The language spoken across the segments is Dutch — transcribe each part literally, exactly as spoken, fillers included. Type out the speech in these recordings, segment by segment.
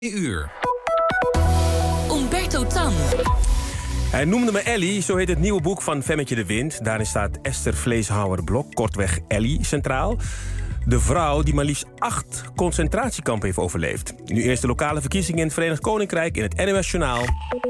uur. Umberto Tan. Hij noemde me Ellie, zo heet het nieuwe boek van Femmetje de Wind. Daarin staat Esther Vleeshouwer-Blok, kortweg Ellie, centraal. De vrouw die maar liefst acht concentratiekampen heeft overleefd. Nu eerst de lokale verkiezingen in het Verenigd Koninkrijk in het N O S Journaal.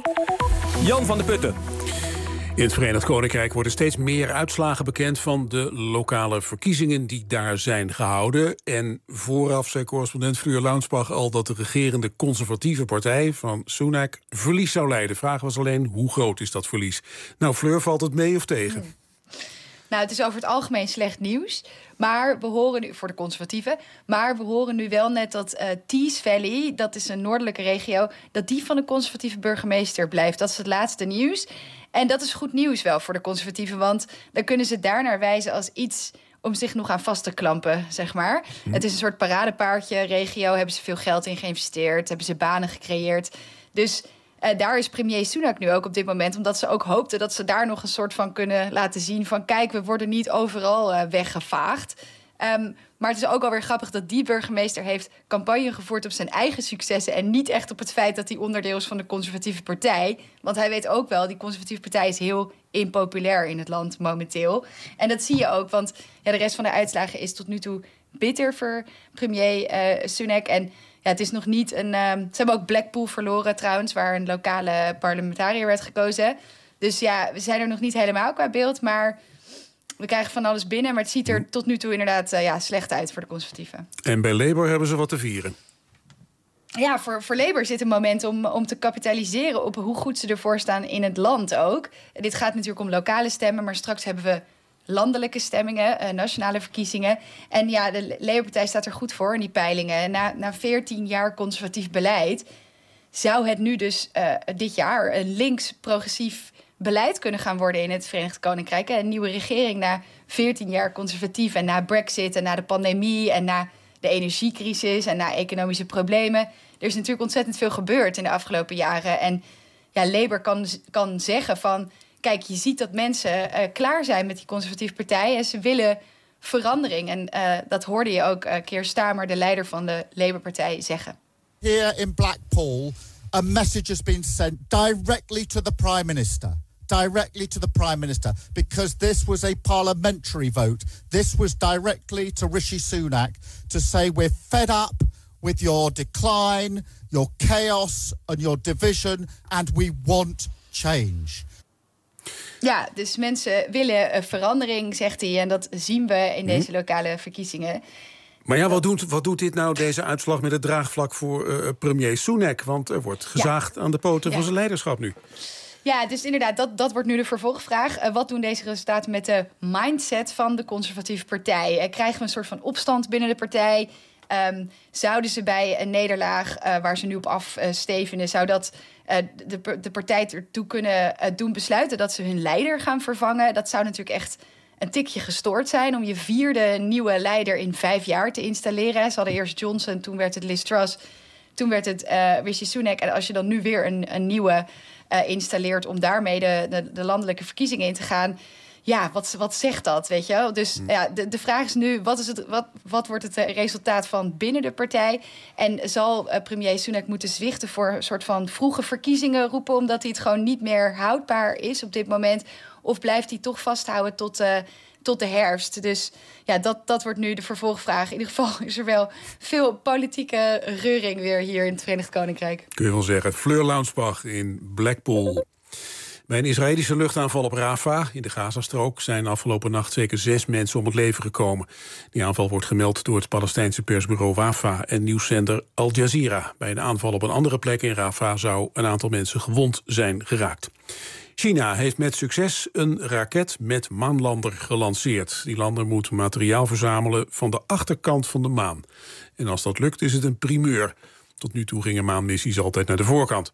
Jan van der Putten. In het Verenigd Koninkrijk worden steeds meer uitslagen bekend van de lokale verkiezingen die daar zijn gehouden. En vooraf zei correspondent Fleur Launsbach al dat de regerende conservatieve partij van Sunak verlies zou leiden. De vraag was alleen, hoe groot is dat verlies? Nou, Fleur, valt het mee of tegen? Hmm. Nou, het is over het algemeen slecht nieuws. Maar we horen nu, voor de conservatieven, maar we horen nu wel net dat uh, Tees Valley, dat is een noordelijke regio, dat die van de conservatieve burgemeester blijft. Dat is het laatste nieuws. En dat is goed nieuws wel voor de conservatieven, want dan kunnen ze daarnaar wijzen als iets om zich nog aan vast te klampen, zeg maar. Hm. Het is een soort paradepaardje, regio, hebben ze veel geld in geïnvesteerd, hebben ze banen gecreëerd. Dus uh, daar is premier Sunak nu ook op dit moment, omdat ze ook hoopten dat ze daar nog een soort van kunnen laten zien van kijk, we worden niet overal uh, weggevaagd. Um, maar het is ook alweer grappig dat die burgemeester heeft campagne gevoerd op zijn eigen successen en niet echt op het feit dat hij onderdeel is van de conservatieve partij. Want hij weet ook wel, die conservatieve partij is heel impopulair in het land momenteel. En dat zie je ook, want ja, de rest van de uitslagen is tot nu toe bitter voor premier uh, Sunak. En ja, het is nog niet een... Uh, ze hebben ook Blackpool verloren trouwens, waar een lokale parlementariër werd gekozen. Dus ja, we zijn er nog niet helemaal qua beeld, maar we krijgen van alles binnen, maar het ziet er tot nu toe inderdaad uh, ja, slecht uit voor de conservatieven. En bij Labour hebben ze wat te vieren. Ja, voor, voor Labour zit een moment om, om te kapitaliseren op hoe goed ze ervoor staan in het land ook. Dit gaat natuurlijk om lokale stemmen, maar straks hebben we landelijke stemmingen, uh, nationale verkiezingen. En ja, de Labour-partij staat er goed voor in die peilingen. Na, na veertien jaar conservatief beleid zou het nu dus uh, dit jaar een links-progressief beleid kunnen gaan worden in het Verenigd Koninkrijk. Een nieuwe regering na veertien jaar conservatief en na Brexit en na de pandemie en na de energiecrisis en na economische problemen. Er is natuurlijk ontzettend veel gebeurd in de afgelopen jaren. En ja, Labour kan, kan zeggen van kijk, je ziet dat mensen uh, klaar zijn met die conservatieve partij en ze willen verandering. En uh, dat hoorde je ook uh, Keir Starmer, de leider van de Labour-partij, zeggen. Here in Blackpool, a message has been sent directly to the Prime Minister. Directly to the Prime Minister, because this was a parliamentary vote. This was directly to Rishi Sunak to say we're fed up with your decline, your chaos and your division, and we want change. Ja, dus mensen willen een verandering, zegt hij, en dat zien we in deze lokale verkiezingen. Maar ja, wat doet, wat doet dit nou, deze uitslag, met het draagvlak voor uh, premier Sunak? Want er wordt gezaagd ja. aan de poten ja. van zijn leiderschap nu. Ja, dus inderdaad, dat, dat wordt nu de vervolgvraag. Uh, wat doen deze resultaten met de mindset van de conservatieve partij? Uh, krijgen we een soort van opstand binnen de partij? Um, zouden ze bij een nederlaag uh, waar ze nu op afstevenen, zou dat uh, de, de partij ertoe kunnen uh, doen besluiten dat ze hun leider gaan vervangen? Dat zou natuurlijk echt een tikje gestoord zijn om je vierde nieuwe leider in vijf jaar te installeren. Ze hadden eerst Johnson, toen werd het Liz Truss, toen werd het uh, Rishi Sunak. En als je dan nu weer een, een nieuwe uh, installeert om daarmee de, de, de landelijke verkiezingen in te gaan, ja, wat, wat zegt dat, weet je wel? Dus ja, de, de vraag is nu, wat, is het, wat, wat wordt het resultaat van binnen de partij? En zal uh, premier Sunak moeten zwichten voor een soort van vroege verkiezingen roepen, omdat hij het gewoon niet meer houdbaar is op dit moment? Of blijft hij toch vasthouden tot, uh, tot de herfst? Dus ja, dat, dat wordt nu de vervolgvraag. In ieder geval is er wel veel politieke reuring weer hier in het Verenigd Koninkrijk. Kun je wel zeggen. Fleur Launsbach in Blackpool. Bij een Israëlische luchtaanval op Rafah in de Gazastrook zijn afgelopen nacht zeker zes mensen om het leven gekomen. Die aanval wordt gemeld door het Palestijnse persbureau Wafa en nieuwszender Al Jazeera. Bij een aanval op een andere plek in Rafah zou een aantal mensen gewond zijn geraakt. China heeft met succes een raket met maanlander gelanceerd. Die lander moet materiaal verzamelen van de achterkant van de maan. En als dat lukt is het een primeur. Tot nu toe gingen maanmissies altijd naar de voorkant.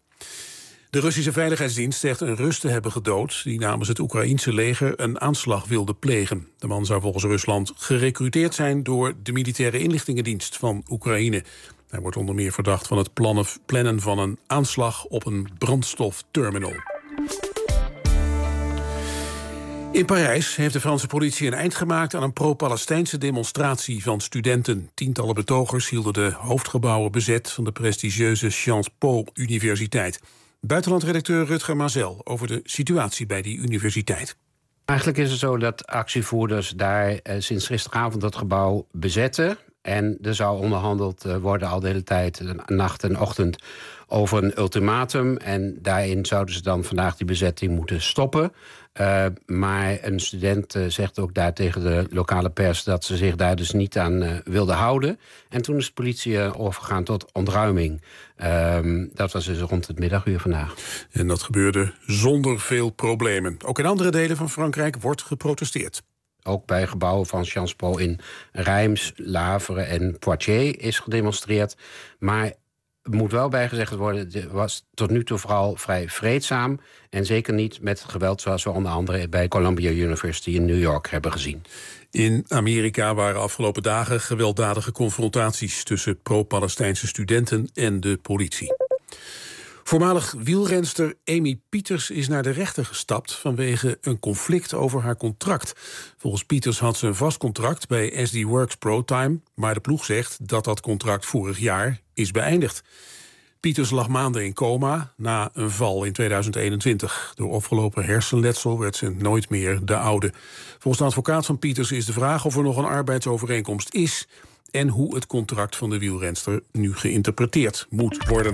De Russische Veiligheidsdienst zegt een Rus te hebben gedood die namens het Oekraïense leger een aanslag wilde plegen. De man zou volgens Rusland gerekruteerd zijn door de militaire inlichtingendienst van Oekraïne. Hij wordt onder meer verdacht van het plannen, plannen van een aanslag op een brandstofterminal. In Parijs heeft de Franse politie een eind gemaakt aan een pro-Palestijnse demonstratie van studenten. Tientallen betogers hielden de hoofdgebouwen bezet van de prestigieuze Sciences Po Universiteit. Buitenlandredacteur Rutger Mazel over de situatie bij die universiteit. Eigenlijk is het zo dat actievoerders daar eh, sinds gisteravond het gebouw bezetten. En er zou onderhandeld uh, worden al de hele tijd, nacht en ochtend, over een ultimatum. En daarin zouden ze dan vandaag die bezetting moeten stoppen. Uh, maar een student uh, zegt ook daar tegen de lokale pers dat ze zich daar dus niet aan uh, wilden houden. En toen is de politie uh, overgegaan tot ontruiming. Uh, dat was dus rond het middaguur vandaag. En dat gebeurde zonder veel problemen. Ook in andere delen van Frankrijk wordt geprotesteerd. Ook bij gebouwen van Sciences Po in Reims, Laveren en Poitiers is gedemonstreerd. Maar er moet wel bijgezegd worden, het was tot nu toe vooral vrij vreedzaam. En zeker niet met geweld zoals we onder andere bij Columbia University in New York hebben gezien. In Amerika waren afgelopen dagen gewelddadige confrontaties tussen pro-Palestijnse studenten en de politie. Voormalig wielrenster Amy Pieters is naar de rechter gestapt vanwege een conflict over haar contract. Volgens Pieters had ze een vast contract bij S D Works ProTime, maar de ploeg zegt dat dat contract vorig jaar is beëindigd. Pieters lag maanden in coma na een val in tweeduizend eenentwintig. Door opgelopen hersenletsel werd ze nooit meer de oude. Volgens de advocaat van Pieters is de vraag of er nog een arbeidsovereenkomst is en hoe het contract van de wielrenster nu geïnterpreteerd moet worden.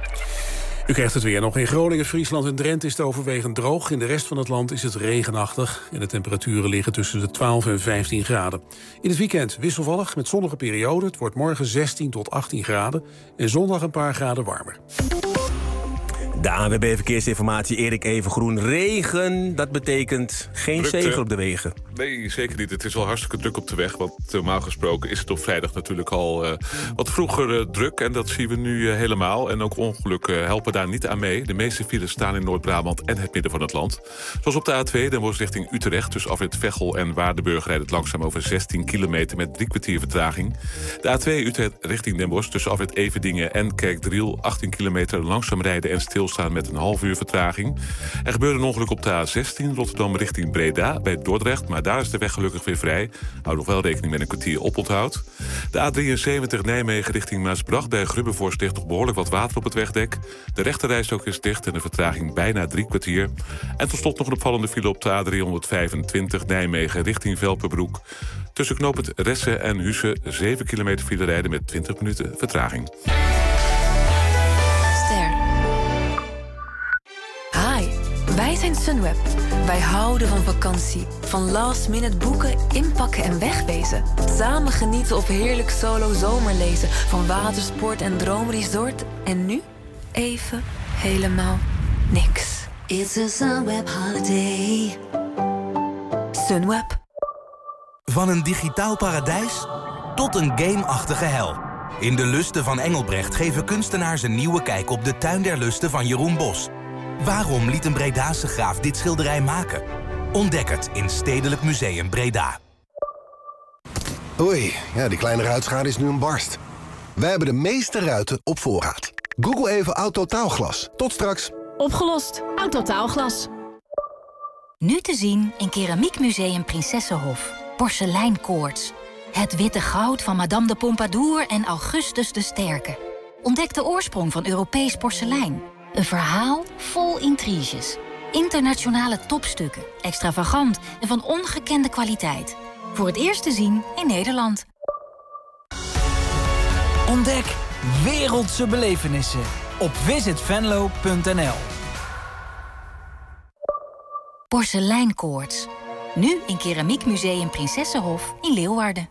U krijgt het weer nog. In Groningen, Friesland en Drenthe is het overwegend droog. In de rest van het land is het regenachtig. En de temperaturen liggen tussen de twaalf en vijftien graden. In het weekend wisselvallig met zonnige perioden. Het wordt morgen zestien tot achttien graden. En zondag een paar graden warmer. De A N W B Verkeersinformatie, Erik Evengroen. Regen, dat betekent geen Drukte. zegen op de wegen. Nee, zeker niet. Het is wel hartstikke druk op de weg. Want normaal gesproken is het op vrijdag natuurlijk al uh, wat vroeger uh, druk. En dat zien we nu uh, helemaal. En ook ongelukken helpen daar niet aan mee. De meeste files staan in Noord-Brabant en het midden van het land. Zoals op de A twee, Den Bosch richting Utrecht. Tussen afrit Veghel en Waardenburg rijdt het langzaam over zestien kilometer... met drie kwartier vertraging. De A twee Utrecht richting Den Bosch. Tussen afrit Everdingen en Kerkdriel. achttien kilometer langzaam rijden en stilstaan met een half uur vertraging. Er gebeurde een ongeluk op de A zestien Rotterdam richting Breda bij Dordrecht. Maar daar is de weg gelukkig weer vrij. Hou nog wel rekening met een kwartier oponthoud. De A drieënzeventig Nijmegen richting Maasbracht. Bij Grubbevoorst ligt nog behoorlijk wat water op het wegdek. De rechterrijstrook is dicht en de vertraging bijna drie kwartier. En tot slot nog een opvallende file op de A driehonderdvijfentwintig Nijmegen richting Velperbroek. Tussen knooppunt Ressen en Husse zeven kilometer file rijden met twintig minuten vertraging. Hi, wij zijn Sunweb. Wij houden van vakantie. Van last minute boeken, inpakken en wegwezen. Samen genieten of heerlijk solo zomerlezen. Van watersport en droomresort. En nu even helemaal niks. It's a Sunweb holiday. Sunweb. Van een digitaal paradijs tot een gameachtige hel. In de Lusten van Engelbrecht geven kunstenaars een nieuwe kijk op de tuin der lusten van Jeroen Bos. Waarom liet een Bredaanse graaf dit schilderij maken? Ontdek het in Stedelijk Museum Breda. Oei, ja, die kleine ruitschade is nu een barst. Wij hebben de meeste ruiten op voorraad. Google even Autotaalglas. Tot straks. Opgelost. Autotaalglas. Nu te zien in Keramiekmuseum Prinsessenhof. Porseleinkoorts. Het witte goud van Madame de Pompadour en Augustus de Sterke. Ontdek de oorsprong van Europees porselein. Een verhaal vol intriges. Internationale topstukken. Extravagant en van ongekende kwaliteit. Voor het eerst te zien in Nederland. Ontdek wereldse belevenissen op visit venlo punt n l. Porseleinkoorts. Nu in Keramiekmuseum Prinsessenhof in Leeuwarden.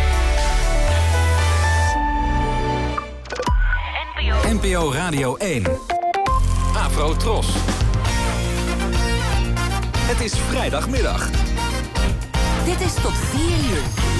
N P O Radio één. Afro Tros. Het is vrijdagmiddag. Dit is tot vier uur.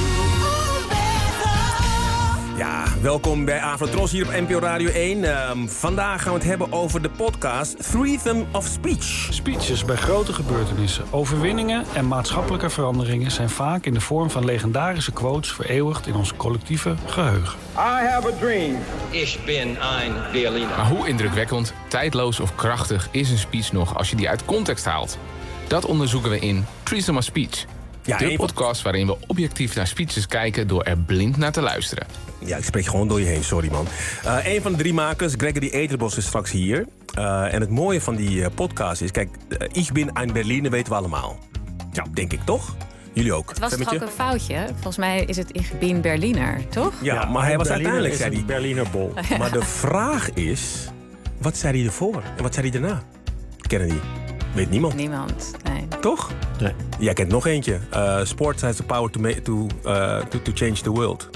Ja, welkom bij Afrotros hier op N P O Radio één. Um, vandaag gaan we het hebben over de podcast Threesome of Speech. Speeches bij grote gebeurtenissen, overwinningen en maatschappelijke veranderingen zijn vaak in de vorm van legendarische quotes vereeuwigd in ons collectieve geheugen. I have a dream. Ich bin ein Berliner. Maar hoe indrukwekkend, tijdloos of krachtig is een speech nog als je die uit context haalt? Dat onderzoeken we in Threesome of Speech. Ja, de een podcast waarin we objectief naar speeches kijken door er blind naar te luisteren. Ja, ik spreek je gewoon door je heen, sorry man. Uh, een van de drie makers, Gregory Edelbos, is straks hier. Uh, en het mooie van die uh, podcast is, kijk, uh, Ich bin ein Berliner weten we allemaal. Ja, denk ik toch? Jullie ook. Het was toch Femmetje? ook een foutje? Volgens mij is het Ich bin Berliner, toch? Ja, ja maar hij was Berliner uiteindelijk, is zei hij... een Berliner bol. Maar de vraag is, wat zei hij ervoor en wat zei hij daarna? Kennen die? Weet niemand. Niemand, nee. Toch? Nee. Jij kent nog eentje. Uh, Sports has the power to, ma- to, uh, to, to change the world.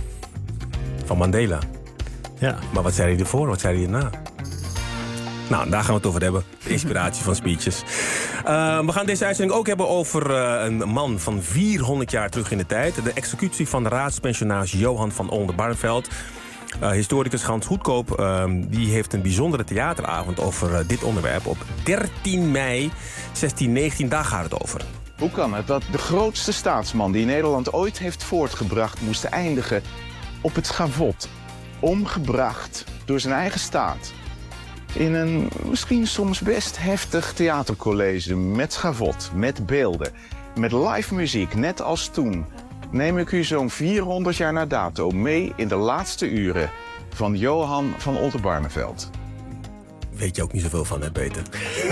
Van Mandela. Ja. Maar wat zei hij ervoor? Wat zei hij erna? Nou, daar gaan we het over hebben. De inspiratie van speeches. Uh, we gaan deze uitzending ook hebben over uh, een man van vierhonderd jaar terug in de tijd. De executie van de raadspensionaris Johan van Oldenbarneveld. Uh, historicus Hans Goedkoop uh, die heeft een bijzondere theateravond over uh, dit onderwerp. Op dertien mei zestien negentien, daar gaat het over. Hoe kan het dat de grootste staatsman die Nederland ooit heeft voortgebracht moest eindigen op het schavot? Omgebracht door zijn eigen staat. In een misschien soms best heftig theatercollege met schavot, met beelden, met live muziek, net als toen, neem ik u zo'n vierhonderd jaar na dato mee in de laatste uren van Johan van Oldenbarneveld. Weet je ook niet zoveel van, hè, Peter?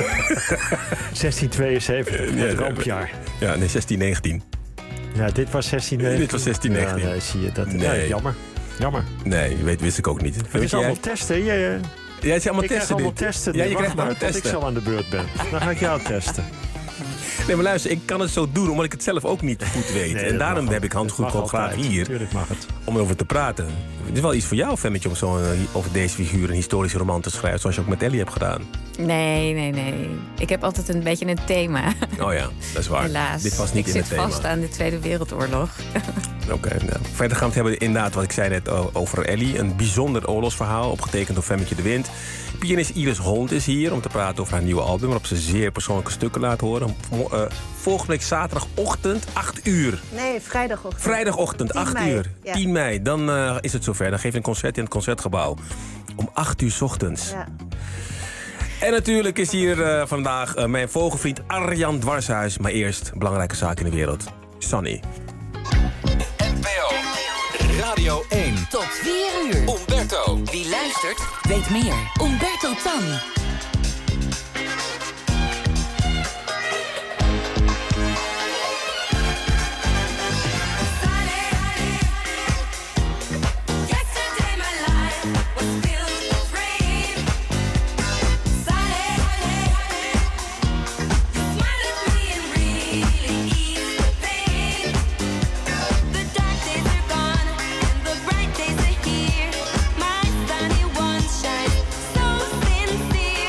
zestien tweeënzeventig, het rampjaar. Ja, nee, zestien negentien. Ja, dit was zestien negentien. Dit was zestien negentien. Ja, nee, zie je dat. Nee. Nee, jammer. Jammer. Nee, je weet, wist ik ook niet. Het is allemaal testen. Je, je... Ja, het is allemaal ik testen. krijg allemaal dit. testen. Ja, je Wacht krijgt maar maar tot testen. ik zo aan de beurt ben. Dan ga ik jou testen. Nee, maar luister, ik kan het zo doen omdat ik het zelf ook niet goed weet. Nee, en daarom heb ik Hans Goedkoop graag hier. Tuurlijk mag het. Om erover te praten. Het is wel iets voor jou, Femmetje, om zo uh, over deze figuur een historische roman te schrijven. Zoals je ook met Ellie hebt gedaan. Nee, nee, nee. Ik heb altijd een beetje een thema. Oh ja, dat is waar. Helaas. Dit was niet ik in het zit thema. vast aan de Tweede Wereldoorlog. Oké, okay, nou. Verder gaan we het hebben inderdaad wat ik zei net over Ellie. Een bijzonder oorlogsverhaal, opgetekend door Femmetje de Wind. Pianist Iris Hond is hier om te praten over haar nieuwe album, waarop ze zeer persoonlijke stukken laat horen. Uh, volgende week zaterdagochtend, acht uur. Nee, vrijdagochtend. Vrijdagochtend, acht uur. Ja. tien mei, dan uh, is het zover. Dan geef je een concert in het Concertgebouw. Om acht uur 's ochtends. Ja. En natuurlijk is hier uh, vandaag uh, mijn vogelvriend Arjan Dwarshuis. Maar eerst, belangrijke zaak in de wereld. Sunny. N P O Radio één. Tot vier uur. Umberto. Wie luistert, weet meer. Umberto Tan. Days are here, my sunny one shines so sincere.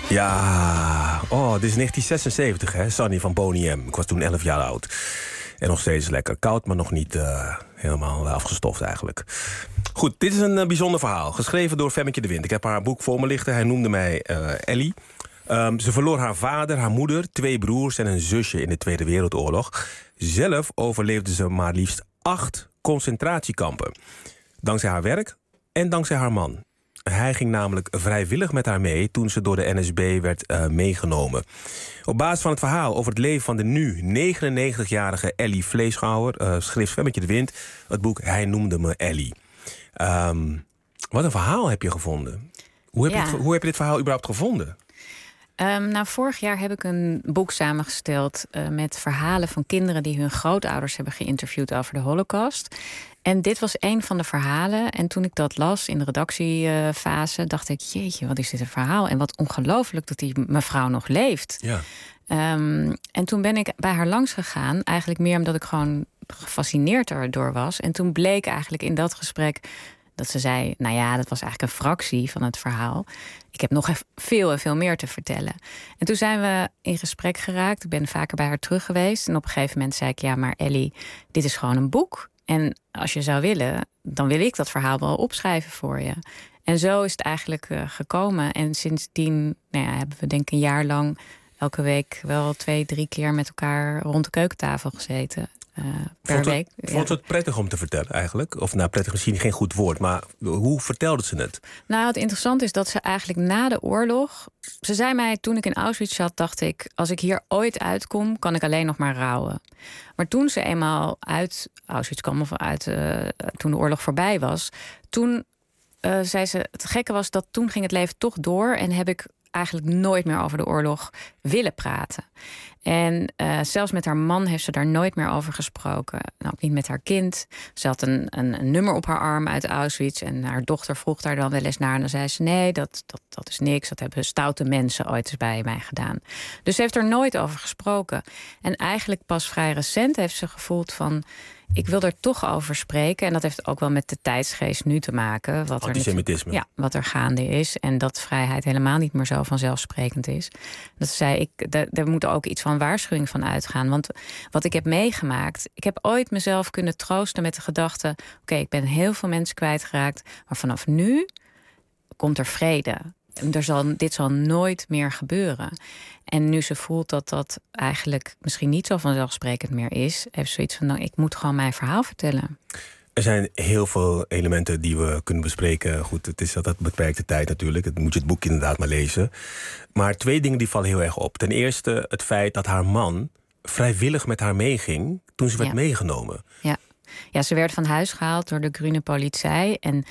Ja, oh, dit is negentien zesenzeventig, hè? Sunny van Boney M. Ik was toen elf jaar oud. En nog steeds lekker koud, maar nog niet uh, helemaal afgestoft eigenlijk. Goed, dit is een uh, bijzonder verhaal. Geschreven door Femmetje de Wind. Ik heb haar boek voor me liggen. Hij noemde mij uh, Ellie. Um, ze verloor haar vader, haar moeder, twee broers en een zusje in de Tweede Wereldoorlog. Zelf overleefde ze maar liefst acht concentratiekampen. Dankzij haar werk en dankzij haar man. Hij ging namelijk vrijwillig met haar mee toen ze door de N S B werd uh, meegenomen. Op basis van het verhaal over het leven van de nu negenennegentigjarige Ellie Vleeschhouwer Uh, schreef Femmetje de Wind het boek Hij noemde me Ellie. Um, wat een verhaal heb je gevonden. Hoe heb, Ja. je, het, hoe heb je dit verhaal überhaupt gevonden? Um, nou, vorig jaar heb ik een boek samengesteld uh, met verhalen van kinderen die hun grootouders hebben geïnterviewd over de Holocaust. En dit was een van de verhalen. En toen ik dat las in de redactiefase, dacht ik, jeetje, wat is dit een verhaal? En wat ongelooflijk dat die mevrouw nog leeft. Ja. Um, en toen ben ik bij haar langs gegaan, eigenlijk meer omdat ik gewoon gefascineerd erdoor was. En toen bleek eigenlijk in dat gesprek dat ze zei, nou ja, dat was eigenlijk een fractie van het verhaal. Ik heb nog even veel en veel meer te vertellen. En toen zijn we in gesprek geraakt. Ik ben vaker bij haar terug geweest. En op een gegeven moment zei ik, ja, maar Ellie, dit is gewoon een boek. En als je zou willen, dan wil ik dat verhaal wel opschrijven voor je. En zo is het eigenlijk uh, gekomen. En sindsdien nou ja, hebben we denk ik een jaar lang elke week wel twee, drie keer met elkaar rond de keukentafel gezeten. Uh, per vond week. Het, vond ze het prettig om te vertellen eigenlijk? Of nou, prettig misschien geen goed woord, maar hoe vertelde ze het? Nou, het interessante is dat ze eigenlijk na de oorlog... Ze zei mij, toen ik in Auschwitz zat, dacht ik, als ik hier ooit uitkom, kan ik alleen nog maar rouwen. Maar toen ze eenmaal uit Auschwitz kwam, of uit, uh, toen de oorlog voorbij was, toen uh, zei ze, het gekke was dat toen ging het leven toch door en heb ik eigenlijk nooit meer over de oorlog willen praten. En uh, zelfs met haar man heeft ze daar nooit meer over gesproken. Nou, ook niet met haar kind. Ze had een, een, een nummer op haar arm uit Auschwitz. En haar dochter vroeg daar dan wel eens naar. En dan zei ze, nee, dat, dat, dat is niks. Dat hebben stoute mensen ooit eens bij mij gedaan. Dus ze heeft er nooit over gesproken. En eigenlijk pas vrij recent heeft ze gevoeld van, ik wil er toch over spreken. En dat heeft ook wel met de tijdsgeest nu te maken. Wat Antisemitisme. Er, ja, wat er gaande is. En dat vrijheid helemaal niet meer zo vanzelfsprekend is. Dat zei ik, daar, daar moet ook iets van waarschuwing van uitgaan. Want wat ik heb meegemaakt, ik heb ooit mezelf kunnen troosten met de gedachte, oké, okay, ik ben heel veel mensen kwijtgeraakt, maar vanaf nu komt er vrede. Er zal, dit zal nooit meer gebeuren. En nu ze voelt dat dat eigenlijk misschien niet zo vanzelfsprekend meer is, heeft ze zoiets van, nou, ik moet gewoon mijn verhaal vertellen. Er zijn heel veel elementen die we kunnen bespreken. Goed, het is altijd beperkte tijd natuurlijk. Het moet je het boek inderdaad maar lezen. Maar twee dingen die vallen heel erg op. Ten eerste het feit dat haar man vrijwillig met haar meeging toen ze werd Ja. meegenomen. Ja. Ja, ze werd van huis gehaald door de Groene Politie. En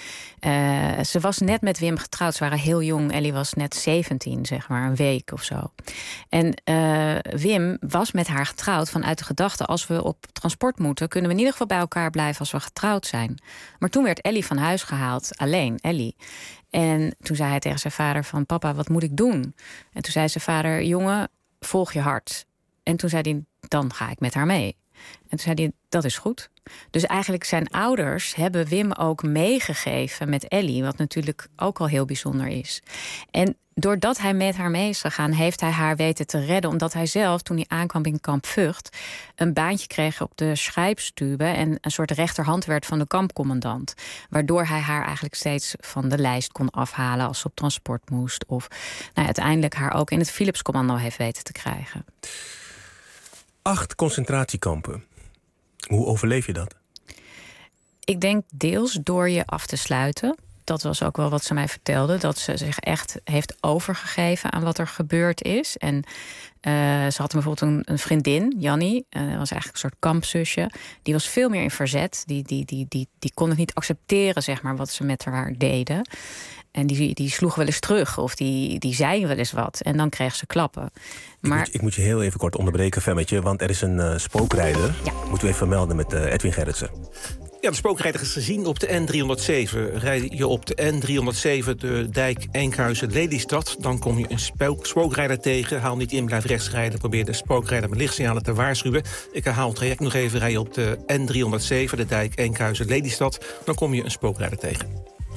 uh, ze was net met Wim getrouwd. Ze waren heel jong. Ellie was net zeventien, zeg maar, een week of zo. En uh, Wim was met haar getrouwd vanuit de gedachte, als we op transport moeten, kunnen we in ieder geval bij elkaar blijven als we getrouwd zijn. Maar toen werd Ellie van huis gehaald, alleen Ellie. En toen zei hij tegen zijn vader van, papa, wat moet ik doen? En toen zei zijn vader, jongen, volg je hart. En toen zei hij, dan ga ik met haar mee. En toen zei hij, dat is goed. Dus eigenlijk zijn ouders hebben Wim ook meegegeven met Ellie, wat natuurlijk ook al heel bijzonder is. En doordat hij met haar mee is gegaan, heeft hij haar weten te redden, omdat hij zelf, toen hij aankwam in kamp Vught, een baantje kreeg op de schrijfstube en een soort rechterhand werd van de kampcommandant. Waardoor hij haar eigenlijk steeds van de lijst kon afhalen als ze op transport moest. Of nou, uiteindelijk haar ook in het Philipscommando heeft weten te krijgen. Acht concentratiekampen. Hoe overleef je dat? Ik denk deels door je af te sluiten. Dat was ook wel wat ze mij vertelde. Dat ze zich echt heeft overgegeven aan wat er gebeurd is. En uh, ze had bijvoorbeeld een, een vriendin, Jannie. Uh, dat was eigenlijk een soort kampzusje. Die was veel meer in verzet. Die, die, die, die, die kon het niet accepteren, zeg maar, wat ze met haar deden. En die, die sloeg wel eens terug. Of die, die zei wel eens wat. En dan kreeg ze klappen. Maar Ik, moet, ik moet je heel even kort onderbreken, Femmetje. Want er is een uh, spookrijder. Ja. Moeten we even melden met uh, Edwin Gerritsen. Ja, de spookrijder is gezien op de N driehonderdzeven. Rijd je op de N driehonderdzeven de dijk Enkhuizen-Lelystad, dan kom je een spook, spookrijder tegen. Haal niet in, blijf rechts rijden. Probeer de spookrijder met lichtsignalen te waarschuwen. Ik herhaal het traject nog even. Rij je op de N driehonderdzeven, de dijk Enkhuizen-Lelystad, dan kom je een spookrijder tegen.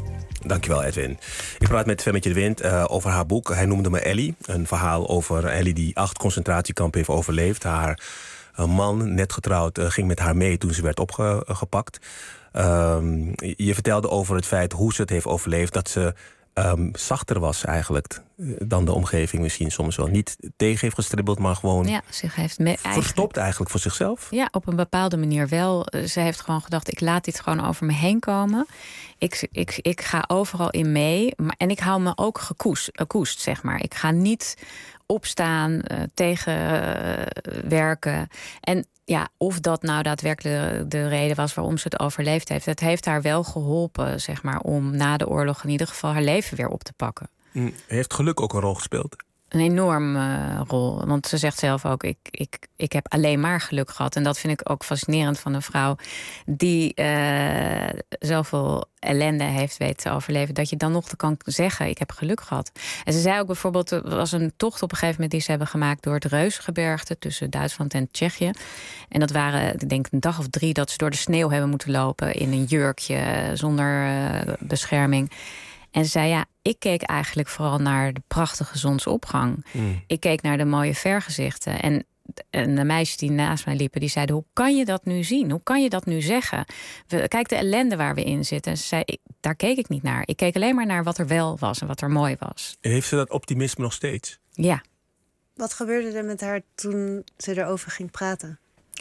Dankjewel, Edwin. Ik praat met Femmetje de Wind uh, over haar boek. Hij noemde me Ellie. Een verhaal over Ellie die acht concentratiekampen heeft overleefd. Haar uh, man, net getrouwd, uh, ging met haar mee toen ze werd opgepakt. Uh, je vertelde over het feit hoe ze het heeft overleefd. Dat ze um, zachter was eigenlijk dan de omgeving misschien soms wel. Niet tegen heeft gestribbeld, maar gewoon ja, zich heeft me- verstopt eigenlijk. eigenlijk voor zichzelf. Ja, op een bepaalde manier wel. Ze heeft gewoon gedacht, ik laat dit gewoon over me heen komen. Ik, ik, ik ga overal in mee. Maar, en ik hou me ook gekoest, gekoest, zeg maar. Ik ga niet opstaan, uh, tegenwerken. Uh, en ja, of dat nou daadwerkelijk de reden was waarom ze het overleefd heeft. Het heeft haar wel geholpen, zeg maar, om na de oorlog in ieder geval haar leven weer op te pakken. Mm, heeft geluk ook een rol gespeeld? Een enorme uh, rol. Want ze zegt zelf ook, ik, ik, ik heb alleen maar geluk gehad. En dat vind ik ook fascinerend van een vrouw die uh, zoveel ellende heeft weten te overleven, dat je dan nog kan zeggen, ik heb geluk gehad. En ze zei ook bijvoorbeeld, er was een tocht op een gegeven moment die ze hebben gemaakt door het Reuzengebergte tussen Duitsland en Tsjechië. En dat waren, ik denk, een dag of drie dat ze door de sneeuw hebben moeten lopen in een jurkje zonder uh, bescherming. En ze zei, ja, ik keek eigenlijk vooral naar de prachtige zonsopgang. Mm. Ik keek naar de mooie vergezichten. En, en de meisjes die naast mij liepen, die zeiden, hoe kan je dat nu zien? Hoe kan je dat nu zeggen? We, kijk de ellende waar we in zitten. En ze zei, ik, daar keek ik niet naar. Ik keek alleen maar naar wat er wel was en wat er mooi was. Heeft ze dat optimisme nog steeds? Ja. Wat gebeurde er met haar toen ze erover ging praten?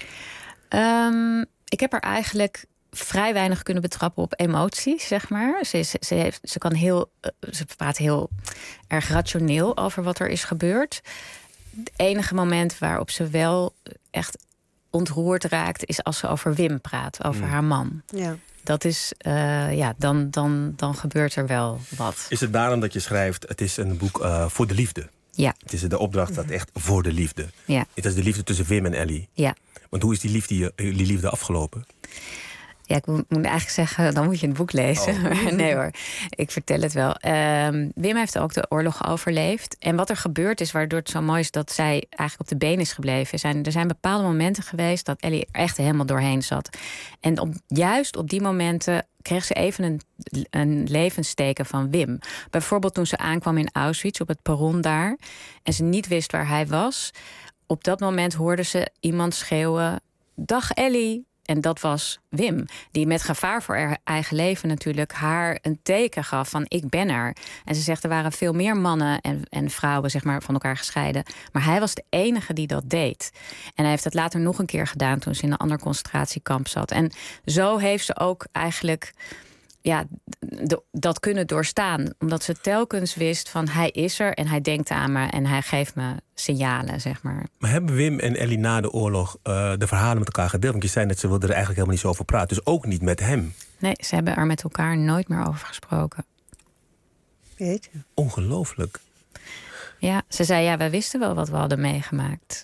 Um, ik heb haar eigenlijk vrij weinig kunnen betrappen op emoties, zeg maar. Ze, is, ze, heeft, ze kan heel, ze praat heel erg rationeel over wat er is gebeurd. Het enige moment waarop ze wel echt ontroerd raakt, is als ze over Wim praat, over mm. haar man. Ja. Dat is, uh, ja, dan, dan, dan gebeurt er wel wat. Is het daarom dat je schrijft, het is een boek uh, voor de liefde? Ja. Het is de opdracht dat echt voor de liefde. Ja. Het is de liefde tussen Wim en Ellie. Ja. Want hoe is die liefde, die liefde afgelopen? Ja, ik moet eigenlijk zeggen, dan moet je het boek lezen. Oh. Nee hoor, ik vertel het wel. Um, Wim heeft ook de oorlog overleefd. En wat er gebeurd is, waardoor het zo mooi is dat zij eigenlijk op de been is gebleven. Er zijn, er zijn bepaalde momenten geweest dat Ellie er echt helemaal doorheen zat. En op, juist op die momenten kreeg ze even een, een levensteken van Wim. Bijvoorbeeld toen ze aankwam in Auschwitz op het perron daar en ze niet wist waar hij was. Op dat moment hoorde ze iemand schreeuwen, dag Ellie. En dat was Wim, die met gevaar voor haar eigen leven natuurlijk haar een teken gaf van ik ben er. En ze zegt er waren veel meer mannen en, en vrouwen zeg maar, van elkaar gescheiden. Maar hij was de enige die dat deed. En hij heeft het later nog een keer gedaan toen ze in een ander concentratiekamp zat. En zo heeft ze ook eigenlijk ja, de, dat kunnen doorstaan. Omdat ze telkens wist van hij is er en hij denkt aan me en hij geeft me signalen, zeg maar. Maar hebben Wim en Ellie na de oorlog uh, de verhalen met elkaar gedeeld? Want je zei net, ze wilden er eigenlijk helemaal niet zo over praten. Dus ook niet met hem. Nee, ze hebben er met elkaar nooit meer over gesproken. Weet je? Ongelooflijk. Ja, ze zei, ja, wij wisten wel wat we hadden meegemaakt.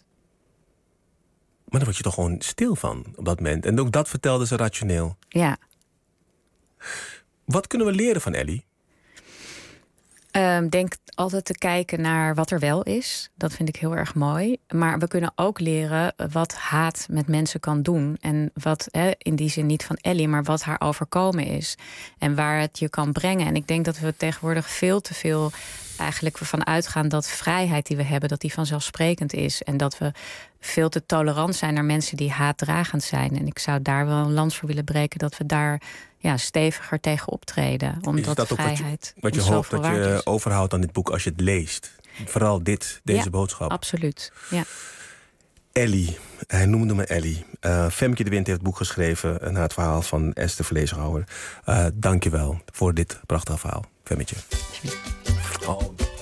Maar daar word je toch gewoon stil van op dat moment. En ook dat vertelde ze rationeel. Ja. Wat kunnen we leren van Ellie? Um, denk altijd te kijken naar wat er wel is. Dat vind ik heel erg mooi. Maar we kunnen ook leren wat haat met mensen kan doen. En wat, hè, in die zin niet van Ellie, maar wat haar overkomen is. En waar het je kan brengen. En ik denk dat we tegenwoordig veel te veel eigenlijk ervan uitgaan dat vrijheid die we hebben, dat die vanzelfsprekend is. En dat we veel te tolerant zijn naar mensen die haatdragend zijn. En ik zou daar wel een lans voor willen breken dat we daar ja, steviger tegen optreden. Omdat is dat ook vrijheid wat je, wat je hoopt dat je overhoudt aan dit boek als je het leest? Vooral dit, deze ja, boodschap. Absoluut, ja. Ellie, hij noemde me Ellie. Uh, Femmetje de Wind heeft het boek geschreven naar het verhaal van Esther Vleeshouwer. Uh, Dank je wel voor dit prachtige verhaal, Femmetje. Oh.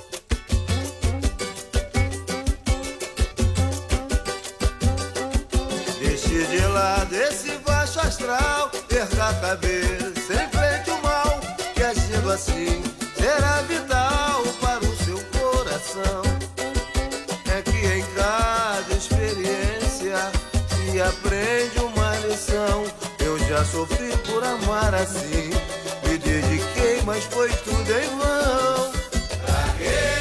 Deixe de lado esse baixo astral, perca a cabeça, enfrente o mal, que agindo assim será vital para o seu coração. É que em cada experiência se aprende uma lição. Eu já sofri por amar assim, me dediquei, mas foi tudo em vão. Pra quê?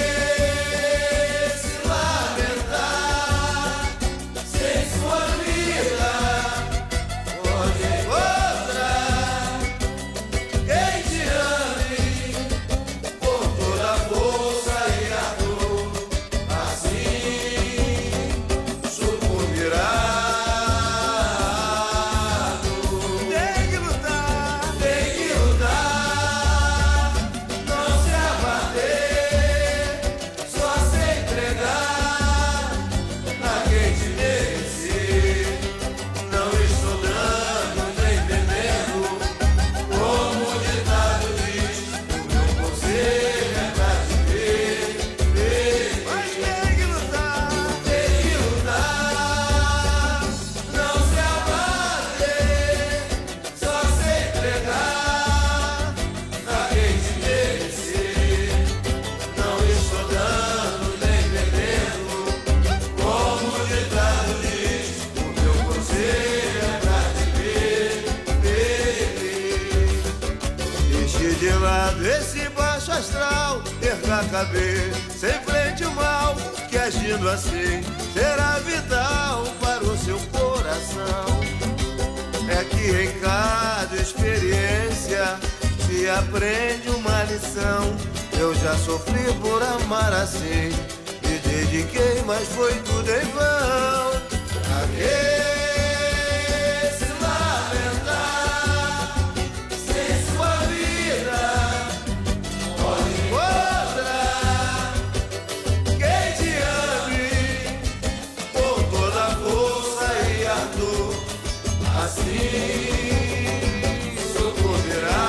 desse baixo astral, erga a cabeça, enfrente o mal, que agindo assim será vital para o seu coração. É que em cada experiência se aprende uma lição. Eu já sofri por amar assim, me dediquei, mas foi tudo em vão. Pra quê se lamentar, sem sua vida pode encontrar quem te ame com toda a força e ardor, assim sucumbirá.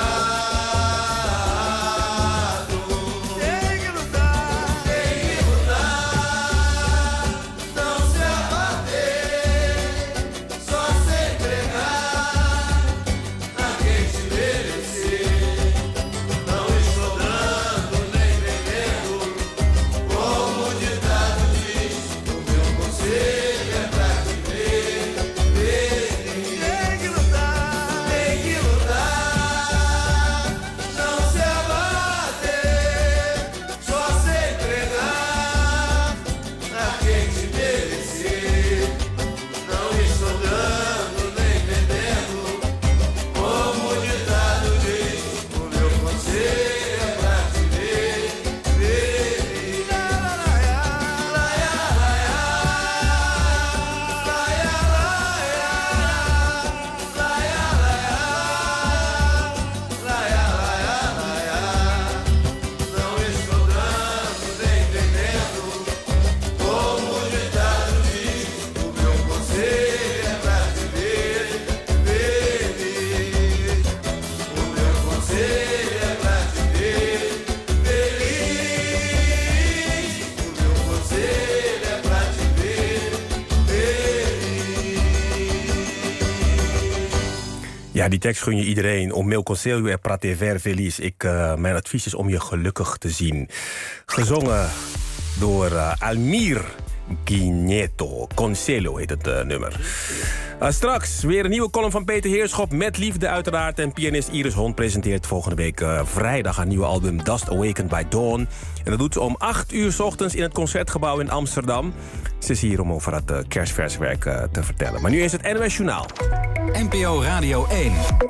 Ja, die tekst gun je iedereen. O meu conselho é pra te ver feliz. Ik, uh, mijn advies is om je gelukkig te zien. Gezongen door uh, Almir Guineto. Conselho heet het uh, nummer. Uh, straks weer een nieuwe column van Peter Heerschop. Met liefde uiteraard. En pianist Iris Hond presenteert volgende week uh, vrijdag haar nieuwe album Dust Awakened by Dawn. En dat doet ze om acht uur 's ochtends in het Concertgebouw in Amsterdam. Ze is hier om over het uh, kerstverswerk uh, te vertellen. Maar nu is het N O S Journaal. N P O Radio één.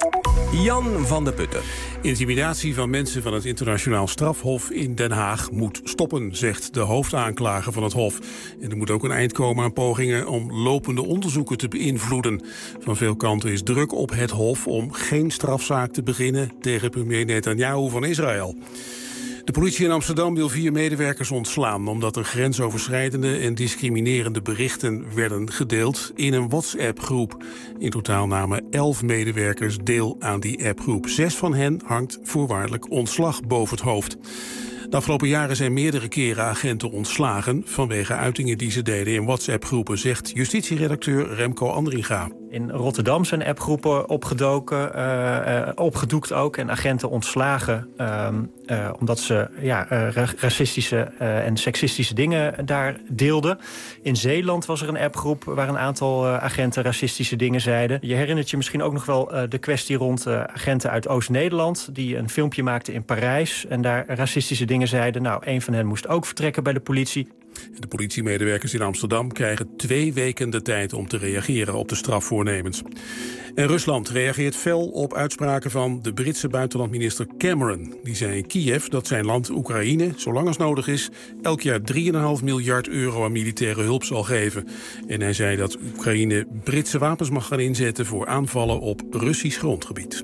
Jan van der Putten. Intimidatie van mensen van het internationaal strafhof in Den Haag moet stoppen, zegt de hoofdaanklager van het hof. En er moet ook een eind komen aan pogingen om lopende onderzoeken te beïnvloeden. Van veel kanten is druk op het hof om geen strafzaak te beginnen tegen premier Netanyahu van Israël. De politie in Amsterdam wil vier medewerkers ontslaan omdat er grensoverschrijdende en discriminerende berichten werden gedeeld in een WhatsApp-groep. In totaal namen elf medewerkers deel aan die appgroep. Zes van hen hangt voorwaardelijk ontslag boven het hoofd. De afgelopen jaren zijn meerdere keren agenten ontslagen vanwege uitingen die ze deden in WhatsApp-groepen, zegt justitieredacteur Remco Andringa. In Rotterdam zijn appgroepen opgedoken, uh, uh, opgedoekt ook en agenten ontslagen uh, uh, omdat ze ja, uh, racistische uh, en seksistische dingen daar deelden. In Zeeland was er een appgroep waar een aantal uh, agenten racistische dingen zeiden. Je herinnert je misschien ook nog wel uh, de kwestie rond uh, agenten uit Oost-Nederland die een filmpje maakten in Parijs en daar racistische dingen zeiden. Nou, een van hen moest ook vertrekken bij de politie. De politiemedewerkers in Amsterdam krijgen twee weken de tijd om te reageren op de strafvoornemens. En Rusland reageert fel op uitspraken van de Britse buitenlandminister Cameron. Die zei in Kiev dat zijn land Oekraïne, zolang als nodig is, elk jaar drie komma vijf miljard euro aan militaire hulp zal geven. En hij zei dat Oekraïne Britse wapens mag gaan inzetten voor aanvallen op Russisch grondgebied.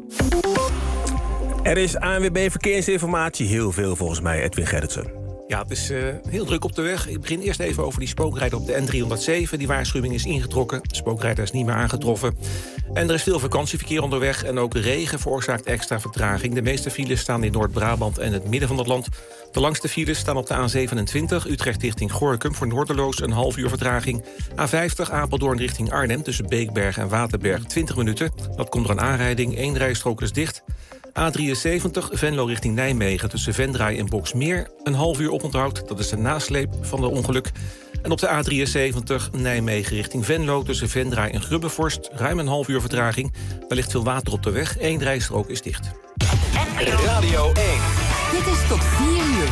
Er is A N W B Verkeersinformatie, heel veel volgens mij, Edwin Gerritsen. Ja, het is uh, heel druk op de weg. Ik begin eerst even over die spookrijder op de N driehonderdzeven. Die waarschuwing is ingetrokken. De spookrijder is niet meer aangetroffen. En er is veel vakantieverkeer onderweg. En ook regen veroorzaakt extra vertraging. De meeste files staan in Noord-Brabant en het midden van het land. De langste files staan op de A zevenentwintig. Utrecht richting Gorinchem voor Noorderloos een half uur vertraging. A vijftig Apeldoorn richting Arnhem tussen Beekberg en Waterberg twintig minuten. Dat komt door een aanrijding. Eén rijstrook is dicht. A drieënzeventig Venlo richting Nijmegen tussen Vendraai en Boksmeer. Een half uur oponthoud, dat is de nasleep van het ongeluk. En op de A drieënzeventig Nijmegen richting Venlo tussen Vendraai en Grubbevorst. Ruim een half uur vertraging. Daar ligt veel water op de weg. Eén rijstrook is dicht. Radio één. Dit is tot vier uur.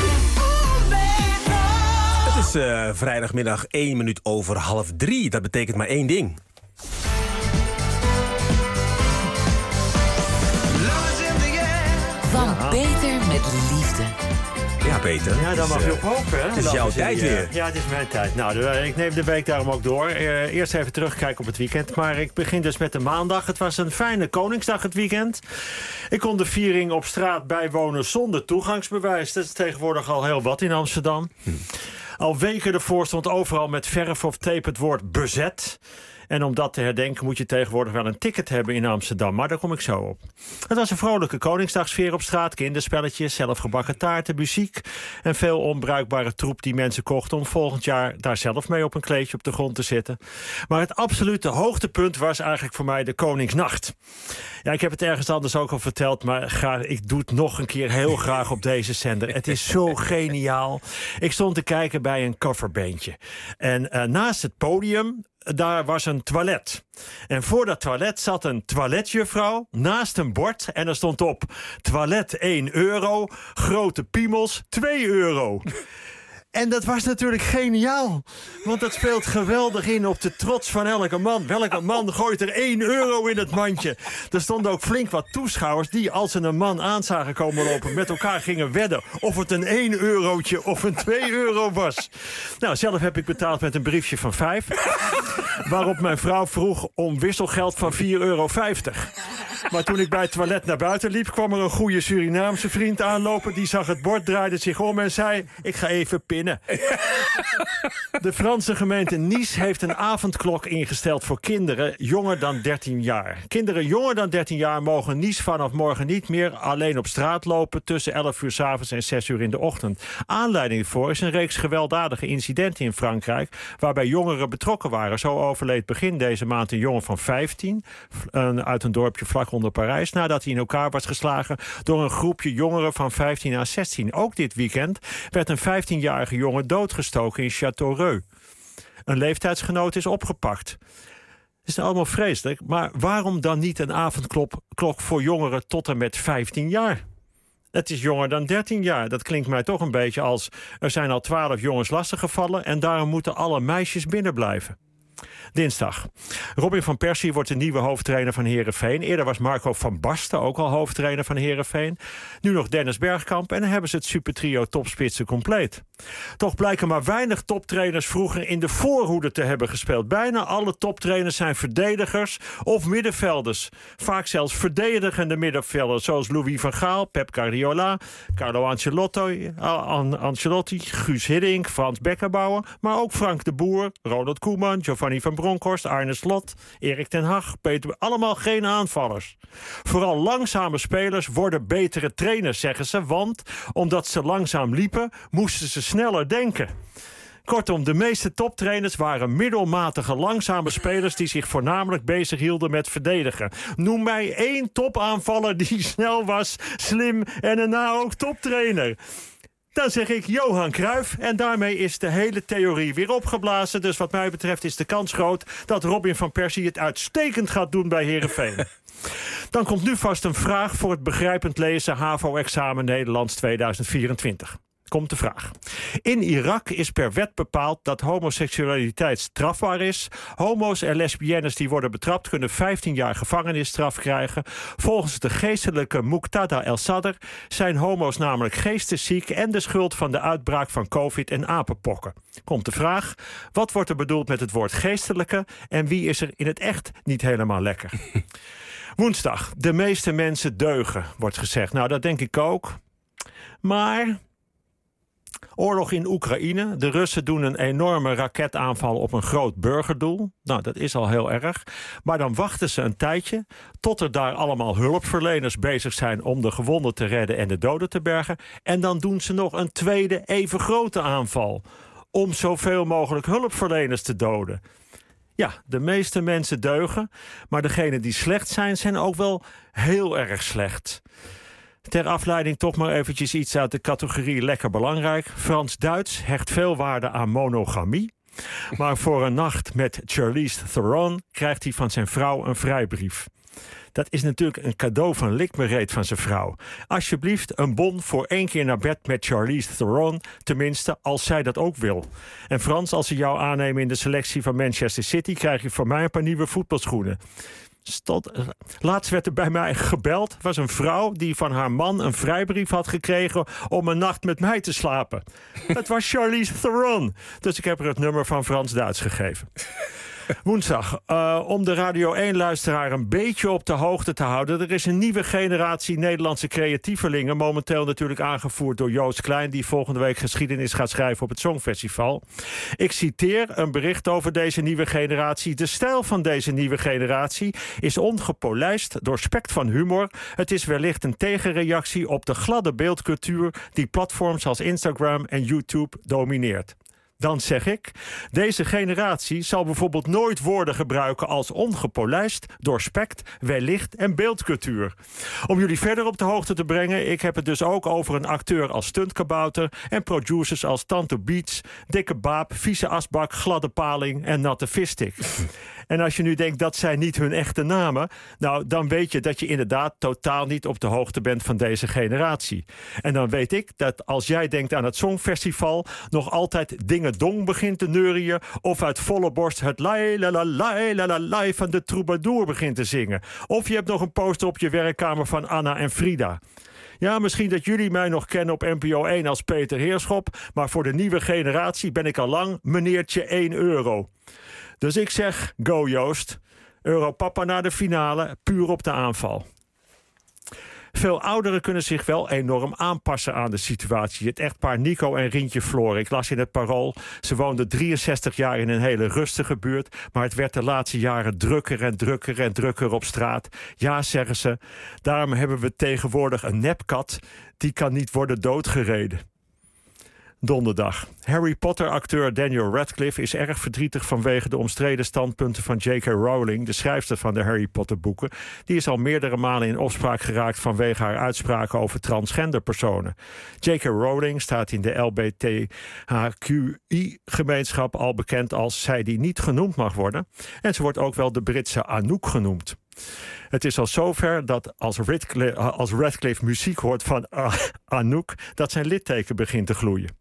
Het is uh, vrijdagmiddag één minuut over half drie. Dat betekent maar één ding. Van Ja. Peter met liefde. Ja, Peter. Ja, daar mag je op hopen. Hè? Het is Dat jouw die, tijd eh, weer. Ja, het is mijn tijd. Nou, de- ik neem de week daarom ook door. Uh, eerst even terugkijken op het weekend. Maar ik begin dus met de maandag. Het was een fijne Koningsdag het weekend. Ik kon de viering op straat bijwonen zonder toegangsbewijs. Dat is tegenwoordig al heel wat in Amsterdam. Hm. Al weken ervoor stond overal met verf of tape het woord bezet. En om dat te herdenken moet je tegenwoordig wel een ticket hebben in Amsterdam. Maar daar kom ik zo op. Het was een vrolijke Koningsdagsfeer op straat. Kinderspelletjes, zelfgebakken taarten, muziek. En veel onbruikbare troep die mensen kochten om volgend jaar daar zelf mee op een kleedje op de grond te zitten. Maar het absolute hoogtepunt was eigenlijk voor mij de Koningsnacht. Ja, ik heb het ergens anders ook al verteld, maar ga, ik doe het nog een keer heel graag op deze zender. Het is zo geniaal. Ik stond te kijken bij een coverbandje. En uh, naast het podium, daar was een toilet. En voor dat toilet zat een toiletjuffrouw naast een bord. En er stond op: toilet één euro, grote piemels twee euro. En dat was natuurlijk geniaal. Want dat speelt geweldig in op de trots van elke man. Welke man gooit er één euro in het mandje? Er stonden ook flink wat toeschouwers die, als ze een man aan zagen komen lopen, met elkaar gingen wedden of het een één eurotje of een twee euro was. Nou, zelf heb ik betaald met een briefje van vijf. Waarop mijn vrouw vroeg om wisselgeld van vier euro vijftig. Maar toen ik bij het toilet naar buiten liep, kwam er een goede Surinaamse vriend aanlopen. Die zag het bord, draaide zich om en zei: ik ga even pinnen. De Franse gemeente Nice heeft een avondklok ingesteld voor kinderen jonger dan dertien jaar. Kinderen jonger dan dertien jaar mogen Nice vanaf morgen niet meer alleen op straat lopen tussen elf uur 's avonds en zes uur in de ochtend. Aanleiding voor is een reeks gewelddadige incidenten in Frankrijk waarbij jongeren betrokken waren. Zo overleed begin deze maand een jongen van vijftien uit een dorpje vlak onder Parijs, nadat hij in elkaar was geslagen door een groepje jongeren van vijftien à zestien. Ook dit weekend werd een vijftienjarige jongen doodgestoken in Châteauroux. Een leeftijdsgenoot is opgepakt. Het is allemaal vreselijk, maar waarom dan niet een avondklok voor jongeren tot en met vijftien jaar? Het is jonger dan dertien jaar. Dat klinkt mij toch een beetje als: er zijn al twaalf jongens lastiggevallen en daarom moeten alle meisjes binnenblijven. Dinsdag. Robin van Persie wordt de nieuwe hoofdtrainer van Heerenveen. Eerder was Marco van Basten ook al hoofdtrainer van Heerenveen. Nu nog Dennis Bergkamp en dan hebben ze het supertrio topspitsen compleet. Toch blijken maar weinig toptrainers vroeger in de voorhoede te hebben gespeeld. Bijna alle toptrainers zijn verdedigers of middenvelders. Vaak zelfs verdedigende middenvelders zoals Louis van Gaal, Pep Guardiola, Carlo Ancelotti, Ancelotti, Guus Hiddink, Frans Beckenbauer, maar ook Frank de Boer, Ronald Koeman, Giovanni van Bronckhorst, Arne Slot, Erik ten Hag, Peter, allemaal geen aanvallers. Vooral langzame spelers worden betere trainers, zeggen ze, want omdat ze langzaam liepen, moesten ze sneller denken. Kortom, de meeste toptrainers waren middelmatige langzame spelers die zich voornamelijk bezighielden met verdedigen. Noem mij één topaanvaller die snel was, slim en daarna ook toptrainer. Dan zeg ik Johan Cruijff en daarmee is de hele theorie weer opgeblazen. Dus wat mij betreft is de kans groot dat Robin van Persie het uitstekend gaat doen bij Heerenveen. Dan komt nu vast een vraag voor het begrijpend lezen HAVO-examen Nederlands tweeduizend vierentwintig. Komt de vraag. In Irak is per wet bepaald dat homoseksualiteit strafbaar is. Homo's en lesbiennes die worden betrapt kunnen vijftien jaar gevangenisstraf krijgen. Volgens de geestelijke Muqtada el-Sadr zijn homo's namelijk geestesziek en de schuld van de uitbraak van covid en apenpokken. Komt de vraag: wat wordt er bedoeld met het woord geestelijke en wie is er in het echt niet helemaal lekker? Woensdag. De meeste mensen deugen, wordt gezegd. Nou, dat denk ik ook. Maar oorlog in Oekraïne. De Russen doen een enorme raketaanval op een groot burgerdoel. Nou, dat is al heel erg. Maar dan wachten ze een tijdje tot er daar allemaal hulpverleners bezig zijn om de gewonden te redden en de doden te bergen. En dan doen ze nog een tweede, even grote aanval om zoveel mogelijk hulpverleners te doden. Ja, de meeste mensen deugen, maar degenen die slecht zijn, zijn ook wel heel erg slecht. Ter afleiding toch maar eventjes iets uit de categorie lekker belangrijk. Frans-Duits hecht veel waarde aan monogamie. Maar voor een nacht met Charlize Theron krijgt hij van zijn vrouw een vrijbrief. Dat is natuurlijk een cadeau van likmereet van zijn vrouw. Alsjeblieft, een bon voor één keer naar bed met Charlize Theron. Tenminste, als zij dat ook wil. En Frans, als ze jou aannemen in de selectie van Manchester City, krijg je van mij een paar nieuwe voetbalschoenen. Stond, laatst werd er bij mij gebeld. Het was een vrouw die van haar man een vrijbrief had gekregen om een nacht met mij te slapen. Het was Charlize Theron. Dus ik heb er het nummer van Frans Duits gegeven. Woensdag, uh, om de Radio één-luisteraar een beetje op de hoogte te houden. Er is een nieuwe generatie Nederlandse creatievelingen. Momenteel natuurlijk aangevoerd door Joost Klein, die volgende week geschiedenis gaat schrijven op het Songfestival. Ik citeer een bericht over deze nieuwe generatie. De stijl van deze nieuwe generatie is ongepolijst, doorspekt van humor. Het is wellicht een tegenreactie op de gladde beeldcultuur die platforms als Instagram en YouTube domineert. Dan zeg ik, deze generatie zal bijvoorbeeld nooit woorden gebruiken als ongepolijst, doorspekt, wellicht en beeldcultuur. Om jullie verder op de hoogte te brengen, ik heb het dus ook over een acteur als stuntkabouter en producers als Tante Beats, Dikke Baap, Vieze Asbak, Gladde Paling en Natte Vistik. En als je nu denkt dat zijn niet hun echte namen, nou, dan weet je dat je inderdaad totaal niet op de hoogte bent van deze generatie. En dan weet ik dat als jij denkt aan het Songfestival, nog altijd dingen dong begint te neurien of uit volle borst het lai la la lai la la lai van de troubadour begint te zingen. Of je hebt nog een poster op je werkkamer van Anna en Frida. Ja, misschien dat jullie mij nog kennen op N P O één als Peter Heerschop, maar voor de nieuwe generatie ben ik al lang meneertje één euro. Dus ik zeg, go Joost. Europapa naar de finale, puur op de aanval. Veel ouderen kunnen zich wel enorm aanpassen aan de situatie. Het echtpaar Nico en Rientje Floor. Ik las in het Parool. Ze woonden drieënzestig jaar in een hele rustige buurt. Maar het werd de laatste jaren drukker en drukker en drukker op straat. Ja, zeggen ze. Daarom hebben we tegenwoordig een nepkat. Die kan niet worden doodgereden. Donderdag. Harry Potter-acteur Daniel Radcliffe is erg verdrietig vanwege de omstreden standpunten van J K Rowling, de schrijfster van de Harry Potter-boeken. Die is al meerdere malen in opspraak geraakt vanwege haar uitspraken over transgender personen. J K Rowling staat in de L B T H Q I-gemeenschap al bekend als zij die niet genoemd mag worden. En ze wordt ook wel de Britse Anouk genoemd. Het is al zover dat als Radcliffe, als Radcliffe muziek hoort van uh, Anouk, dat zijn litteken begint te gloeien.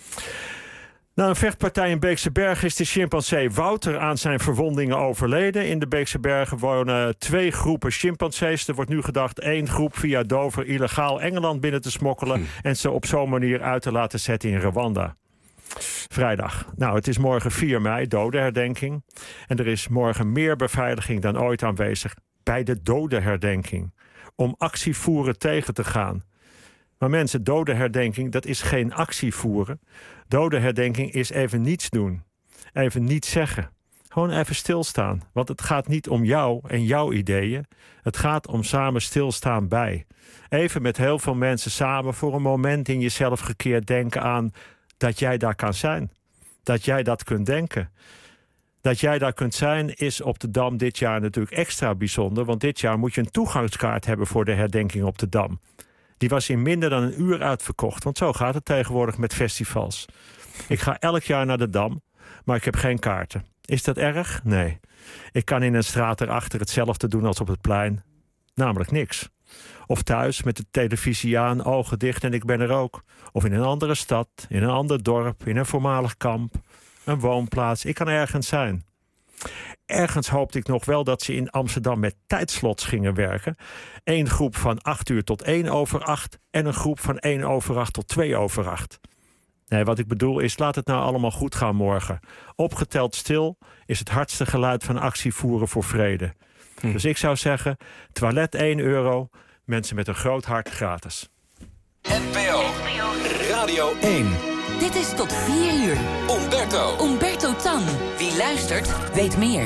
Na een vechtpartij in Beekse Bergen is de chimpansee Wouter aan zijn verwondingen overleden. In de Beekse Bergen wonen twee groepen chimpansees. Er wordt nu gedacht één groep via Dover illegaal Engeland binnen te smokkelen hm. en ze op zo'n manier uit te laten zetten in Rwanda. Vrijdag. Nou, het is morgen vier mei, dodenherdenking. En er is morgen meer beveiliging dan ooit aanwezig bij de dodenherdenking. Om actie voeren tegen te gaan. Maar mensen, dodenherdenking, dat is geen actie voeren. Dodenherdenking is even niets doen. Even niets zeggen. Gewoon even stilstaan. Want het gaat niet om jou en jouw ideeën. Het gaat om samen stilstaan bij. Even met heel veel mensen samen voor een moment in jezelf gekeerd denken aan dat jij daar kan zijn. Dat jij dat kunt denken. Dat jij daar kunt zijn is op de Dam dit jaar natuurlijk extra bijzonder. Want dit jaar moet je een toegangskaart hebben voor de herdenking op de Dam. Die was in minder dan een uur uitverkocht. Want zo gaat het tegenwoordig met festivals. Ik ga elk jaar naar de Dam, maar ik heb geen kaarten. Is dat erg? Nee. Ik kan in een straat erachter hetzelfde doen als op het plein. Namelijk niks. Of thuis met de televisie aan, ogen dicht en ik ben er ook. Of in een andere stad, in een ander dorp, in een voormalig kamp, een woonplaats. Ik kan ergens zijn. Ergens hoopte ik nog wel dat ze in Amsterdam met tijdslots gingen werken. Eén groep van acht uur tot één over acht en een groep van één over acht tot twee over acht. Nee, wat ik bedoel is, laat het nou allemaal goed gaan morgen. Opgeteld stil is het hardste geluid van actie voeren voor vrede. Hm. Dus ik zou zeggen, toilet één euro, mensen met een groot hart gratis. N P O Radio één. Dit is tot vier uur. Umberto. Umberto Tan. Wie luistert, weet meer.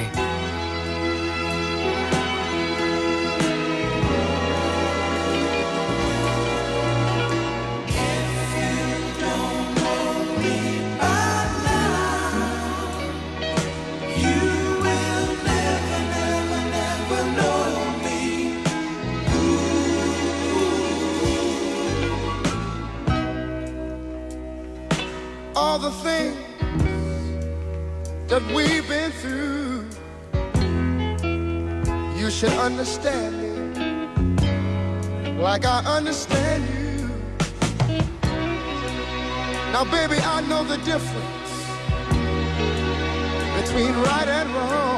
All the things that we've been through, you should understand me. like I understand you. Now, baby, I know the difference between right and wrong.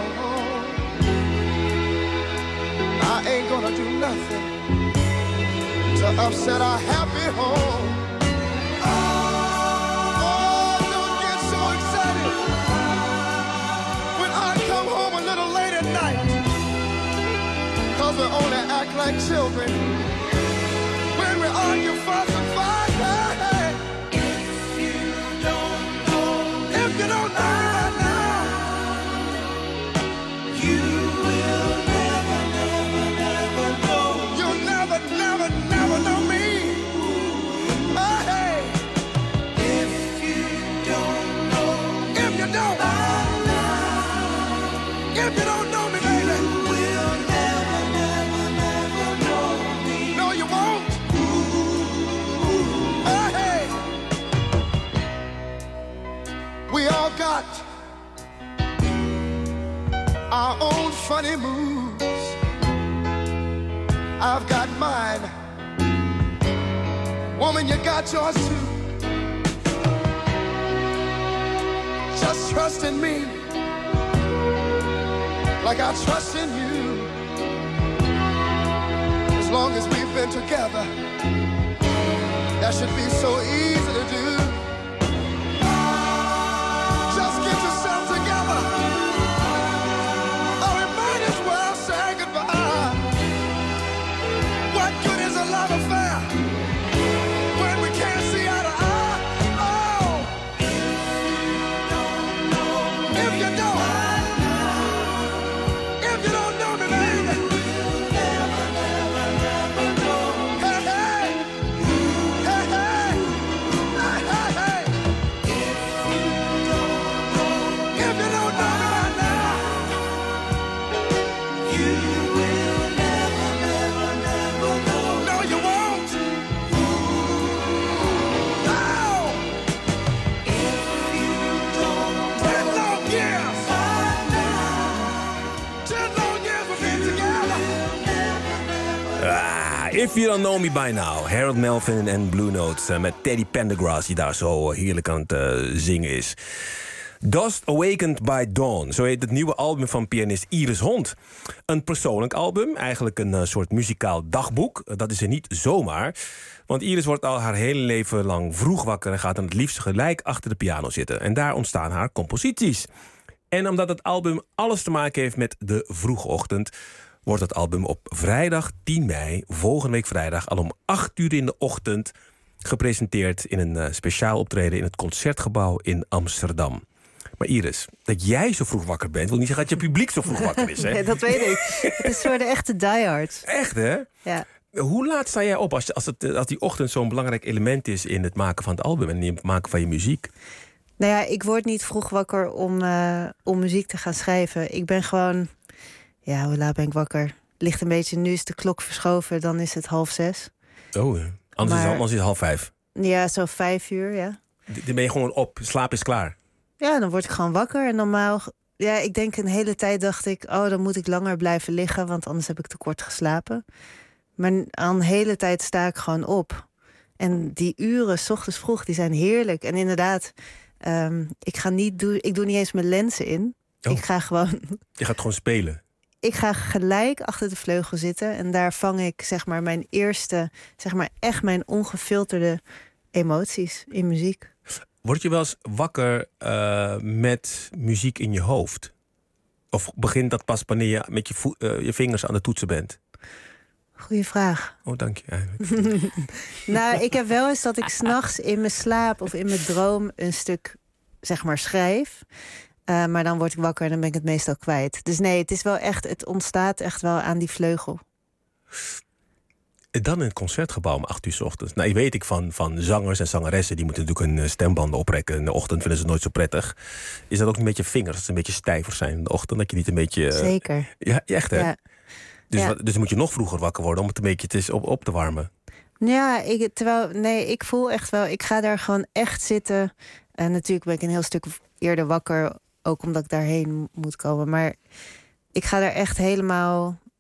I ain't gonna do nothing to upset our happy home. Oh, don't get so excited when I come home a little late at night, 'cause we only act like children when we argue, fuss and fight. Hey, hey. If you don't know, if you don't know me by now, you will never, never, never know. You'll never, never, never know me. Hey, hey. If you don't know, if you don't, if you don't know me, baby, you will never, never, never know me. No, you won't. Hey, hey. We all got our own funny moves. I've got mine. Woman, you got yours too. Just trust in me like I trust in you. As long as we've been together, that should be so easy to do. Just get yourself together, or we might as well say goodbye. What good is a love affair when we can't see eye to eye? Oh, if you don't, if you don't know me, baby, never, never, never know. Hey, hey, hey, hey, hey, hey, hey. If you don't know me by now, you will never, never, never know. No, you won't. No. If you don't ten long years, ten long years we've been together. Ah, If You Don't Know Me By Now. Harold Melvin en Blue Notes uh, met Teddy Pendergrass, die daar zo uh, heerlijk aan het uh, zingen is. Dust Awakened by Dawn, zo heet het nieuwe album van pianist Iris Hond. Een persoonlijk album, eigenlijk een uh, soort muzikaal dagboek. Uh, dat is er niet zomaar, want Iris wordt al haar hele leven lang vroeg wakker en gaat dan het liefst gelijk achter de piano zitten. En daar ontstaan haar composities. En omdat het album alles te maken heeft met de vroege ochtend, wordt het album op vrijdag tien mei, volgende week vrijdag, al om acht uur in de ochtend gepresenteerd in een uh, speciaal optreden in het Concertgebouw in Amsterdam. Maar Iris, dat jij zo vroeg wakker bent, wil niet zeggen dat je publiek zo vroeg wakker is, hè? Nee, dat weet ik. Het is voor de echte diehards. Echt, hè? Ja. Hoe laat sta jij op als, als, het, als die ochtend zo'n belangrijk element is in het maken van het album en in het maken van je muziek? Nou ja, ik word niet vroeg wakker om, uh, om muziek te gaan schrijven. Ik ben gewoon... Ja, hoe laat ben ik wakker? Ligt een beetje, nu is de klok verschoven, dan is het half zes. Oh, ja. Anders, maar, is, anders is het half vijf. Ja, zo vijf uur, ja. Dan ben je gewoon op, slaap is klaar. Ja, dan word ik gewoon wakker. En normaal, ja, ik denk een hele tijd dacht ik... oh, dan moet ik langer blijven liggen, want anders heb ik te kort geslapen. Maar al een hele tijd sta ik gewoon op. En die uren, 's ochtends vroeg, die zijn heerlijk. En inderdaad, um, ik ga niet doen, ik doe niet eens mijn lenzen in. Oh. Ik ga gewoon... Je gaat gewoon spelen? Ik ga gelijk achter de vleugel zitten. En daar vang ik, zeg maar, mijn eerste... zeg maar, echt mijn ongefilterde emoties in muziek. Word je wel eens wakker uh, met muziek in je hoofd? Of begint dat pas wanneer je met je, vo- uh, je vingers aan de toetsen bent? Goeie vraag. Oh, dank je. Nou, ik heb wel eens dat ik 's nachts in mijn slaap of in mijn droom een stuk, zeg maar, schrijf. Uh, maar dan word ik wakker en dan ben ik het meestal kwijt. Dus nee, het is wel echt, het ontstaat echt wel aan die vleugel. Dan in het Concertgebouw om acht uur 's ochtends. Nou, weet ik van, van zangers en zangeressen, die moeten natuurlijk hun stembanden oprekken. In de ochtend vinden ze het nooit zo prettig. Is dat ook een beetje vingers, dat ze een beetje stijver zijn in de ochtend? Dat je niet een beetje... Uh... Zeker. Ja, echt hè? Ja. Dus, ja. dus dan moet je nog vroeger wakker worden om het een beetje te, op, op te warmen. Ja, ik, terwijl, nee, ik voel echt wel, ik ga daar gewoon echt zitten. En natuurlijk ben ik een heel stuk eerder wakker, ook omdat ik daarheen moet komen. Maar ik ga daar echt helemaal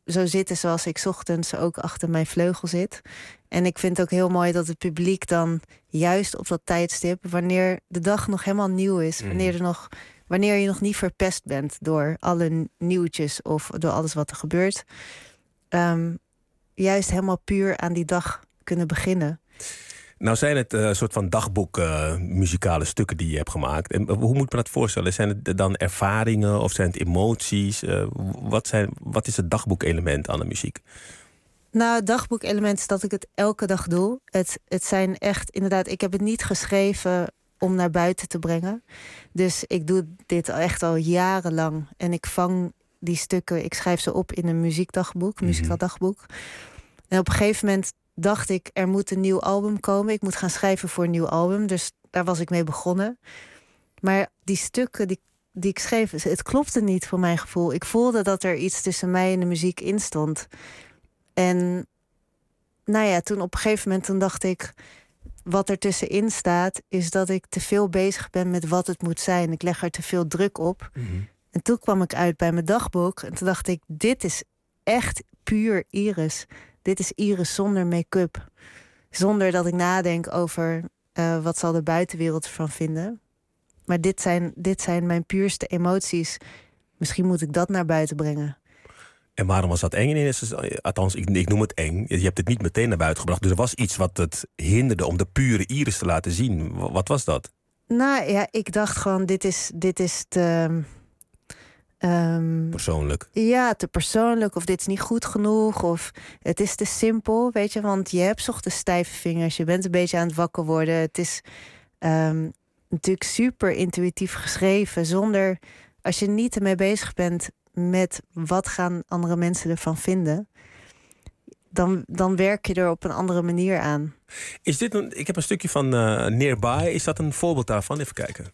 zo zitten zoals ik 's ochtends ook achter mijn vleugel zit. En ik vind het ook heel mooi dat het publiek dan juist op dat tijdstip, wanneer de dag nog helemaal nieuw is, Mm. wanneer, er nog, wanneer je nog niet verpest bent door alle nieuwtjes of door alles wat er gebeurt, um, juist helemaal puur aan die dag kunnen beginnen. Nou zijn het een uh, soort van dagboek uh, muzikale stukken die je hebt gemaakt. En hoe moet me dat voorstellen? Zijn het dan ervaringen of zijn het emoties? Uh, wat, zijn, wat is het dagboekelement aan de muziek? Nou, het dagboekelement is dat ik het elke dag doe. Het, het zijn echt, inderdaad, ik heb het niet geschreven om naar buiten te brengen. Dus ik doe dit echt al jarenlang. En ik vang die stukken, ik schrijf ze op in een muziekdagboek, een muzikaal dagboek. En op een gegeven moment dacht ik, er moet een nieuw album komen. Ik moet gaan schrijven voor een nieuw album. Dus daar was ik mee begonnen. Maar die stukken die, die ik schreef, het klopte niet voor mijn gevoel. Ik voelde dat er iets tussen mij en de muziek in stond. En nou ja, toen op een gegeven moment toen dacht ik, wat er tussenin staat, is dat ik te veel bezig ben met wat het moet zijn. Ik leg er te veel druk op. Mm-hmm. En toen kwam ik uit bij mijn dagboek. En toen dacht ik, dit is echt puur Iris. Dit is Iris zonder make-up. Zonder dat ik nadenk over uh, wat zal de buitenwereld ervan vinden. Maar dit zijn, dit zijn mijn puurste emoties. Misschien moet ik dat naar buiten brengen. En waarom was dat eng? Althans, ik, ik noem het eng. Je hebt het niet meteen naar buiten gebracht. Dus er was iets wat het hinderde om de pure Iris te laten zien. Wat was dat? Nou ja, ik dacht gewoon, dit is, dit is te... Um, persoonlijk. Ja, te persoonlijk. Of dit is niet goed genoeg. Of het is te simpel, weet je. Want je hebt 's ochtends stijve vingers. Je bent een beetje aan het wakker worden. Het is um, natuurlijk super intuïtief geschreven. Zonder, als je niet ermee bezig bent met wat gaan andere mensen ervan vinden, dan, dan werk je er op een andere manier aan. Is dit een, ik heb een stukje van uh, Nearby. Is dat een voorbeeld daarvan? Even kijken.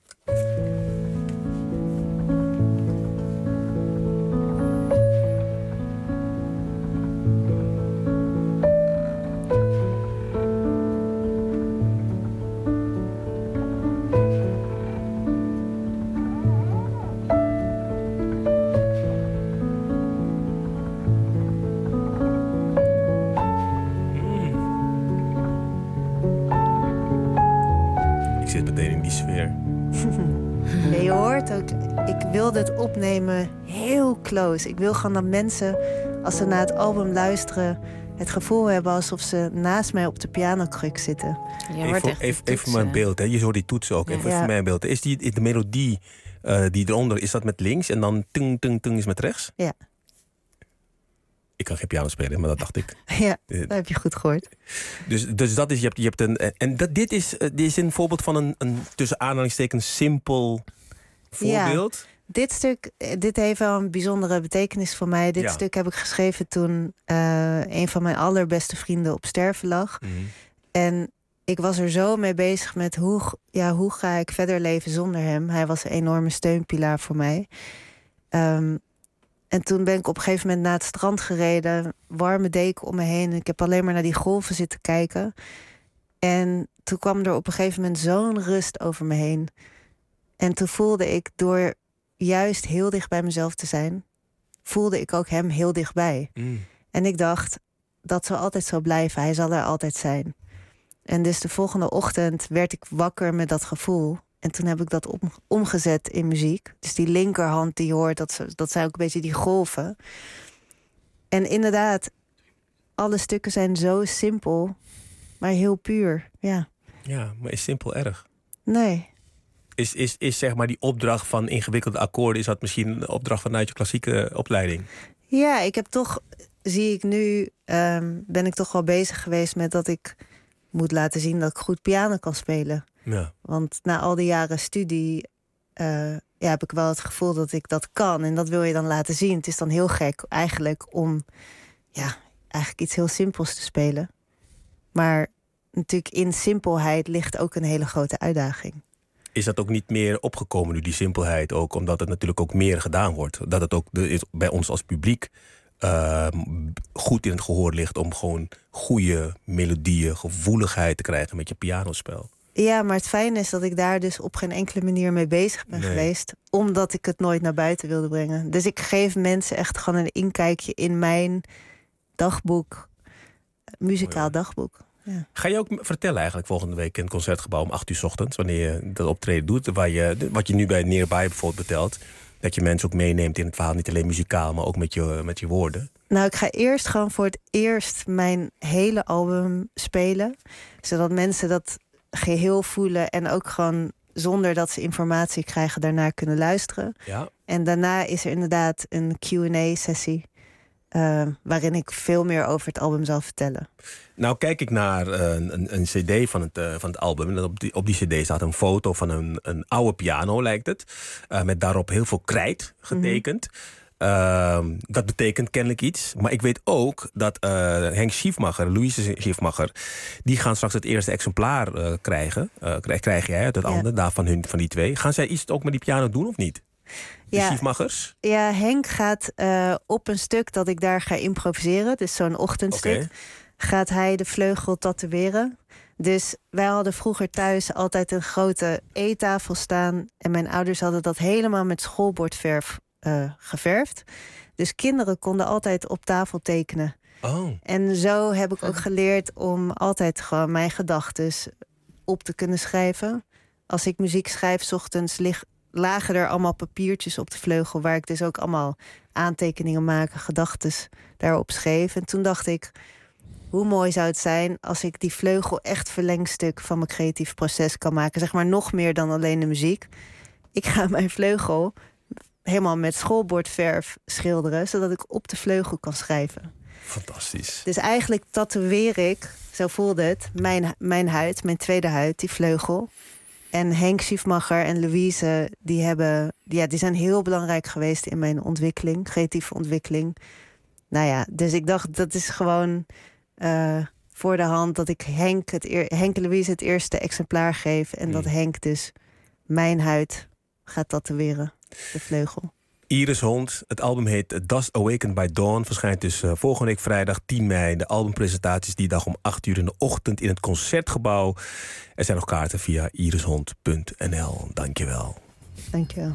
Ja, je hoort ook, ik wilde het opnemen heel close. Ik wil gewoon dat mensen, als ze naar het album luisteren, het gevoel hebben alsof ze naast mij op de pianokruk zitten. Ja, even even, even, even voor mijn beeld, hè. Je hoort die toetsen ook. Even ja. voor mijn beeld. Is die de melodie uh, die eronder, is dat met links en dan tung tung tung is met rechts? Ja. Ik kan geen piano spelen, maar dat dacht ik. Ja, dat heb je goed gehoord. Dus, dus dat is, je hebt, je hebt een. En dat, dit, is, dit is een voorbeeld van een, een tussen aanhalingstekens simpel voorbeeld. Ja, dit stuk, dit heeft wel een bijzondere betekenis voor mij. Dit ja. stuk heb ik geschreven toen uh, een van mijn allerbeste vrienden op sterven lag. Mm-hmm. En ik was er zo mee bezig met hoe, ja, hoe ga ik verder leven zonder hem. Hij was een enorme steunpilaar voor mij. Um, En toen ben ik op een gegeven moment naar het strand gereden. Warme deken om me heen. Ik heb alleen maar naar die golven zitten kijken. En toen kwam er op een gegeven moment zo'n rust over me heen. En toen voelde ik, door juist heel dicht bij mezelf te zijn, voelde ik ook hem heel dichtbij. Mm. En ik dacht, dat zal altijd zo blijven. Hij zal er altijd zijn. En dus de volgende ochtend werd ik wakker met dat gevoel. En toen heb ik dat om, omgezet in muziek. Dus die linkerhand die je hoort, dat, dat zijn ook een beetje die golven. En inderdaad, alle stukken zijn zo simpel, maar heel puur. Ja, ja, maar is simpel erg? Nee. Is, is, is zeg maar die opdracht van ingewikkelde akkoorden, is dat misschien een opdracht vanuit je klassieke opleiding? Ja, ik heb toch, zie ik nu, um, ben ik toch wel bezig geweest met dat ik moet laten zien dat ik goed piano kan spelen. Ja. Want na al die jaren studie uh, ja, heb ik wel het gevoel dat ik dat kan. En dat wil je dan laten zien. Het is dan heel gek eigenlijk om ja, eigenlijk iets heel simpels te spelen. Maar natuurlijk in simpelheid ligt ook een hele grote uitdaging. Is dat ook niet meer opgekomen nu, die simpelheid ook? Omdat het natuurlijk ook meer gedaan wordt. Dat het ook de, bij ons als publiek uh, goed in het gehoor ligt om gewoon goede melodieën, gevoeligheid te krijgen met je pianospel. Ja, maar het fijne is dat ik daar dus op geen enkele manier mee bezig ben nee. geweest. Omdat ik het nooit naar buiten wilde brengen. Dus ik geef mensen echt gewoon een inkijkje in mijn dagboek. Muzikaal oh ja. dagboek. Ja. Ga je ook vertellen eigenlijk volgende week in het Concertgebouw om acht uur 's ochtends, wanneer je dat optreden doet, waar je, wat je nu bij Nearby bijvoorbeeld vertelt, dat je mensen ook meeneemt in het verhaal, niet alleen muzikaal, maar ook met je, met je woorden? Nou, ik ga eerst gewoon voor het eerst mijn hele album spelen, zodat mensen dat geheel voelen en ook gewoon zonder dat ze informatie krijgen daarna kunnen luisteren. Ja. En daarna is er inderdaad een Q en A-sessie. Uh, waarin ik veel meer over het album zal vertellen. Nou kijk ik naar uh, een, een cd van het, uh, van het album. En op die, op die cd staat een foto van een, een oude piano, lijkt het. Uh, met daarop heel veel krijt getekend. Mm-hmm. Uh, dat betekent kennelijk iets. Maar ik weet ook dat uh, Henk Schiefmacher, Louise Schiefmacher, die gaan straks het eerste exemplaar uh, krijgen. Uh, krijg, krijg jij uit het ja. andere, daar van, hun, van die twee. Gaan zij iets ook met die piano doen of niet? Ja, ja, Henk gaat uh, op een stuk dat ik daar ga improviseren, dus zo'n ochtendstuk, okay. gaat hij de vleugel tatoeëren. Dus wij hadden vroeger thuis altijd een grote eettafel staan en mijn ouders hadden dat helemaal met schoolbordverf uh, geverfd. Dus kinderen konden altijd op tafel tekenen. Oh. En zo heb ik ook geleerd om altijd gewoon mijn gedachten op te kunnen schrijven. Als ik muziek schrijf, 's ochtends lig lagen er allemaal papiertjes op de vleugel, waar ik dus ook allemaal aantekeningen maken, gedachten daarop schreef. En toen dacht ik, hoe mooi zou het zijn als ik die vleugel echt verlengstuk van mijn creatief proces kan maken. Zeg maar nog meer dan alleen de muziek. Ik ga mijn vleugel helemaal met schoolbordverf schilderen, zodat ik op de vleugel kan schrijven. Fantastisch. Dus eigenlijk tatoeëer ik, zo voelde het, mijn, mijn huid, mijn tweede huid, die vleugel. En Henk Schiefmacher en Louise, die, hebben, ja, die zijn heel belangrijk geweest in mijn ontwikkeling, creatieve ontwikkeling. Nou ja, dus ik dacht, dat is gewoon uh, voor de hand dat ik Henk, het eer, Henk en Louise het eerste exemplaar geef. En mm. dat Henk dus mijn huid gaat tatoeëren, de vleugel. Iris Hond, het album heet Dust Awakened by Dawn. Verschijnt dus uh, volgende week vrijdag tien mei. De albumpresentaties die dag om acht uur in de ochtend in het Concertgebouw. Er zijn nog kaarten via irishond punt n l. Dankjewel. Dankjewel.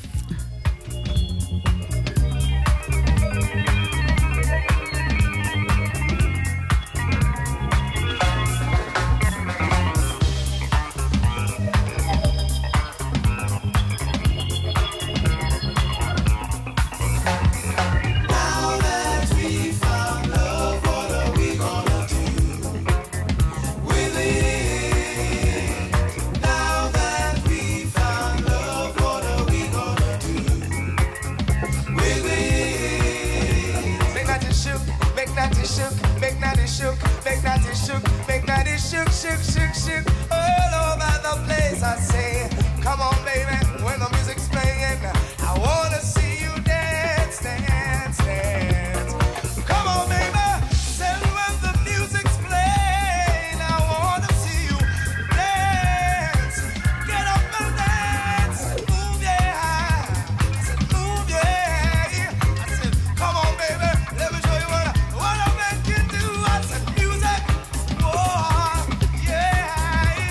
Shook, make that it shook, make that it shook, shook, shook, shook, all over the place. I say, come on, baby, when the music's playing, I wanna see you dance, dance, dance. Come on, baby, tell me when the music's playing, I wanna see you dance. Get up and dance, move yeah, I said move yeah. I said, come on, baby, let me show you what I, what I make you do. I said music, oh yeah,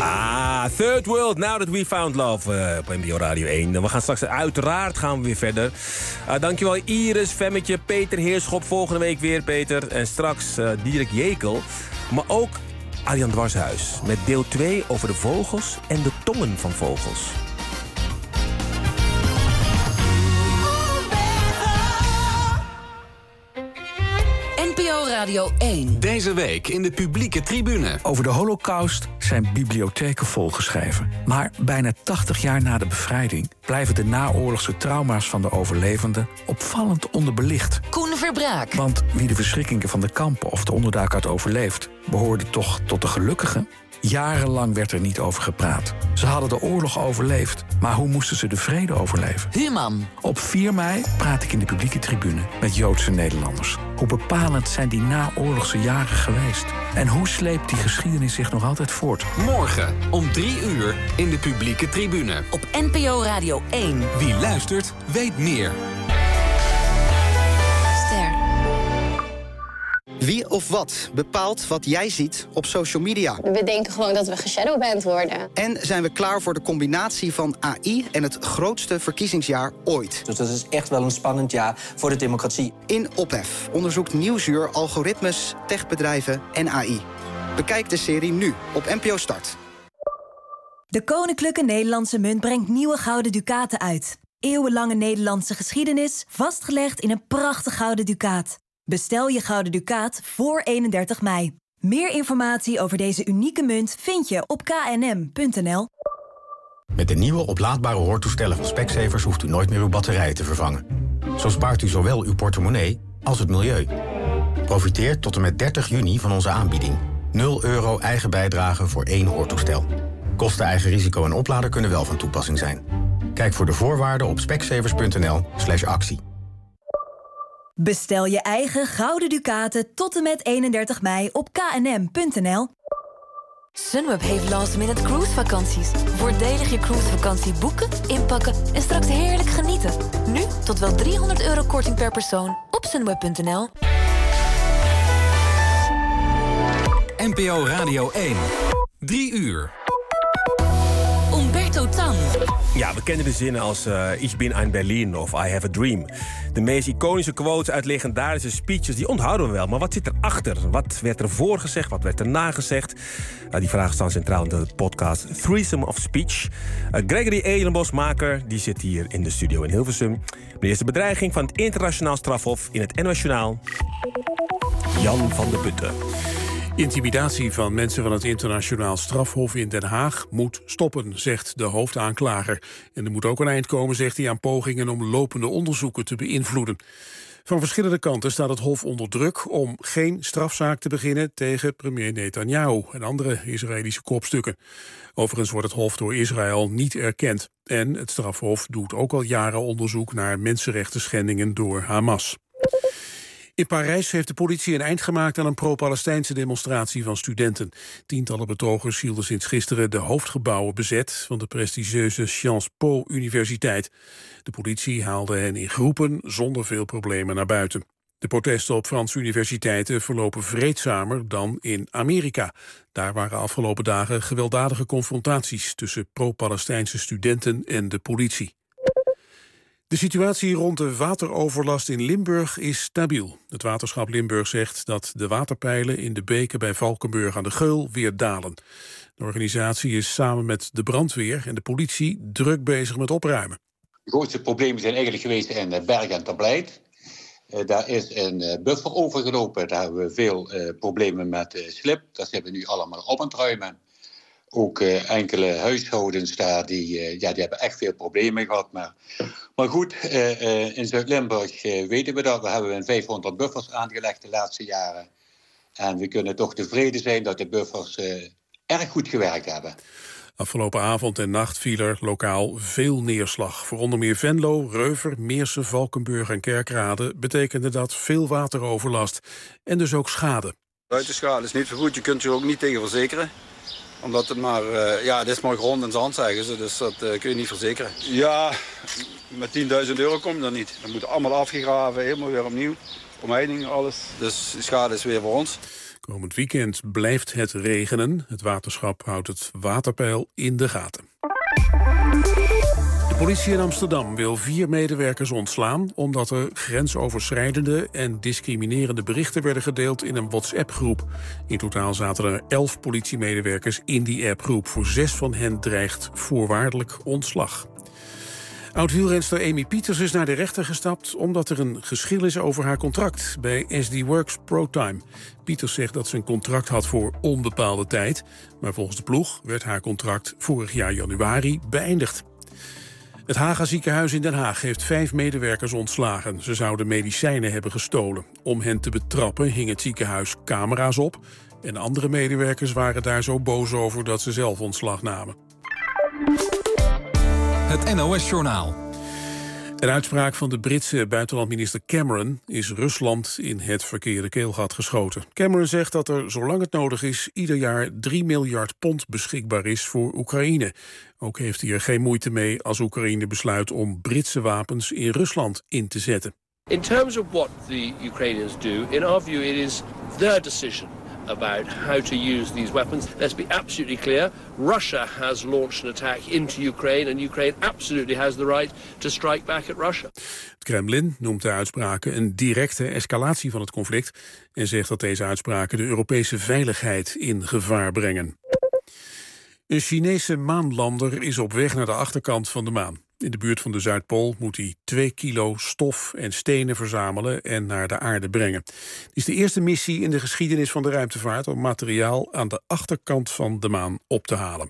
Ah, Third World, Now That We Found Love uh, op N P O Radio één. We gaan straks uiteraard gaan we weer verder. Uh, dankjewel Iris, Femmetje, Peter Heerschop. Volgende week weer, Peter. En straks uh, Dierik Jekel. Maar ook Arjan Dwarshuis. Met deel twee over de vogels en de tongen van vogels. N P O Radio één. Deze week in de publieke tribune. Over de Holocaust zijn bibliotheken volgeschreven. Maar bijna tachtig jaar na de bevrijding blijven de naoorlogse trauma's van de overlevenden opvallend onderbelicht. Koen Verbraak. Want wie de verschrikkingen van de kampen of de onderduik had overleefd, behoorde toch tot de gelukkigen? Jarenlang werd er niet over gepraat. Ze hadden de oorlog overleefd, maar hoe moesten ze de vrede overleven? Human. Op vier mei praat ik in de publieke tribune met Joodse Nederlanders. Hoe bepalend zijn die naoorlogse jaren geweest? En hoe sleept die geschiedenis zich nog altijd voort? Morgen om drie uur in de publieke tribune. Op N P O Radio één. Wie luistert, weet meer. Wie of wat bepaalt wat jij ziet op social media? We denken gewoon dat we geshadowband worden. En zijn we klaar voor de combinatie van A I en het grootste verkiezingsjaar ooit? Dus dat is echt wel een spannend jaar voor de democratie. In Ophef onderzoekt Nieuwsuur algoritmes, techbedrijven en A I. Bekijk de serie nu op N P O Start. De Koninklijke Nederlandse Munt brengt nieuwe gouden ducaten uit. Eeuwenlange Nederlandse geschiedenis, vastgelegd in een prachtig gouden ducaat. Bestel je gouden ducaat voor eenendertig mei. Meer informatie over deze unieke munt vind je op k n m punt n l. Met de nieuwe oplaadbare hoortoestellen van Specsavers hoeft u nooit meer uw batterijen te vervangen. Zo spaart u zowel uw portemonnee als het milieu. Profiteer tot en met dertig juni van onze aanbieding. nul euro eigen bijdrage voor één hoortoestel. Kosten, eigen risico en oplader kunnen wel van toepassing zijn. Kijk voor de voorwaarden op specsavers punt n l slash actie. Bestel je eigen gouden ducaten tot en met eenendertig mei op k n m punt n l. Sunweb heeft last minute cruise vakanties. Voordelig je cruisevakantie boeken, inpakken en straks heerlijk genieten. Nu tot wel driehonderd euro korting per persoon op sunweb punt n l. N P O Radio één. Drie uur. Umberto Tan. Ja, we kennen de zinnen als uh, Ich bin ein Berlin of I have a dream. De meest iconische quotes uit legendarische speeches, die onthouden we wel. Maar wat zit erachter? Wat werd er voorgezegd? Wat werd er nagezegd? Uh, die vragen staan centraal in de podcast Threesome of Speech. Uh, Gregory Elenbos, maker, die zit hier in de studio in Hilversum. De eerste bedreiging van het internationaal strafhof in het N O S Journaal. Jan van de Putten. Intimidatie van mensen van het internationaal strafhof in Den Haag moet stoppen, zegt de hoofdaanklager. En er moet ook een eind komen, zegt hij, aan pogingen om lopende onderzoeken te beïnvloeden. Van verschillende kanten staat het hof onder druk om geen strafzaak te beginnen tegen premier Netanyahu en andere Israëlische kopstukken. Overigens wordt het hof door Israël niet erkend. En het strafhof doet ook al jaren onderzoek naar mensenrechtenschendingen door Hamas. In Parijs heeft de politie een eind gemaakt aan een pro-Palestijnse demonstratie van studenten. Tientallen betogers hielden sinds gisteren de hoofdgebouwen bezet van de prestigieuze Sciences Po Universiteit. De politie haalde hen in groepen zonder veel problemen naar buiten. De protesten op Franse universiteiten verlopen vreedzamer dan in Amerika. Daar waren afgelopen dagen gewelddadige confrontaties tussen pro-Palestijnse studenten en de politie. De situatie rond de wateroverlast in Limburg is stabiel. Het waterschap Limburg zegt dat de waterpeilen in de beken bij Valkenburg aan de Geul weer dalen. De organisatie is samen met de brandweer en de politie druk bezig met opruimen. De grootste problemen zijn eigenlijk geweest in Bergen en Terblijt. Uh, daar is een uh, buffer overgelopen. Daar hebben we veel uh, problemen met uh, slip. Dat zijn we nu allemaal op aan het ruimen. Ook uh, enkele huishoudens daar, die, uh, ja, die hebben echt veel problemen gehad. Maar, maar goed, uh, uh, in Zuid-Limburg uh, weten we dat. We hebben vijfhonderd buffers aangelegd de laatste jaren. En we kunnen toch tevreden zijn dat de buffers uh, erg goed gewerkt hebben. Afgelopen avond en nacht viel er lokaal veel neerslag. Voor onder meer Venlo, Reuver, Meersen, Valkenburg en Kerkrade betekende dat veel wateroverlast. En dus ook schade. Buitenschade is niet vergoed, je kunt je er ook niet tegen verzekeren. Omdat het maar, uh, ja, dit is maar grond en zand, zeggen ze, dus dat uh, kun je niet verzekeren. Ja, met tienduizend euro kom je er niet. Dat moet allemaal afgegraven, helemaal weer opnieuw. Omheining, alles. Dus de schade is weer voor ons. Komend weekend blijft het regenen. Het waterschap houdt het waterpeil in de gaten. De politie in Amsterdam wil vier medewerkers ontslaan omdat er grensoverschrijdende en discriminerende berichten werden gedeeld in een WhatsApp-groep. In totaal zaten er elf politiemedewerkers in die appgroep. Voor zes van hen dreigt voorwaardelijk ontslag. Oud-wielrenster Amy Pieters is naar de rechter gestapt omdat er een geschil is over haar contract bij S D Works ProTime. Pieters zegt dat ze een contract had voor onbepaalde tijd, maar volgens de ploeg werd haar contract vorig jaar januari beëindigd. Het Haga ziekenhuis in Den Haag heeft vijf medewerkers ontslagen. Ze zouden medicijnen hebben gestolen. Om hen te betrappen hing het ziekenhuis camera's op en andere medewerkers waren daar zo boos over dat ze zelf ontslag namen. Het N O S-journaal. Een uitspraak van de Britse buitenlandminister Cameron is Rusland in het verkeerde keelgat geschoten. Cameron zegt dat er, zolang het nodig is, ieder jaar drie miljard pond beschikbaar is voor Oekraïne. Ook heeft hij er geen moeite mee als Oekraïne besluit om Britse wapens in Rusland in te zetten. In terms of what the Ukrainians do, in our view it is their decision about how to use these weapons. Let's be absolutely clear. Russia has launched an attack into Ukraine and Ukraine absolutely has the right to strike back at Russia. Het Kremlin noemt de uitspraken een directe escalatie van het conflict en zegt dat deze uitspraken de Europese veiligheid in gevaar brengen. Een Chinese maanlander is op weg naar de achterkant van de maan. In de buurt van de Zuidpool moet hij twee kilo stof en stenen verzamelen en naar de aarde brengen. Het is de eerste missie in de geschiedenis van de ruimtevaart om materiaal aan de achterkant van de maan op te halen.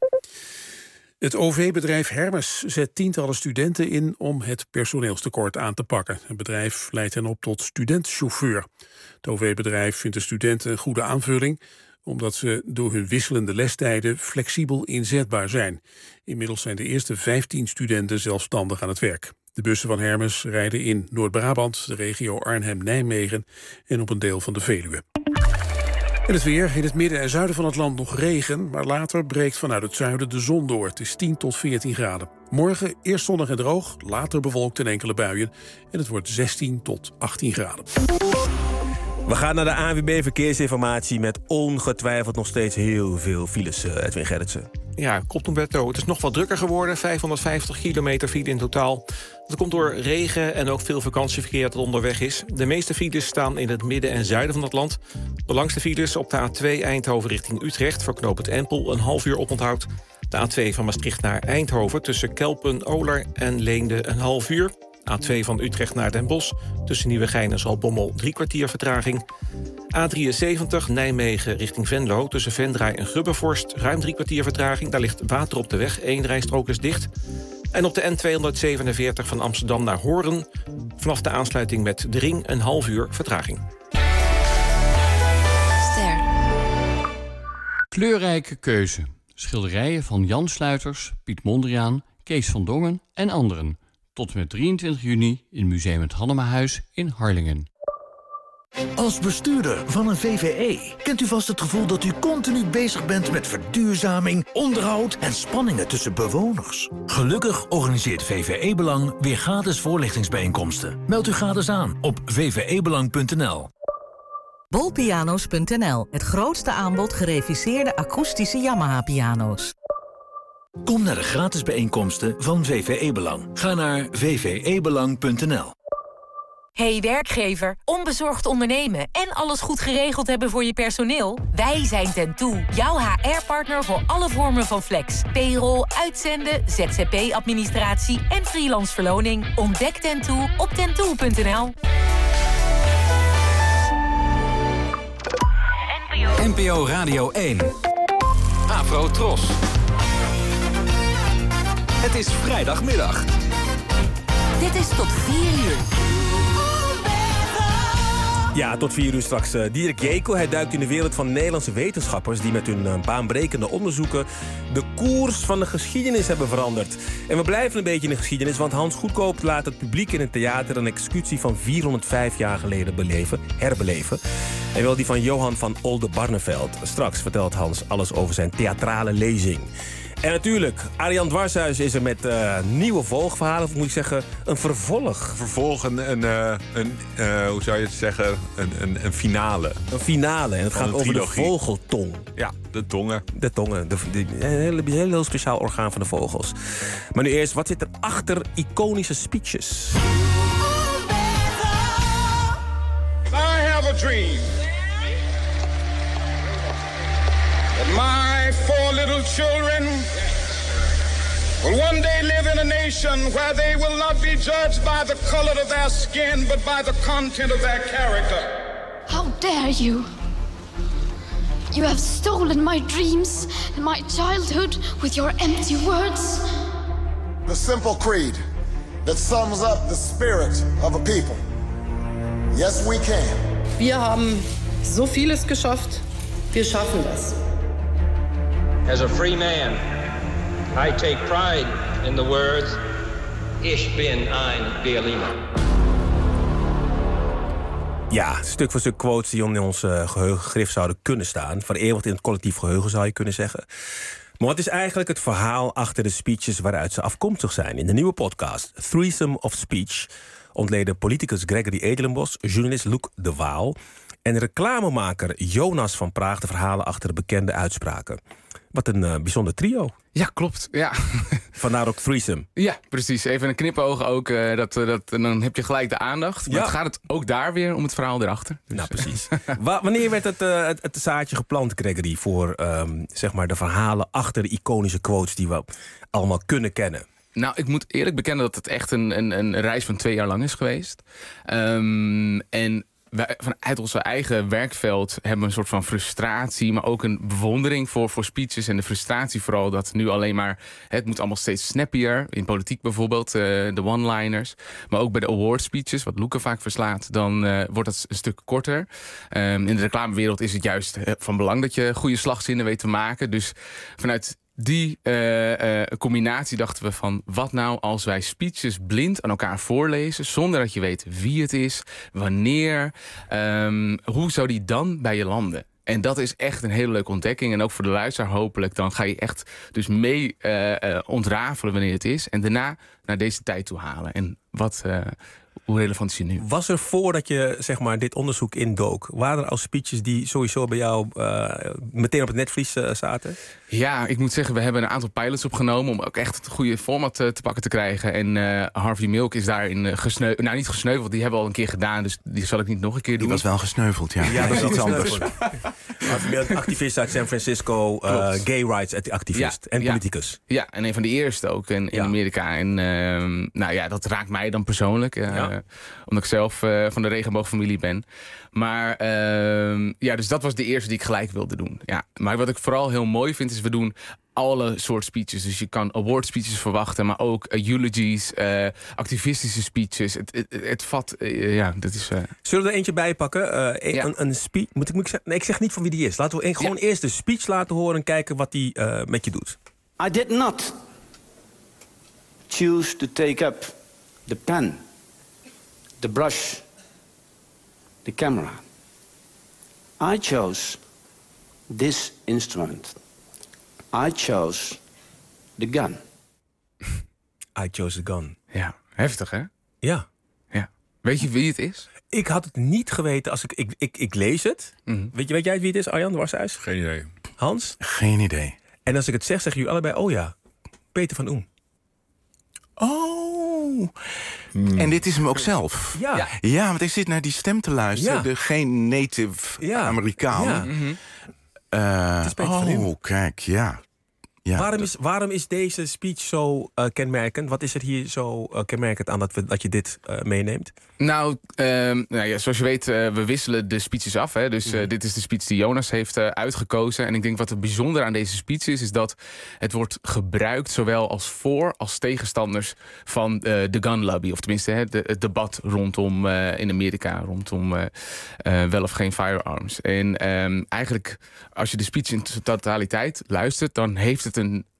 Het O V-bedrijf Hermes zet tientallen studenten in om het personeelstekort aan te pakken. Het bedrijf leidt hen op tot studentchauffeur. Het O V-bedrijf vindt de studenten een goede aanvulling omdat ze door hun wisselende lestijden flexibel inzetbaar zijn. Inmiddels zijn de eerste vijftien studenten zelfstandig aan het werk. De bussen van Hermes rijden in Noord-Brabant, de regio Arnhem-Nijmegen en op een deel van de Veluwe. En het weer. In het midden en zuiden van het land nog regen, maar later breekt vanuit het zuiden de zon door. Het is tien tot veertien graden. Morgen eerst zonnig en droog, later bewolkt en enkele buien. En het wordt zestien tot achttien graden. We gaan naar de A N W B Verkeersinformatie met ongetwijfeld nog steeds heel veel files, Edwin Gerritsen. Ja, Koptoenberto. Het is nog wat drukker geworden. vijfhonderdvijftig kilometer file in totaal. Dat komt door regen en ook veel vakantieverkeer dat onderweg is. De meeste files staan in het midden en zuiden van het land. De langste files op de A twee Eindhoven richting Utrecht voor knooppunt Empel een half uur oponthoud. De A twee van Maastricht naar Eindhoven tussen Kelpen, Oler en Leende een half uur. A twee van Utrecht naar Den Bosch tussen Nieuwegein en Zaltbommel drie kwartier vertraging. A drieënzeventig Nijmegen richting Venlo tussen Vendraai en Grubbevorst ruim drie kwartier vertraging. Daar ligt water op de weg, één rijstrook is dicht. En op de N tweehonderdzevenenveertig van Amsterdam naar Hoorn vanaf de aansluiting met de Ring een half uur vertraging. Ster. Kleurrijke keuze. Schilderijen van Jan Sluiters, Piet Mondriaan, Kees van Dongen en anderen. Tot en met drieëntwintig juni in Museum het Hannemahuis in Harlingen. Als bestuurder van een V V E kent u vast het gevoel dat u continu bezig bent met verduurzaming, onderhoud en spanningen tussen bewoners. Gelukkig organiseert V V E Belang weer gratis voorlichtingsbijeenkomsten. Meld u gratis aan op v v e belang punt n l. Bolpiano's punt n l, het grootste aanbod gereviseerde akoestische Yamaha-piano's. Kom naar de gratis bijeenkomsten van V V E Belang. Ga naar v v e belang punt n l. Hey werkgever, onbezorgd ondernemen en alles goed geregeld hebben voor je personeel? Wij zijn Tentoe, jouw H R-partner voor alle vormen van flex. Payroll, uitzenden, Z Z P-administratie en freelance verloning. Ontdek Tentoe op tentoe punt n l. N P O Radio één. Afro Tros. Het is vrijdagmiddag. Dit is tot vier uur. Ja, tot vier uur straks. Uh, Dirk Jekel, hij duikt in de wereld van Nederlandse wetenschappers die met hun uh, baanbrekende onderzoeken de koers van de geschiedenis hebben veranderd. En we blijven een beetje in de geschiedenis, want Hans Goedkoop laat het publiek in het theater een executie van vierhonderdvijf jaar geleden beleven, herbeleven. En wel die van Johan van Oldenbarneveld. Straks vertelt Hans alles over zijn theatrale lezing. En natuurlijk, Arjan Dwarshuis is er met uh, nieuwe volgverhalen. Of moet ik zeggen, een vervolg. Vervolg, een, een, uh, een uh, hoe zou je het zeggen, een, een, een finale. Een finale, en het Van gaat een over trilogie. de vogeltong. Ja, de tongen. De tongen, de, de, een heel, heel, heel speciaal orgaan van de vogels. Maar nu eerst, wat zit er achter iconische speeches? I have a dream that my four little children will one day live in a nation where they will not be judged by the color of their skin, but by the content of their character. How dare you? You have stolen my dreams and my childhood with your empty words. The simple creed that sums up the spirit of a people. Yes, we can. Wir haben so vieles geschafft. Wir schaffen das. As a free man, I take pride in the words, Ich bin ein Berliner. Ja, stuk voor stuk quotes die in ons uh, geheugengrift zouden kunnen staan. Vereeuwigd in het collectief geheugen, zou je kunnen zeggen. Maar wat is eigenlijk het verhaal achter de speeches waaruit ze afkomstig zijn? In de nieuwe podcast Threesome of Speech ontleden politicus Gregory Edelenbos, journalist Luc de Waal en reclamemaker Jonas van Praag de verhalen achter de bekende uitspraken. Wat een uh, bijzonder trio. Ja, klopt. Ja. Vandaar ook threesome. Ja, precies. Even een knipoog ook. Uh, dat, dat, dan heb je gelijk de aandacht. Maar ja. het gaat het ook daar weer om het verhaal erachter. Dus. Nou, precies. Wa- wanneer werd het, uh, het, het zaadje geplant, Gregory, voor um, zeg maar de verhalen achter de iconische quotes die we allemaal kunnen kennen? Nou, ik moet eerlijk bekennen dat het echt een, een, een reis van twee jaar lang is geweest. Um, en wij, vanuit ons eigen werkveld hebben we een soort van frustratie, maar ook een bewondering voor, voor speeches. En de frustratie vooral dat nu alleen maar, het moet allemaal steeds snappier. In politiek bijvoorbeeld, uh, de one-liners. Maar ook bij de award speeches, wat Loeke vaak verslaat, dan uh, wordt dat een stuk korter. Um, in de reclamewereld is het juist uh, van belang dat je goede slagzinnen weet te maken. Dus vanuit die uh, uh, combinatie dachten we van, wat nou als wij speeches blind aan elkaar voorlezen, zonder dat je weet wie het is, wanneer, um, hoe zou die dan bij je landen? En dat is echt een hele leuke ontdekking. En ook voor de luisteraar hopelijk. Dan ga je echt dus mee uh, uh, ontrafelen wanneer het is. En daarna naar deze tijd toe halen. En wat, uh, hoe relevant is je nu? Was er voordat je zeg maar, dit onderzoek indook, waren er al speeches die sowieso bij jou uh, meteen op het netvlies uh, zaten? Ja, ik moet zeggen, we hebben een aantal pilots opgenomen om ook echt het goede format uh, te pakken te krijgen. En uh, Harvey Milk is daarin uh, gesneuveld. Nou, niet gesneuveld, die hebben we al een keer gedaan, dus die zal ik niet nog een keer doen. Die was wel gesneuveld, ja. Ja, dat is iets anders. Harvey Milk, activist uit San Francisco, uh, gay rights activist ja, en ja. politicus. Ja, en een van de eerste ook in, in ja. Amerika. En uh, nou ja, dat raakt mij dan persoonlijk, uh, ja. omdat ik zelf uh, van de regenboogfamilie ben. Maar uh, ja, dus dat was de eerste die ik gelijk wilde doen. Ja. Maar wat ik vooral heel mooi vind, is we doen alle soort speeches. Dus je kan award speeches verwachten, maar ook uh, eulogies, uh, activistische speeches. Het, het, het vat, uh, ja, dat is... Uh... Zullen we er eentje bij pakken? Uh, ja. een, een speech. Moet ik, moet ik zeggen? Nee, ik zeg niet van wie die is. Laten we een, gewoon ja. eerst de speech laten horen en kijken wat die uh, met je doet. I did not choose to take up the pen, the brush, the camera. I chose this instrument. I chose the gun. I chose the gun. Ja, heftig hè? Ja. ja. Weet je wie het is? Ik had het niet geweten als ik... Ik, ik, ik lees het. Mm-hmm. Weet, je, weet jij wie het is, Arjan Dwarshuis? Geen idee. Hans? Geen idee. En als ik het zeg, zeggen jullie allebei, oh ja, Peter van Oem. Oh. Hmm. En dit is hem ook zelf? Ja. Ja, ja want ik zit naar die stem te luisteren. Ja. De, geen native ja. Amerikaan. Ja. Mm-hmm. Uh, het is Peter oh, van Oem. Kijk, ja. Ja, waarom, dat... is, waarom is deze speech zo uh, kenmerkend? Wat is er hier zo uh, kenmerkend aan dat, we, dat je dit uh, meeneemt? Nou, uh, nou ja, zoals je weet, uh, we wisselen de speeches af. Hè? Dus uh, mm. dit is de speech die Jonas heeft uh, uitgekozen. En ik denk wat het bijzonder aan deze speech is, is dat het wordt gebruikt zowel als voor als tegenstanders van uh, de gun lobby. Of tenminste hè, de, het debat rondom uh, in Amerika, rondom uh, uh, wel of geen firearms. En um, eigenlijk, als je de speech in totaliteit luistert, dan heeft het een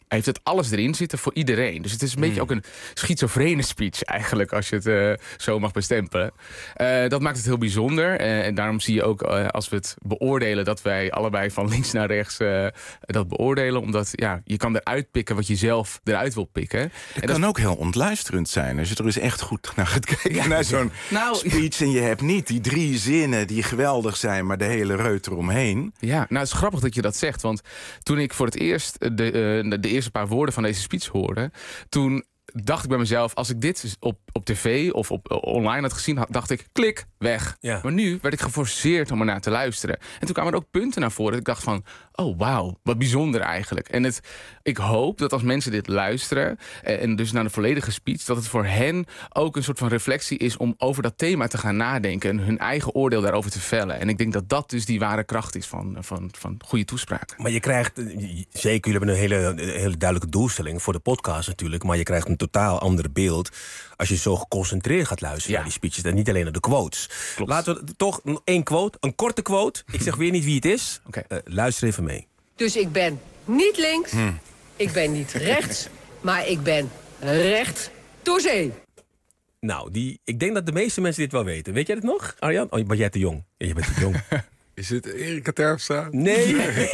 heeft het alles erin zitten voor iedereen. Dus het is een mm. beetje ook een schizofrene speech eigenlijk, als je het uh, zo mag bestempelen. Uh, dat maakt het heel bijzonder. Uh, en daarom zie je ook, uh, als we het beoordelen, dat wij allebei van links naar rechts uh, dat beoordelen. Omdat ja, je kan eruit pikken wat je zelf eruit wil pikken. Het en kan dat... ook heel ontluisterend zijn. Als je er eens echt goed naar gaat kijken, ja. naar zo'n nou, speech. En je hebt niet die drie zinnen die geweldig zijn, maar de hele reut eromheen. Ja, nou het is grappig dat je dat zegt. Want toen ik voor het eerst de, uh, de eerste een paar woorden van deze speech hoorde, toen dacht ik bij mezelf, als ik dit op, op tv of op, online had gezien, had, dacht ik, klik, weg. Ja. Maar nu werd ik geforceerd om ernaar te luisteren. En toen kwamen er ook punten naar voren dat ik dacht van, oh wauw, wat bijzonder eigenlijk. En het, ik hoop dat als mensen dit luisteren, en dus naar de volledige speech, dat het voor hen ook een soort van reflectie is om over dat thema te gaan nadenken en hun eigen oordeel daarover te vellen. En ik denk dat dat dus die ware kracht is van, van, van goede toespraak. Maar je krijgt, zeker, jullie hebben een hele, een hele duidelijke doelstelling voor de podcast natuurlijk, maar je krijgt een totaal ander beeld als je zo geconcentreerd gaat luisteren ja. naar die speeches en niet alleen naar de quotes. Klopt. Laten we toch één quote, een korte quote. Ik zeg weer niet wie het is. Okay. Uh, luister even mee. Dus ik ben niet links, hmm. ik ben niet rechts, maar ik ben recht door zee. Nou, die, ik denk dat de meeste mensen dit wel weten. Weet jij het nog, Arjan? Oh, maar jij te jong. Ja, je bent te jong. Is het Erika Terpstra? Nee.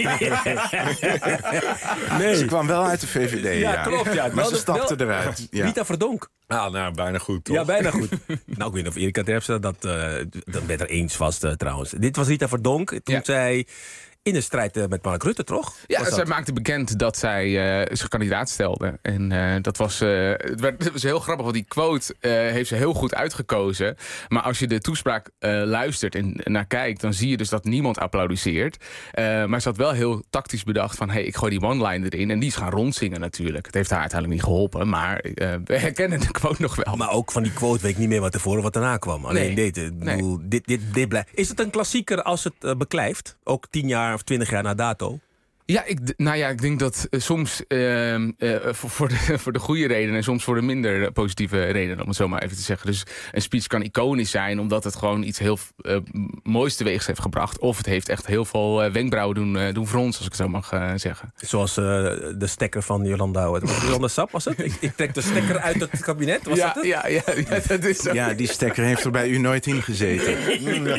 nee. Ze kwam wel uit de V V D, ja. Ja, klopt. Ja. Maar ze stapte wel, eruit. Ja. Rita Verdonk. Ah, nou, bijna goed, toch? Ja, bijna goed. Nou, ik weet niet of Erika Terpstra dat, uh, dat werd er eens vast, uh, trouwens. Dit was Rita Verdonk. Toen ja. zij in de strijd uh, met Mark Rutte, toch? Ja, zij maakte bekend dat zij uh, zich kandidaat stelde. En uh, dat was, uh, het, werd, het was heel grappig, want die quote uh, heeft ze heel goed uitgekozen. Maar als je de toespraak uh, luistert en naar kijkt, dan zie je dus dat niemand applaudisseert. Uh, maar ze had wel heel tactisch bedacht van, hey, ik gooi die one-line erin. En die is gaan rondzingen natuurlijk. Het heeft haar uiteindelijk niet geholpen, maar uh, we herkennen de quote nog wel. Maar ook van die quote weet ik niet meer wat ervoor of wat daarna kwam. Alleen nee. dit, bedoel, nee. dit, dit, dit blijft. Is het een klassieker als het uh, beklijft? Ook tien jaar of twintig jaar na dato? Ja, ik, nou ja, ik denk dat uh, soms uh, uh, voor, voor, de, voor de goede redenen en soms voor de minder positieve redenen, om het zo maar even te zeggen. Dus een speech kan iconisch zijn omdat het gewoon iets heel uh, moois teweeg heeft gebracht. Of het heeft echt heel veel uh, wenkbrauwen doen, uh, doen fronsen, als ik het zo mag uh, zeggen. Zoals uh, de stekker van Jolanda, Jolanda Sap was het? Ik, ik trek de stekker uit het kabinet, was ja, dat het? Ja, ja, ja, dat is zo. Ja, die stekker heeft er bij u nooit in gezeten.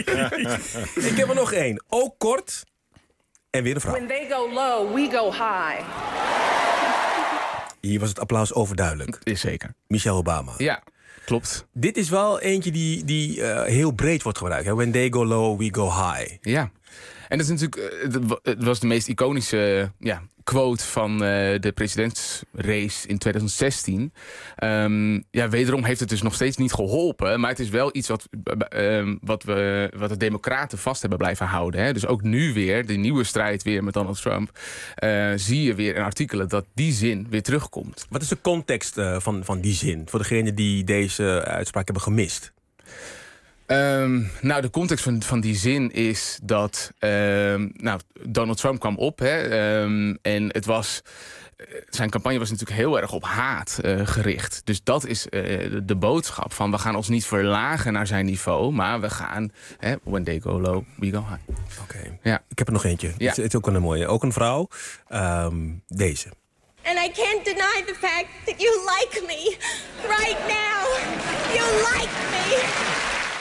Ik heb er nog één. Ook kort. En weer een vrouw. When they go low, we go high. Hier was het applaus overduidelijk. Is zeker. Michelle Obama. Ja, klopt. Dit is wel eentje die, die uh, heel breed wordt gebruikt. Hè? When they go low, we go high. Ja. En dat is natuurlijk, het was de meest iconische ja, quote van uh, de presidentsrace in twintig zestien. Um, ja, wederom heeft het dus nog steeds niet geholpen. Maar het is wel iets wat, uh, wat, we, wat de democraten vast hebben blijven houden. Hè. Dus ook nu weer, de nieuwe strijd weer met Donald Trump, Uh, zie je weer in artikelen dat die zin weer terugkomt. Wat is de context uh, van, van die zin? Voor degenen die deze uitspraak hebben gemist. Um, nou, de context van, van die zin is dat um, nou, Donald Trump kwam op. Hè, um, en het was, zijn campagne was natuurlijk heel erg op haat uh, gericht. Dus dat is uh, de, de boodschap van we gaan ons niet verlagen naar zijn niveau. Maar we gaan, hè, when they go low, we go high. Oké, okay. Ja. Ik heb er nog eentje. Ja. Het, het is ook een mooie. Ook een vrouw. Um, deze. And I can't deny the fact that you like me. Right now. You like me.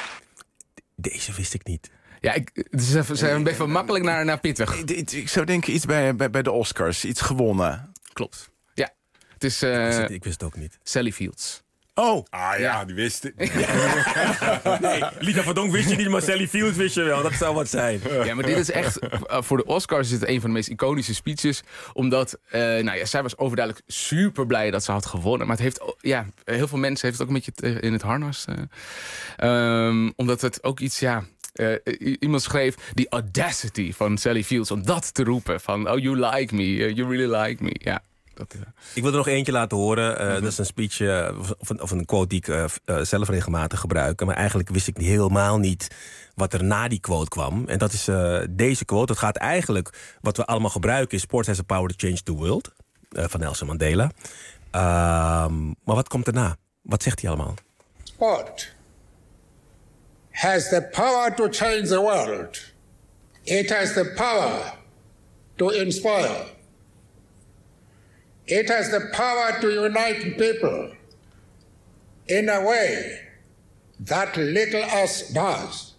Deze wist ik niet. Ja, ik, het is even, zijn een beetje makkelijk naar, naar pittig. Ik, ik zou denken iets bij, bij, bij de Oscars. Iets gewonnen. Klopt. Ja. Het is, uh, ik, wist het, ik wist het ook niet. Sally Fields. Oh. Ah ja, ja. die wist het. Nee, Rita Verdonk wist je niet, maar Sally Fields wist je wel. Dat zou wat zijn. Ja, maar dit is echt, voor de Oscars is het een van de meest iconische speeches. Omdat, uh, nou ja, zij was overduidelijk super blij dat ze had gewonnen. Maar het heeft, ja, heel veel mensen heeft het ook een beetje in het harnas. Uh, um, omdat het ook iets, ja. Uh, iemand schreef the audacity van Sally Fields om dat te roepen. Van, oh, you like me, uh, you really like me. Ja. Dat, uh... Ik wil er nog eentje laten horen. Uh, mm-hmm. Dat is een speech uh, of, een, of een quote die ik uh, uh, zelf regelmatig gebruik. Maar eigenlijk wist ik helemaal niet wat er na die quote kwam. En dat is uh, deze quote. Dat gaat eigenlijk, wat we allemaal gebruiken is Sport has the power to change the world. Uh, van Nelson Mandela. Uh, maar wat komt erna? Wat zegt hij allemaal? Sport has the power to change the world. It has the power to inspire. It has the power to unite people in a way that little else does.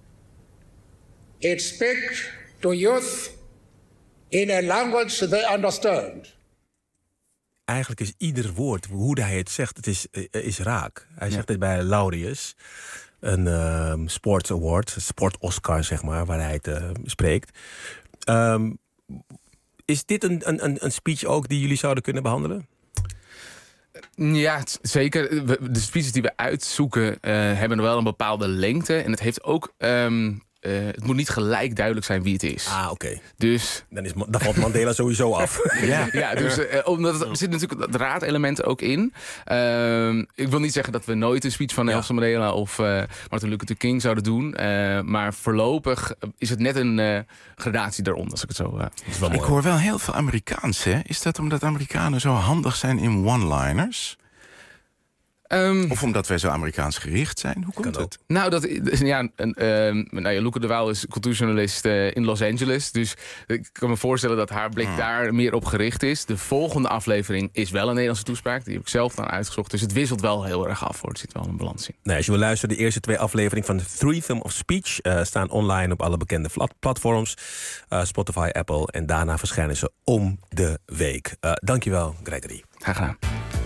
It speaks to youth in a language they understand. Eigenlijk is ieder woord, hoe hij het zegt, het is, is raak. Hij zegt het bij Laureus, een um, sports award, sport Oscar zeg maar, waar hij het uh, spreekt. Um, is dit een, een, een speech ook die jullie zouden kunnen behandelen? Ja, zeker. De speeches die we uitzoeken uh, hebben wel een bepaalde lengte. En het heeft ook... Um, uh, het moet niet gelijk duidelijk zijn wie het is. Ah, oké. Okay. Dus... Dan, is, dan valt Mandela sowieso af. ja, ja, dus uh, omdat er zit natuurlijk dat raadelement ook in. Uh, ik wil niet zeggen dat we nooit een speech van Nelson ja. Mandela of uh, Martin Luther King zouden doen. Uh, maar voorlopig is het net een uh, gradatie daaronder, als ik het zo... Uh, ik hoor wel heel veel Amerikaans, hè? Is dat omdat Amerikanen zo handig zijn in one-liners? Um, of omdat wij zo Amerikaans gericht zijn? Hoe komt het? Nou, dat, ja, een, uh, nou ja, Loeke de Waal is cultuurjournalist uh, in Los Angeles. Dus ik kan me voorstellen dat haar blik hmm. daar meer op gericht is. De volgende aflevering is wel een Nederlandse toespraak. Die heb ik zelf dan uitgezocht. Dus het wisselt wel heel erg af, hoor. Er zit wel een balans in. Nou, als je wil luisteren, de eerste twee afleveringen van Threesome of Speech uh, staan online op alle bekende platforms. Uh, Spotify, Apple. En daarna verschijnen ze om de week. Uh, dankjewel, Gregory. Graag gedaan.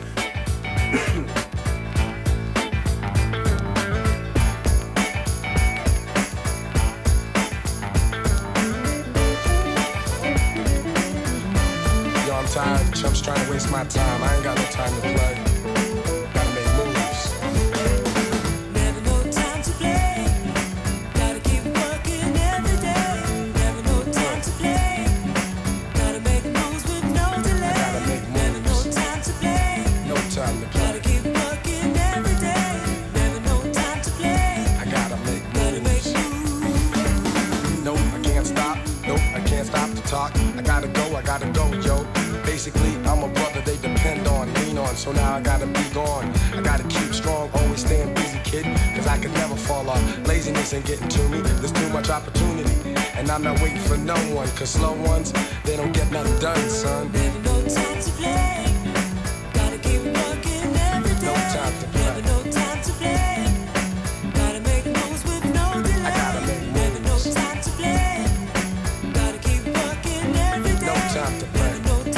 Tired, chumps trying to waste my time. I ain't got no time to play. Gotta make moves. Never no time to play. Gotta keep working every day. Never no time to play. Gotta make moves with no delay. Gotta make moves. Never no time to play. No time to play. Gotta keep working every day. Never no time to play. I gotta make moves. Gotta make moves. Nope, I can't stop. Nope, I can't stop to talk. I gotta go, I gotta go, yo. Basically, I'm a brother they depend on, lean on, so now I gotta be gone. I gotta keep strong, always staying busy, kid, cause I can never fall off. Laziness ain't getting to me, there's too much opportunity. And I'm not waiting for no one, cause slow ones, they don't get nothing done, son. Never no time to play. Gotta keep working every day. No time to play. Never no time to play. Gotta make moves with no delay. I gotta make moves. Never no time to play. Gotta keep working every day. No time to play.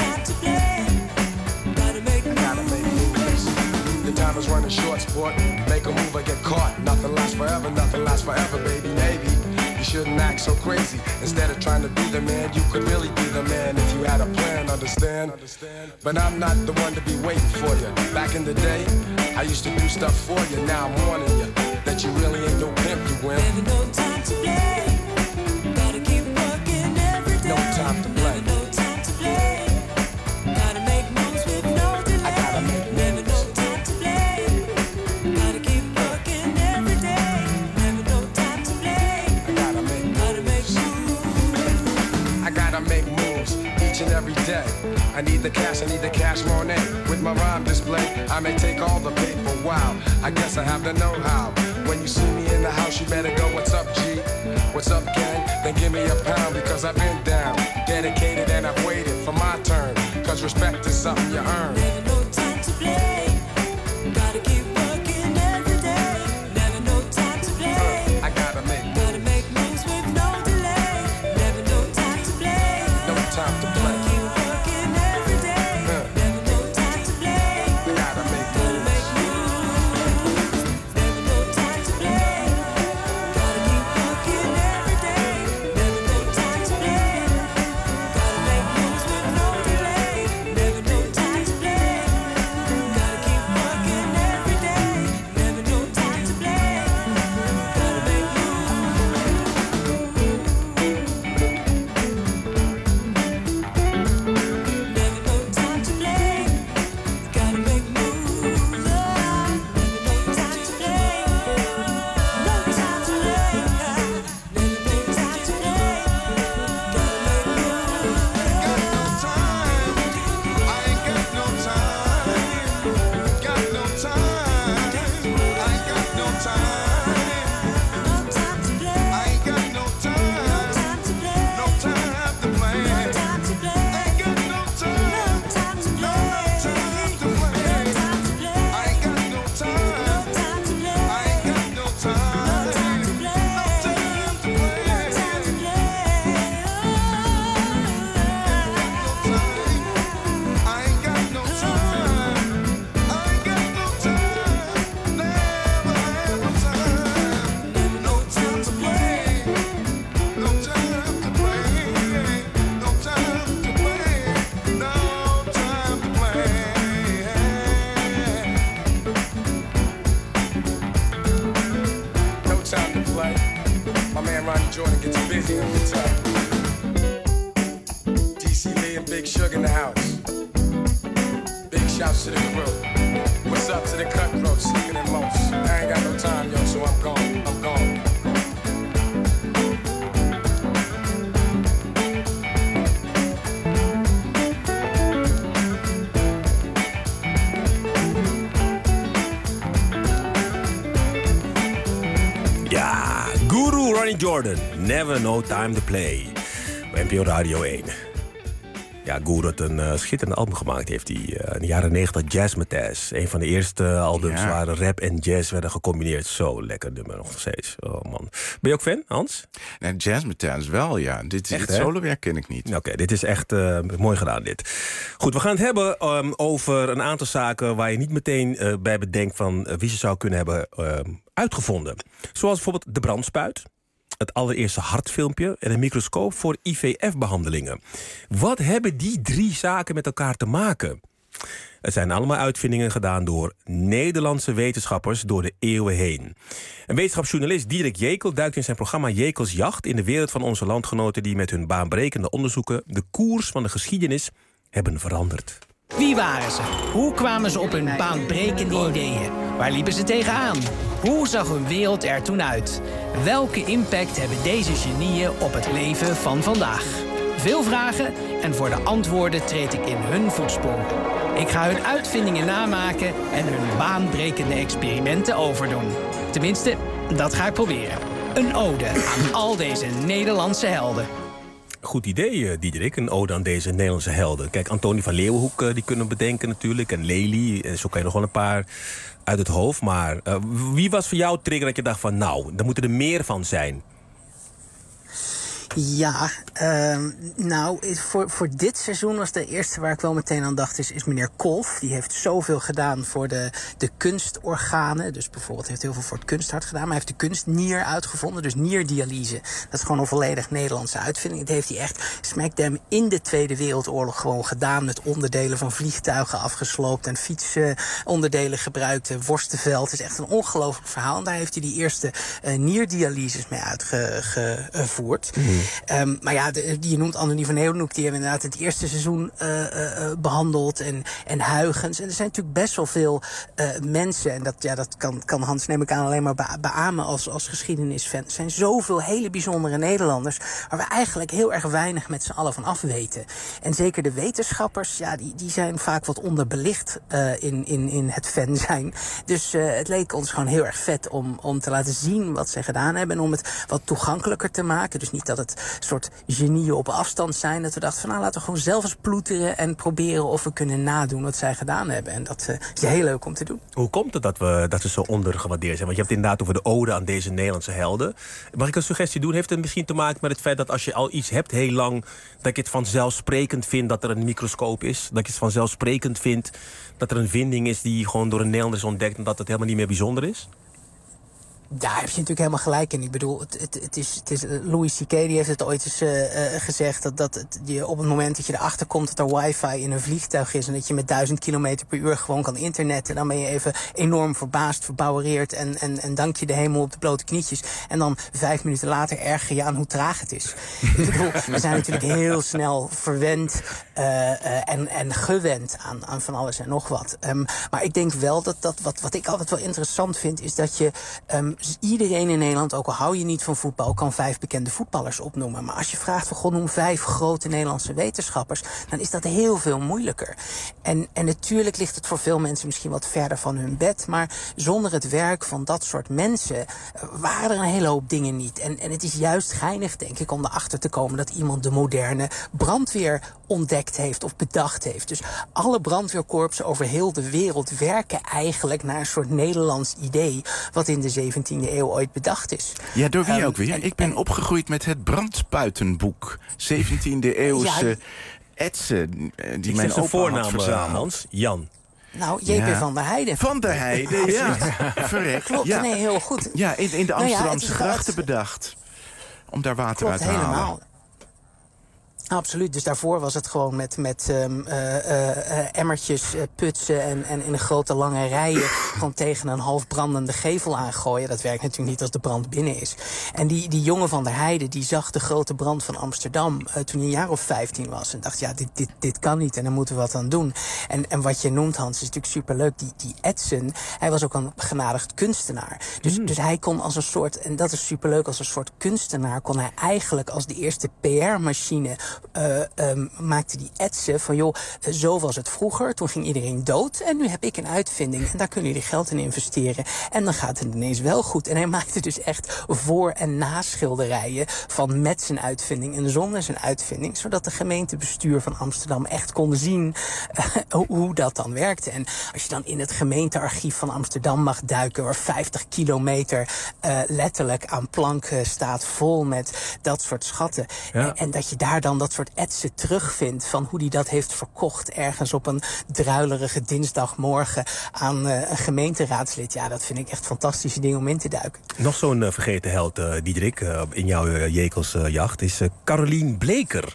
Time is running short, sport. Make a move or get caught. Nothing lasts forever, nothing lasts forever, baby. Maybe you shouldn't act so crazy. Instead of trying to be the man, you could really be the man if you had a plan, understand? But I'm not the one to be waiting for you. Back in the day, I used to do stuff for you. Now I'm warning you that you really ain't no pimp, you wimp. Never no time to play. Gotta keep working every day. No time to play. Never no time to play. Gotta make moves with no delay. I gotta make moves. Never no time to play. Gotta keep working every day. Never no time to play. I gotta make moves. Gotta make moves. I gotta make moves each and every day. I need the cash, I need the cash money. With my rhyme display, I may take all the paper. Wow, I guess I have the know-how. When you see me in the house, you better go, what's up, G? What's up, gang? Then give me a pound because I've been down, dedicated, and I've waited for my turn. Cause respect is something you earn. Never no time to play. Gotta keep working every day. Never no time to play. I gotta make moves. Gotta make moves with no delay. Never no time to play. No time to play. Gotta keep working every day. Huh. Never no time to play. I gotta make Gotta moves. make moves. Never no time to play. Gotta keep working every day. Never no time to play. Gotta make moves with no delay. Never no time to play. My man Ronnie Jordan gets busy on guitar. D C Lee and Big Sugar in the house. Big shouts to the crew. What's up to the cutthroats, sleeping in most? I ain't got no time, yo, so I'm gone, I'm gone. Ja, Guru Ronnie Jordan. Never No Time to Play. Bij N P O Radio één. Ja, Guru had een uh, schitterend album gemaakt. Heeft hij uh, in de jaren negentig Jazzmatazz. Een van de eerste albums Ja. waar rap en jazz werden gecombineerd. Zo lekker nummer nog steeds. Oh man. Ben je ook fan, Hans? Nee, Jazzmatazz wel, ja. Dit, Echt, dit hè? solowerk ken ik niet. Oké, dit is echt uh, mooi gedaan, dit. Goed, we gaan het hebben um, over een aantal zaken waar je niet meteen uh, bij bedenkt van uh, wie ze zou kunnen hebben uh, uitgevonden. Zoals bijvoorbeeld de brandspuit, het allereerste hartfilmpje en een microscoop voor I V F-behandelingen. Wat hebben die drie zaken met elkaar te maken? Het zijn allemaal uitvindingen gedaan door Nederlandse wetenschappers door de eeuwen heen. Een wetenschapsjournalist, Diederik Jekel, duikt in zijn programma Jekels Jacht in de wereld van onze landgenoten die met hun baanbrekende onderzoeken de koers van de geschiedenis hebben veranderd. Wie waren ze? Hoe kwamen ze op hun baanbrekende ideeën? Waar liepen ze tegenaan? Hoe zag hun wereld er toen uit? Welke impact hebben deze genieën op het leven van vandaag? Veel vragen en voor de antwoorden treed ik in hun voetsporen. Ik ga hun uitvindingen namaken en hun baanbrekende experimenten overdoen. Tenminste, dat ga ik proberen. Een ode aan al deze Nederlandse helden. Goed idee, Diederik. Een ode aan deze Nederlandse helden. Kijk, Antonie van Leeuwenhoek, die kunnen we bedenken natuurlijk. En Lely, en zo kan je nog wel een paar uit het hoofd. Maar uh, wie was voor jou trigger dat je dacht van... nou, daar moeten er meer van zijn? Ja, uh, nou, voor, voor dit seizoen was de eerste waar ik wel meteen aan dacht... is, is meneer Kolff. Die heeft zoveel gedaan voor de, de kunstorganen. Dus bijvoorbeeld heeft heel veel voor het kunsthart gedaan. Maar hij heeft de kunstnier uitgevonden, dus nierdialyse. Dat is gewoon een volledig Nederlandse uitvinding. Dat heeft hij echt, smekte hem in de Tweede Wereldoorlog gewoon gedaan... met onderdelen van vliegtuigen afgesloopt en fietsonderdelen gebruikt. Worstenveld, het is echt een ongelooflijk verhaal. En daar heeft hij die eerste uh, nierdialyses mee uitgevoerd. Mm. Um, maar ja, de, die je noemt Antonie van Leeuwenhoek, die hebben inderdaad het eerste seizoen uh, uh, behandeld. En, en Huygens. En er zijn natuurlijk best wel veel uh, mensen. En dat, ja, dat kan, kan Hans, neem ik aan, alleen maar be- beamen als, als geschiedenisfan. Er zijn zoveel hele bijzondere Nederlanders waar we eigenlijk heel erg weinig met z'n allen van af weten. En zeker de wetenschappers, ja, die, die zijn vaak wat onderbelicht uh, in, in, in het fan zijn. Dus uh, het leek ons gewoon heel erg vet om, om te laten zien wat ze gedaan hebben. En om het wat toegankelijker te maken. Dus niet dat het soort genieën op afstand zijn. Dat we dachten van nou, laten we gewoon zelf eens ploeteren en proberen of we kunnen nadoen wat zij gedaan hebben. En dat uh, is heel leuk om te doen. Hoe komt het dat, we, dat ze zo ondergewaardeerd zijn? Want je hebt het inderdaad over de ode aan deze Nederlandse helden. Mag ik een suggestie doen? Heeft het misschien te maken met het feit dat als je al iets hebt heel lang, dat je het vanzelfsprekend vindt dat er een microscoop is? Dat je het vanzelfsprekend vindt dat er een vinding is die gewoon door een Nederlander is ontdekt en dat het helemaal niet meer bijzonder is? Daar heb je natuurlijk helemaal gelijk in. Ik bedoel, het, het, het is, het is, Louis C K die heeft het ooit eens uh, uh, gezegd... dat, dat het, je, op het moment dat je erachter komt dat er wifi in een vliegtuig is... en dat je met duizend kilometer per uur gewoon kan internetten... dan ben je even enorm verbaasd, verbouwereerd... en, en, en dank je de hemel op de blote knietjes. En dan vijf minuten later erger je aan hoe traag het is. Ik bedoel, we zijn natuurlijk heel snel verwend uh, uh, en, en gewend aan, aan van alles en nog wat. Um, maar ik denk wel dat, dat wat, wat ik altijd wel interessant vind... is dat je... Um, Dus iedereen in Nederland, ook al hou je niet van voetbal... kan vijf bekende voetballers opnoemen. Maar als je vraagt van god, noem vijf grote Nederlandse wetenschappers... dan is dat heel veel moeilijker. En, en natuurlijk ligt het voor veel mensen misschien wat verder van hun bed... maar zonder het werk van dat soort mensen... waren er een hele hoop dingen niet. En, en het is juist geinig, denk ik, om erachter te komen... dat iemand de moderne brandweer ontdekt heeft of bedacht heeft. Dus alle brandweerkorpsen over heel de wereld... werken eigenlijk naar een soort Nederlands idee... wat in de zeventiende eeuw ooit bedacht is. Ja, door wie um, ook weer? En, ik ben en, opgegroeid met het brandspuitenboek. zeventiende eeuwse ja, etsen die mijn opa voornaam, had verzameld. Hans, Jan. Nou, J P ja. van der Heijden. Van der Heijden, ja. Verrekt. Klopt, ja. nee, heel goed. Ja, in, in de Amsterdamse nou ja, grachten bedacht. Om daar water Klopt, uit te halen. Helemaal. Absoluut, dus daarvoor was het gewoon met, met um, uh, uh, emmertjes uh, putsen en, en in een grote lange rijen gewoon tegen een half brandende gevel aangooien. Dat werkt natuurlijk niet als de brand binnen is. En die, die jongen van der Heijden, die zag de grote brand van Amsterdam uh, toen hij een jaar of vijftien was. En dacht, ja, dit, dit, dit kan niet en daar moeten we wat aan doen. En, en wat je noemt, Hans, is natuurlijk superleuk. Die, die Edson, hij was ook een begenadigd kunstenaar. Dus, mm. dus hij kon als een soort, en dat is superleuk, als een soort kunstenaar kon hij eigenlijk als de eerste P R-machine Uh, um, maakte die etsen van, joh, uh, zo was het vroeger. Toen ging iedereen dood en nu heb ik een uitvinding. En daar kunnen jullie geld in investeren. En dan gaat het ineens wel goed. En hij maakte dus echt voor- en naschilderijen van met zijn uitvinding en zonder zijn uitvinding. Zodat de gemeentebestuur van Amsterdam echt kon zien uh, hoe dat dan werkte. En als je dan in het gemeentearchief van Amsterdam mag duiken, waar vijftig kilometer uh, letterlijk aan planken staat vol met dat soort schatten. Ja. En, en dat je daar dan dat soort etsen terugvindt van hoe hij dat heeft verkocht ergens op een druilerige dinsdagmorgen aan uh, een gemeenteraadslid. Ja, dat vind ik echt fantastische dingen om in te duiken. Nog zo'n uh, vergeten held, uh, Diederik, uh, in jouw uh, Jekelsjacht, uh, is uh, Carolien Bleeker.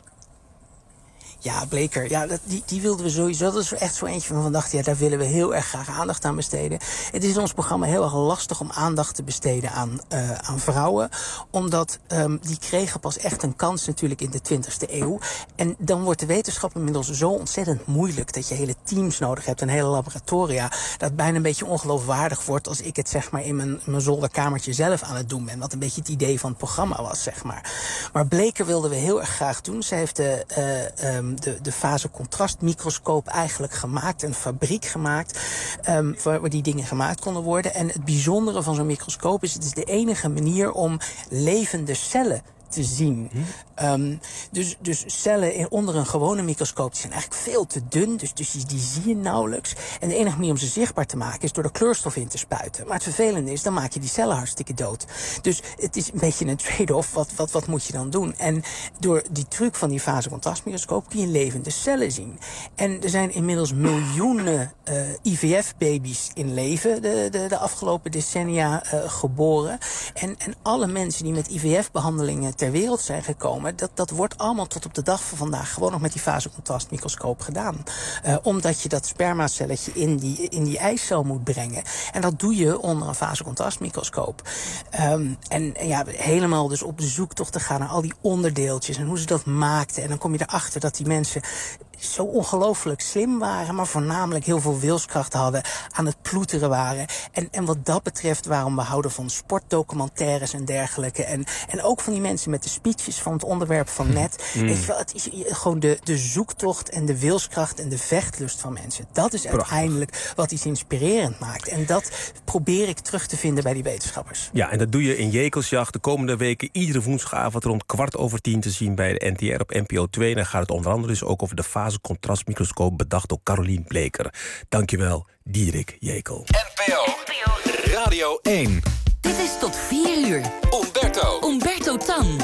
Ja, Bleeker, ja, dat, die, die wilden we sowieso. Dat is echt zo eentje van we dachten, ja, daar willen we heel erg graag aandacht aan besteden. Het is in ons programma heel erg lastig om aandacht te besteden aan, uh, aan vrouwen. Omdat um, die kregen pas echt een kans natuurlijk in de twintigste eeuw. En dan wordt de wetenschap inmiddels zo ontzettend moeilijk dat je hele teams nodig hebt en hele laboratoria. Dat het bijna een beetje ongeloofwaardig wordt als ik het zeg maar in mijn, mijn zolderkamertje zelf aan het doen ben. Wat een beetje het idee van het programma was, zeg maar. Maar Bleeker wilden we heel erg graag doen. Zij heeft de uh, um, de, de fase-contrastmicroscoop eigenlijk gemaakt. Een fabriek gemaakt um, waar, waar die dingen gemaakt konden worden. En het bijzondere van zo'n microscoop is, het is de enige manier om levende cellen te zien. Um, dus, dus cellen in, onder een gewone microscoop die zijn eigenlijk veel te dun, dus, dus die, die zie je nauwelijks. En de enige manier om ze zichtbaar te maken is door er kleurstof in te spuiten. Maar het vervelende is, dan maak je die cellen hartstikke dood. Dus het is een beetje een trade-off. Wat, wat, wat moet je dan doen? En door die truc van die fase-contrastmicroscoop kun je levende cellen zien. En er zijn inmiddels miljoenen uh, I V F-baby's in leven de, de, de afgelopen decennia uh, geboren. En, en alle mensen die met I V F-behandelingen ter wereld zijn gekomen, dat, dat wordt allemaal tot op de dag van vandaag gewoon nog met die fase-contrastmicroscoop gedaan. Uh, omdat je dat spermacelletje in die, in die eicel moet brengen. En dat doe je onder een fase-contrastmicroscoop. Um, en, en ja, helemaal dus op de zoektocht te gaan naar al die onderdeeltjes en hoe ze dat maakten. En dan kom je erachter dat die mensen zo ongelooflijk slim waren, maar voornamelijk heel veel wilskracht hadden, aan het ploeteren waren. En, en wat dat betreft, waarom we houden van sportdocumentaires en dergelijke. En, en ook van die mensen met de speeches van het onderwerp van net. Mm. Weet je wel, het is gewoon de, de zoektocht en de wilskracht en de vechtlust van mensen. Dat is Prachtig. Uiteindelijk wat iets inspirerend maakt. En dat probeer ik terug te vinden bij die wetenschappers. Ja, en dat doe je in Jekelsjacht de komende weken iedere woensdagavond rond kwart over tien te zien bij de N T R op N P O twee. En dan gaat het onder andere dus ook over de fase-contrastmicroscoop bedacht door Carolien Bleeker. Dankjewel, Diederik Jekel. N P O Radio één. Dit is tot vier uur. Umberto. Umberto Tan.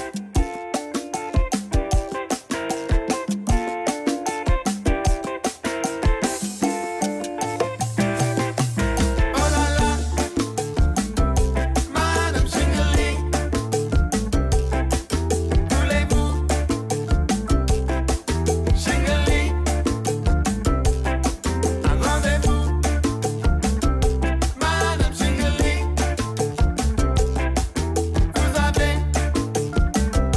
Vous avez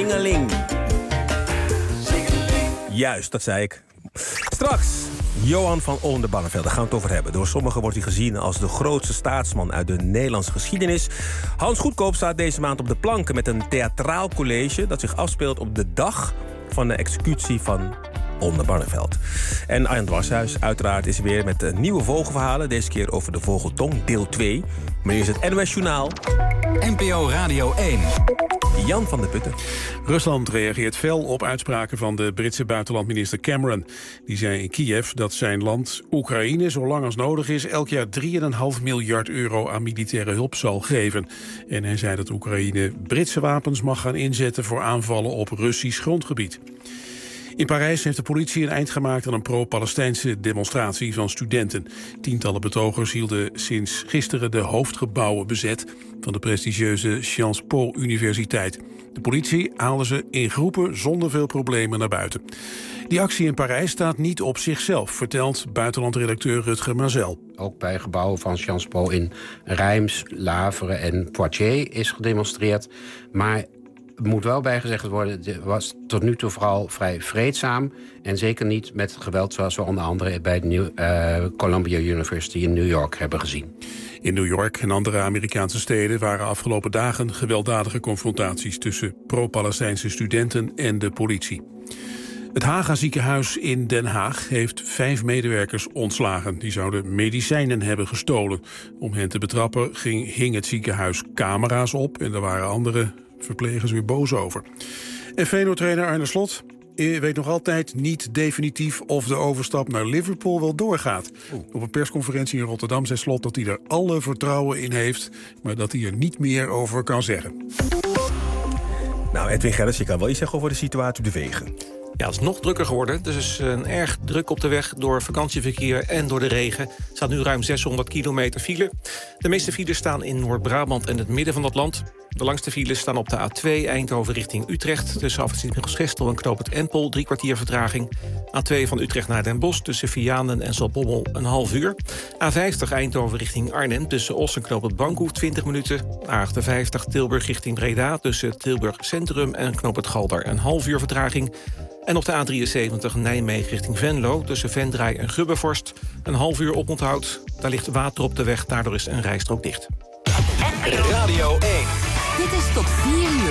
Singeling. Juist, dat zei ik. Straks, Johan van Oldenbarneveld, daar gaan we het over hebben. Door sommigen wordt hij gezien als de grootste staatsman uit de Nederlandse geschiedenis. Hans Goedkoop staat deze maand op de planken met een theatraal college dat zich afspeelt op de dag van de executie van Oldenbarneveld. En Arjan Dwarshuis uiteraard is weer met nieuwe vogelverhalen. Deze keer over de vogeltong, deel twee. Maar nu is het N O S Journaal. N P O Radio één. Jan van der Putten. Rusland reageert fel op uitspraken van de Britse buitenlandminister Cameron. Die zei in Kiev dat zijn land Oekraïne, zolang als nodig is, elk jaar drie komma vijf miljard euro aan militaire hulp zal geven. En hij zei dat Oekraïne Britse wapens mag gaan inzetten voor aanvallen op Russisch grondgebied. In Parijs heeft de politie een eind gemaakt aan een pro-Palestijnse demonstratie van studenten. Tientallen betogers hielden sinds gisteren de hoofdgebouwen bezet van de prestigieuze Sciences Po Universiteit. De politie haalde ze in groepen zonder veel problemen naar buiten. Die actie in Parijs staat niet op zichzelf, vertelt buitenlandredacteur Rutger Mazel. Ook bij gebouwen van Sciences Po in Reims, Laveren en Poitiers is gedemonstreerd. Maar er moet wel bijgezegd worden, het was tot nu toe vooral vrij vreedzaam. En zeker niet met geweld zoals we onder andere bij de New, uh, Columbia University in New York hebben gezien. In New York en andere Amerikaanse steden waren afgelopen dagen gewelddadige confrontaties tussen pro-Palestijnse studenten en de politie. Het Haga ziekenhuis in Den Haag heeft vijf medewerkers ontslagen. Die zouden medicijnen hebben gestolen. Om hen te betrappen ging, hing het ziekenhuis camera's op en er waren andere verplegers weer boos over. En Feyenoord-trainer Arne Slot weet nog altijd niet definitief of de overstap naar Liverpool wel doorgaat. Op een persconferentie in Rotterdam zei Slot dat hij er alle vertrouwen in heeft, maar dat hij er niet meer over kan zeggen. Nou, Edwin Gerrits, je kan wel iets zeggen over de situatie op de wegen. Ja, het is nog drukker geworden. Dus is een erg druk op de weg door vakantieverkeer en door de regen. Er staat nu ruim zeshonderd kilometer file. De meeste files staan in Noord-Brabant en het midden van dat land. De langste files staan op de A twee Eindhoven richting Utrecht. Tussen afrit Michelsgestel en Knoop het Empel, drie kwartier vertraging. A twee van Utrecht naar Den Bosch tussen Vianen en Zaltbommel een half uur. A vijftig Eindhoven richting Arnhem tussen Os en Knoop het Bankhoef twintig minuten. A achtenvijftig Tilburg richting Breda tussen Tilburg Centrum en Knoop het Galder een half uur vertraging. En op de A drieënzeventig Nijmegen richting Venlo tussen Vendraai en Gubbevorst een half uur oponthoud. Daar ligt water op de weg, daardoor is een rijstrook dicht. Radio één. Dit is tot vier uur.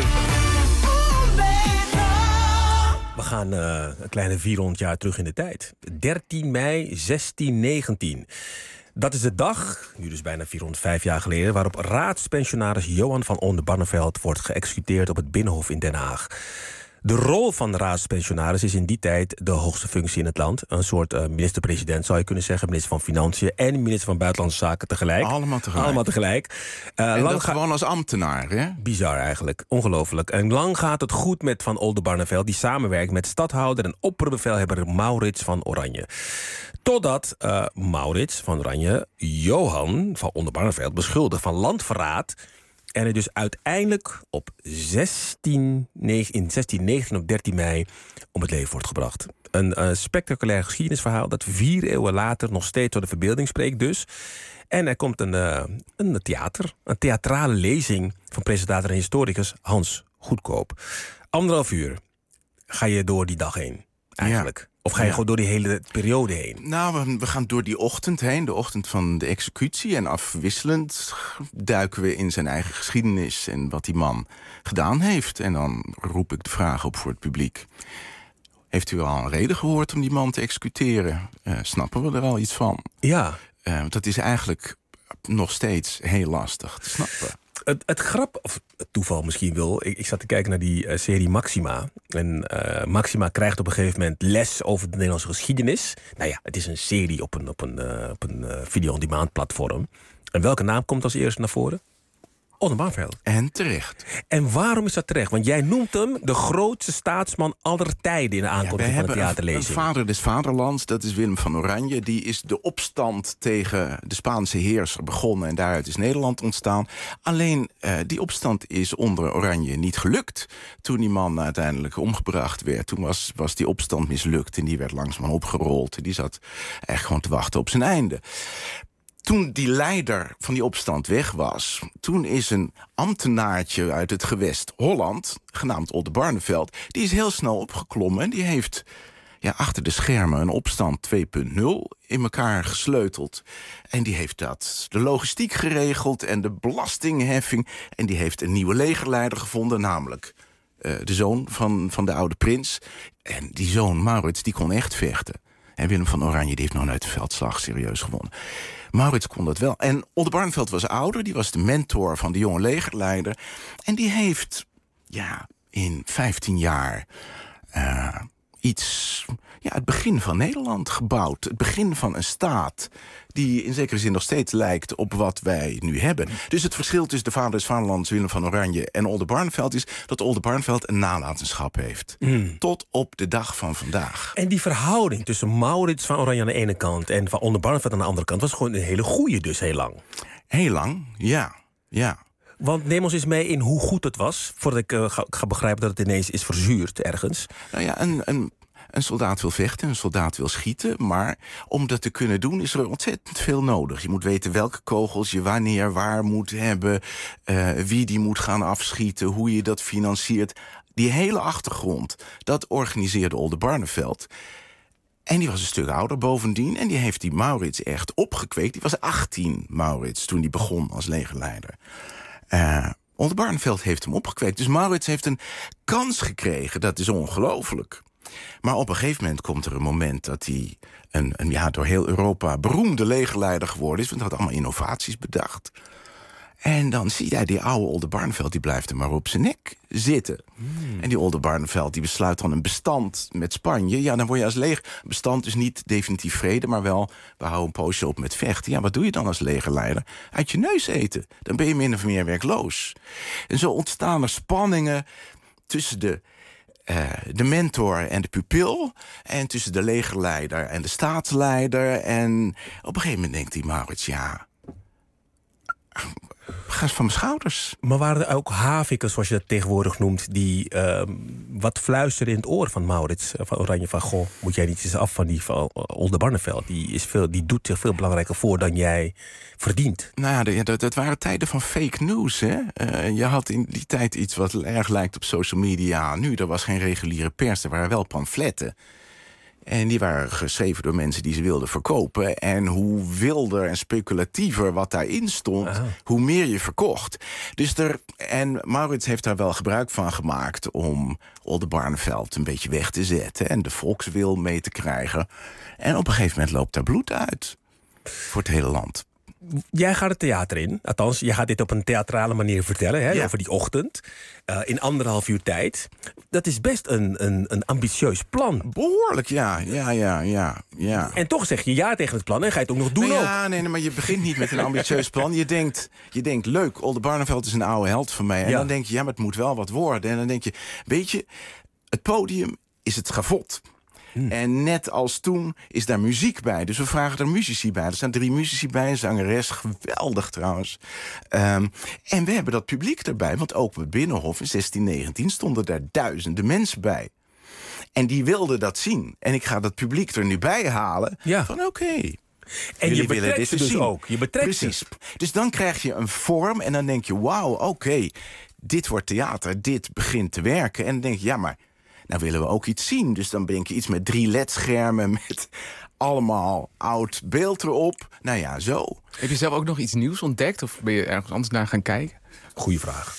We gaan uh, een kleine vierhonderd jaar terug in de tijd. dertien mei zestien negentien. Dat is de dag, nu dus bijna vierhonderdvijf jaar geleden, waarop raadspensionaris Johan van Oldenbarneveld wordt geëxecuteerd op het Binnenhof in Den Haag. De rol van de raadspensionaris is in die tijd de hoogste functie in het land. Een soort uh, minister-president zou je kunnen zeggen. Minister van Financiën en minister van Buitenlandse Zaken tegelijk. Allemaal tegelijk. Allemaal tegelijk. Uh, en lang dat ga... gewoon als ambtenaar, hè? Bizar eigenlijk. Ongelooflijk. En lang gaat het goed met Van Oldenbarneveld, die samenwerkt met stadhouder en opperbevelhebber Maurits van Oranje. Totdat uh, Maurits van Oranje Johan van Oldenbarneveld beschuldigt van landverraad. En hij dus uiteindelijk op zestien, in zestien negentien op dertien mei om het leven wordt gebracht. Een uh, spectaculair geschiedenisverhaal dat vier eeuwen later nog steeds door de verbeelding spreekt dus. En er komt een, uh, een theater, een theatrale lezing van presentator en historicus Hans Goedkoop. Anderhalf uur ga je door die dag heen, eigenlijk. Ja. Of ga je ja. gewoon door die hele periode heen? Nou, we, we gaan door die ochtend heen, de ochtend van de executie. En afwisselend duiken we in zijn eigen geschiedenis en wat die man gedaan heeft. En dan roep ik de vraag op voor het publiek. Heeft u al een reden gehoord om die man te executeren? Uh, snappen we er al iets van? Ja. Uh, dat is eigenlijk nog steeds heel lastig te snappen. Het, het grap, of het toeval misschien wel. Ik, ik zat te kijken naar die uh, serie Maxima. En uh, Maxima krijgt op een gegeven moment les over de Nederlandse geschiedenis. Nou ja, het is een serie op een, op een, uh, op een uh, video-on-demand platform. En welke naam komt als eerste naar voren? Oldenbarneveld. En terecht. En waarom is dat terecht? Want jij noemt hem de grootste staatsman aller tijden in de aankondiging ja, van de theaterlezing. Een vader des vaderlands, dat is Willem van Oranje. Die is de opstand tegen de Spaanse heerser begonnen en daaruit is Nederland ontstaan. Alleen uh, die opstand is onder Oranje niet gelukt. Toen die man uiteindelijk omgebracht werd, toen was, was die opstand mislukt en die werd langzaam opgerold. En die zat echt gewoon te wachten op zijn einde. toen die leider van die opstand weg was, toen is een ambtenaartje uit het gewest Holland, genaamd Oldenbarnevelt, die is heel snel opgeklommen en die heeft ja, achter de schermen een opstand twee punt nul in elkaar gesleuteld. En die heeft dat, de logistiek geregeld en de belastingheffing. En die heeft een nieuwe legerleider gevonden, namelijk uh, de zoon van, van de oude prins. En die zoon, Maurits, die kon echt vechten. En Willem van Oranje die heeft nog nooit de veldslag serieus gewonnen. Maurits kon dat wel. En Oldenbarnevelt was ouder, die was de mentor van de jonge legerleider. En die heeft ja, in vijftien jaar Uh, iets, ja, het begin van Nederland gebouwd. Het begin van een staat die in zekere zin nog steeds lijkt op wat wij nu hebben. Dus het verschil tussen de vader des vaderlands, Willem van Oranje, en Oldenbarnevelt is dat Oldenbarnevelt een nalatenschap heeft. Mm. Tot op de dag van vandaag. En die verhouding tussen Maurits van Oranje aan de ene kant en van Oldenbarnevelt aan de andere kant was gewoon een hele goeie dus heel lang. Heel lang, ja. ja. Want neem ons eens mee in hoe goed het was, voordat ik uh, ga, ga begrijpen dat het ineens is verzuurd ergens. Nou ja, een, een, een soldaat wil vechten, een soldaat wil schieten, maar om dat te kunnen doen is er ontzettend veel nodig. Je moet weten welke kogels je wanneer waar moet hebben, uh, wie die moet gaan afschieten, hoe je dat financiert. Die hele achtergrond, dat organiseerde Oldenbarnevelt. En die was een stuk ouder bovendien. En die heeft die Maurits echt opgekweekt. Die was achttien, Maurits, toen die begon als legerleider. Uh, Oldenbarnevelt heeft hem opgekweekt. Dus Maurits heeft een kans gekregen. Dat is ongelooflijk. Maar op een gegeven moment komt er een moment dat hij een, een ja, door heel Europa beroemde legerleider geworden is. Want hij had allemaal innovaties bedacht. En dan zie jij die oude Oldenbarnevelt, die blijft er maar op zijn nek zitten. Hmm. En die Oldenbarnevelt die besluit dan een bestand met Spanje. Ja, dan word je als leger... Bestand is niet definitief vrede, maar wel, we houden een poosje op met vechten. Ja, wat doe je dan als legerleider? Uit je neus eten. Dan ben je min of meer werkloos. En zo ontstaan er spanningen tussen de, uh, de mentor en de pupil. En tussen de legerleider en de staatsleider. En op een gegeven moment denkt die Maurits, ja, ga eens van mijn schouders. Maar waren er ook havikkers, zoals je dat tegenwoordig noemt, die uh, wat fluisteren in het oor van Maurits van Oranje, van goh, moet jij niet eens af van die van Oldenbarnevelt? Die, is veel, die doet zich veel belangrijker voor dan jij verdient. Nou ja, dat, dat waren tijden van fake news, hè? Uh, je had in die tijd iets wat erg lijkt op social media. Nu, er was geen reguliere pers, er waren wel pamfletten. En die waren geschreven door mensen die ze wilden verkopen. En hoe wilder en speculatiever wat daarin stond, ah. hoe meer je verkocht. Dus er, en Maurits heeft daar wel gebruik van gemaakt om Oldenbarnevelt een beetje weg te zetten en de volkswil mee te krijgen. En op een gegeven moment loopt daar bloed uit voor het hele land. Jij gaat het theater in. Althans, je gaat dit op een theatrale manier vertellen, hè, ja. over die ochtend. Uh, in anderhalf uur tijd. Dat is best een, een, een ambitieus plan. Behoorlijk, ja. ja, ja, ja, ja. En toch zeg je ja tegen het plan en ga je het ook nog doen. Nou ook. Ja, nee, nee, maar je begint niet met een ambitieus plan. Je denkt, je denkt leuk, Oldenbarnevelt is een oude held van mij. En ja. dan denk je, ja, maar het moet wel wat worden. En dan denk je, weet je, het podium is het schavot. Hmm. En net als toen is daar muziek bij. Dus we vragen er muzici bij. Er staan drie muzici bij, een zangeres, geweldig trouwens. Um, en we hebben dat publiek erbij. Want ook op het Binnenhof in zestien negentien stonden daar duizenden mensen bij. En die wilden dat zien. En ik ga dat publiek er nu bij halen. Ja. Van oké. Okay, en je betrekt ze dus zien. ook. Je betrekt Precies. Ze. Dus dan krijg je een vorm en dan denk je, wauw, oké. Okay, dit wordt theater, dit begint te werken. En dan denk je, ja, maar nou willen we ook iets zien. Dus dan denk je iets met drie L E D-schermen met allemaal oud beeld erop. Nou ja, zo. Heb je zelf ook nog iets nieuws ontdekt? Of ben je ergens anders naar gaan kijken? Goeie vraag.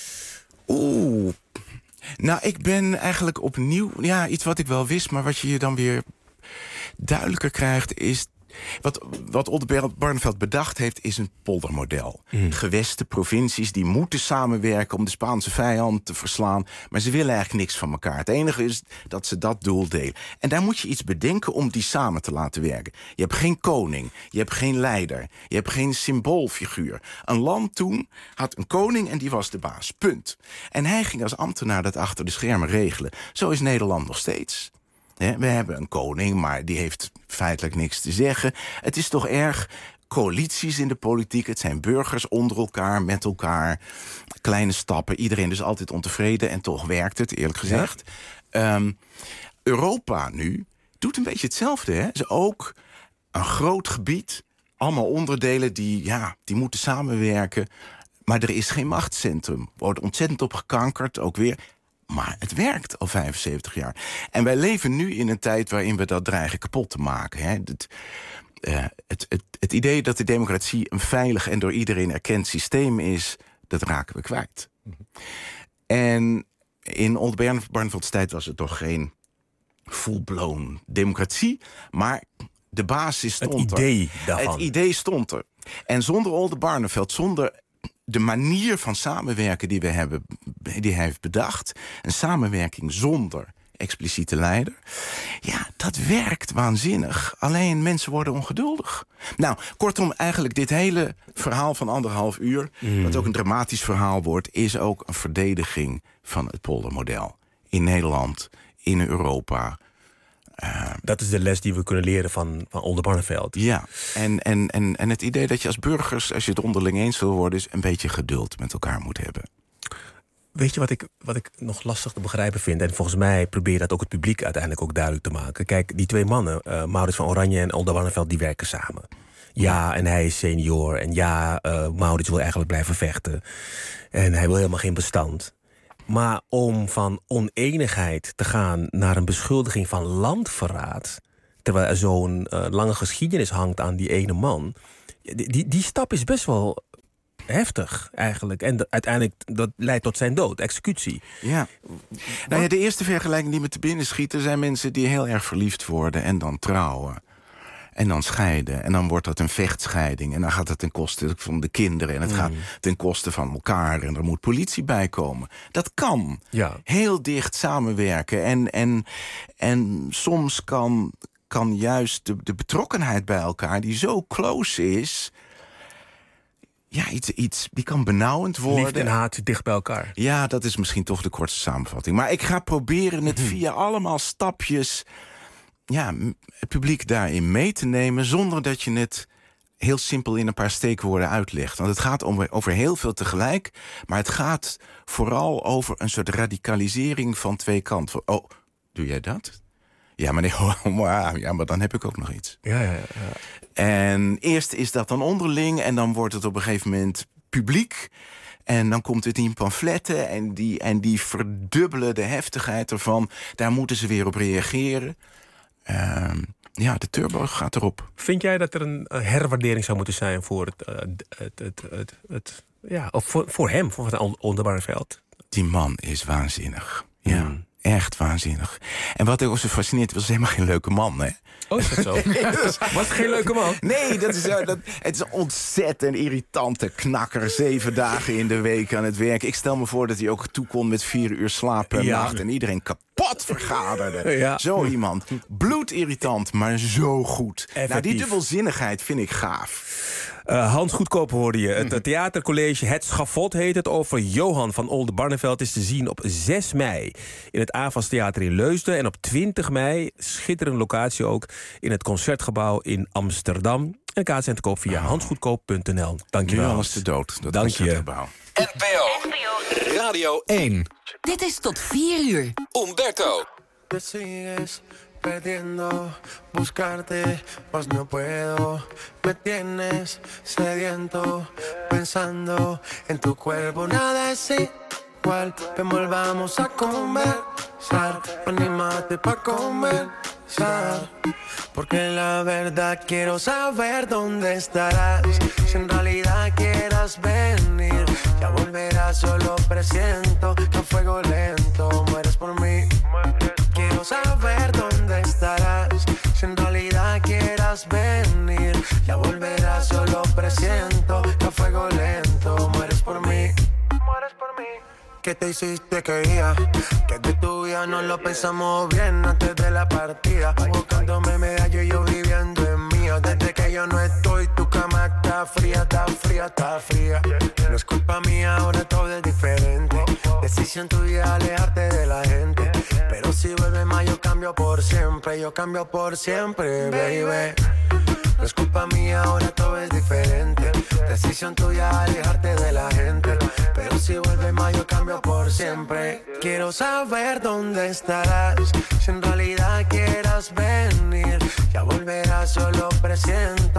Oeh. Nou, ik ben eigenlijk opnieuw, ja, iets wat ik wel wist, maar wat je je dan weer duidelijker krijgt, is Wat, wat Oldenbarnevelt bedacht heeft, is een poldermodel. Mm. Gewesten, provincies, die moeten samenwerken om de Spaanse vijand te verslaan. Maar ze willen eigenlijk niks van elkaar. Het enige is dat ze dat doel delen. En daar moet je iets bedenken om die samen te laten werken. Je hebt geen koning, je hebt geen leider, je hebt geen symboolfiguur. Een land toen had een koning en die was de baas. Punt. En hij ging als ambtenaar dat achter de schermen regelen. Zo is Nederland nog steeds. We hebben een koning, maar die heeft feitelijk niks te zeggen. Het is toch erg coalities in de politiek. Het zijn burgers onder elkaar, met elkaar. Kleine stappen, iedereen is altijd ontevreden. En toch werkt het, eerlijk gezegd. Ja. Um, Europa nu doet een beetje hetzelfde. Hè? Het is ook een groot gebied allemaal onderdelen die, ja, die moeten samenwerken. Maar er is geen machtscentrum. Er wordt ontzettend op gekankerd, ook weer. Maar het werkt al vijfenzeventig jaar. En wij leven nu in een tijd waarin we dat dreigen kapot te maken. Hè. Het, uh, het, het, het idee dat de democratie een veilig en door iedereen erkend systeem is, dat raken we kwijt. Mm-hmm. En in Oldenbarneveld's tijd was het toch geen full-blown democratie, maar de basis stond het idee er. daarvan. Het idee stond er. En zonder Oldenbarneveld, zonder de manier van samenwerken die we hebben, die hij heeft bedacht, een samenwerking zonder expliciete leider, ja, dat werkt waanzinnig. Alleen mensen worden ongeduldig. Nou, kortom, eigenlijk dit hele verhaal van anderhalf uur, mm. wat ook een dramatisch verhaal wordt, is ook een verdediging van het poldermodel. In Nederland, in Europa. Uh, dat is de les die we kunnen leren van, van Oldenbarneveld. Ja, en, en, en, en het idee dat je als burgers, als je het onderling eens wil worden, is een beetje geduld met elkaar moet hebben. Weet je wat ik, wat ik nog lastig te begrijpen vind? En volgens mij probeert dat ook het publiek uiteindelijk ook duidelijk te maken. Kijk, die twee mannen, uh, Maurits van Oranje en Oldenbarneveld, die werken samen. Ja, en hij is senior. En ja, uh, Maurits wil eigenlijk blijven vechten. En hij wil helemaal geen bestand. Maar om van oneenigheid te gaan naar een beschuldiging van landverraad, terwijl er zo'n uh, lange geschiedenis hangt aan die ene man, die, die, die stap is best wel heftig eigenlijk. En de, uiteindelijk dat leidt tot zijn dood, executie. Ja. Nou ja, de eerste vergelijking die me te binnen schiet, er zijn mensen die heel erg verliefd worden en dan trouwen. En dan scheiden. En dan wordt dat een vechtscheiding. En dan gaat het ten koste van de kinderen. En het mm. gaat ten koste van elkaar. En er moet politie bij komen. Dat kan. Ja. Heel dicht samenwerken. En, en, en soms kan, kan juist de, de betrokkenheid bij elkaar, die zo close is, ja, iets, iets, die kan benauwend worden. Liefde en haat dicht bij elkaar. Ja, dat is misschien toch de kortste samenvatting. Maar ik ga proberen het via allemaal stapjes, ja, het publiek daarin mee te nemen, zonder dat je het heel simpel in een paar steekwoorden uitlegt. Want het gaat om, over heel veel tegelijk, maar het gaat vooral over een soort radicalisering van twee kanten. Oh, doe jij dat? Ja, maar, nee, ja, maar dan heb ik ook nog iets. Ja, ja, ja. En eerst is dat dan onderling en dan wordt het op een gegeven moment publiek. En dan komt het in pamfletten en die, en die verdubbelen de heftigheid ervan. Daar moeten ze weer op reageren. Uh, ja, de turbo gaat erop. Vind jij dat er een herwaardering zou moeten zijn voor het, uh, het, het, het, het ja, of voor, voor hem, voor het Oldenbarneveld? Die man is waanzinnig. Ja, mm. echt waanzinnig. En wat ik ook zo fascineert, was helemaal geen leuke man, hè? Oh, is dat zo? Nee, dat is, was het geen leuke man? Nee, dat is, dat, het is een ontzettend irritante knakker. Zeven dagen in de week aan het werk. Ik stel me voor dat hij ook toe kon met vier uur slaap per ja. nacht. En iedereen kapot vergaderde. Ja. Zo iemand. Bloedirritant, maar zo goed. Effectief. Nou, die dubbelzinnigheid vind ik gaaf. Uh, Hans Goedkoop hoorde je. Het theatercollege Het Schafot heet het, over Johan van Oldenbarneveld is te zien op zes mei in het Avas Theater in Leusden. En op twintig mei, schitterende locatie ook, in het Concertgebouw in Amsterdam. En kaarten zijn te koop via hans goedkoop punt n l. Dank je wel. Nu alles te dood, dat Dank Concertgebouw. N P O Radio één. Dit is tot vier uur. Umberto. Te sigues perdiendo, buscarte, pues no puedo. Me tienes sediento, pensando en tu cuerpo. Nada es igual, ven volvamos a conversar. Anímate pa' conversar, porque la verdad quiero saber dónde estarás. Si en realidad quieras venir, ya volverás, solo presiento que a fuego lento mueres por mí. Quiero saber dónde estarás. Si en realidad quieras venir, ya volverás, solo presiento que a fuego lento mueres por mí. Mueres por mí. ¿Qué te hiciste que día? Que de tu vida no lo pensamos bien antes de la partida. Buscándome medallo y yo viviendo en mía. Desde que yo no estoy, tu cama está fría, está fría, está fría. No es culpa mía, ahora todo es diferente. Decisión tuya alejarte de la gente. Pero si vuelve más yo cambio por siempre. Yo cambio por siempre, baby. No es culpa mía, ahora todo es diferente. Decisión tuya alejarte de la gente. Pero si vuelve más yo cambio por siempre. Quiero saber dónde estarás. Si en realidad quieras venir, ya volverás, solo presiento que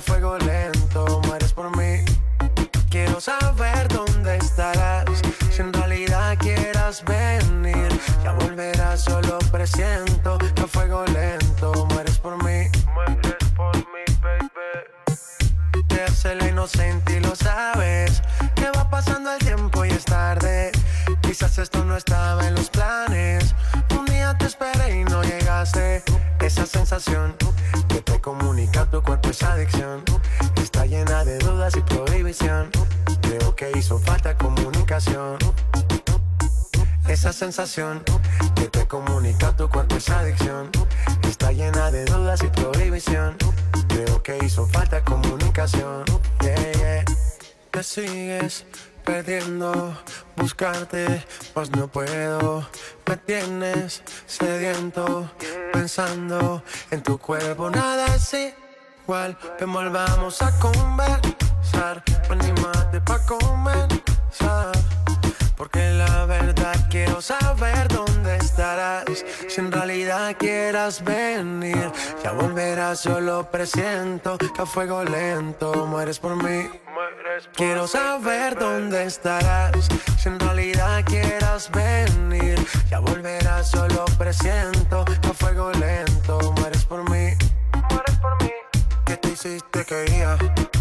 fuego lento mueres por mí. Quiero saber dónde estarás. Si en realidad quieras venir, ya volverás, solo presiento que a fuego lento mueres por mí. Mueres por mí, baby. Te hace la inocente y lo sabes. Que va pasando el tiempo y es tarde. Quizás esto no estaba en los planes. Un día te esperé y no llegaste. Esa sensación que te comunica tu cuerpo, esa adicción, está llena de dudas y prohibición. Creo que hizo falta comunicación. Esa sensación que te comunica tu cuerpo, esa adicción, está llena de dudas y prohibición. Creo que hizo falta comunicación. Yeah, yeah. Te sigues perdiendo, buscarte, pues no puedo. Me tienes sediento, pensando en tu cuerpo. Nada es igual, ven, volvamos a conversar. Anímate pa' comenzar, porque la verdad quiero saber dónde estarás. Si en realidad quieras venir, ya volverás, yo lo presiento. Que a fuego lento mueres por mí. Quiero saber dónde estarás. Si en realidad quieras venir, ya volverás, yo lo presiento. Que a fuego lento mueres por mí. Mueres por mí. ¿Qué te hiciste que iba?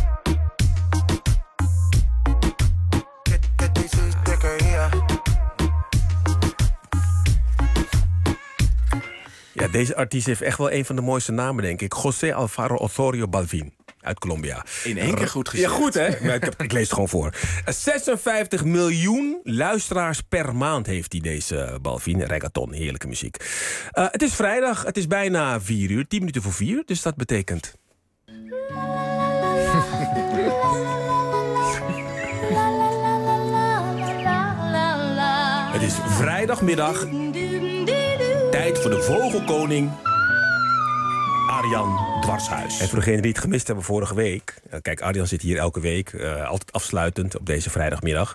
¿Qué, qué te hiciste que iba? Ja, deze artiest heeft echt wel een van de mooiste namen, denk ik. José Alvaro Osorio Balvin. Uit Colombia. In één keer goed gezegd. Ja, goed hè? Maar ik, heb, ik lees het gewoon voor. zesenvijftig miljoen luisteraars per maand heeft hij, deze Balvin. Reggaeton, heerlijke muziek. Uh, het is vrijdag, het is bijna vier uur. Tien minuten voor vier, dus dat betekent... Het is vrijdagmiddag. Tijd voor de vogelkoning... Arjan Dwarshuis. En voor degenen die het gemist hebben vorige week... Kijk, Arjan zit hier elke week, uh, altijd afsluitend op deze vrijdagmiddag.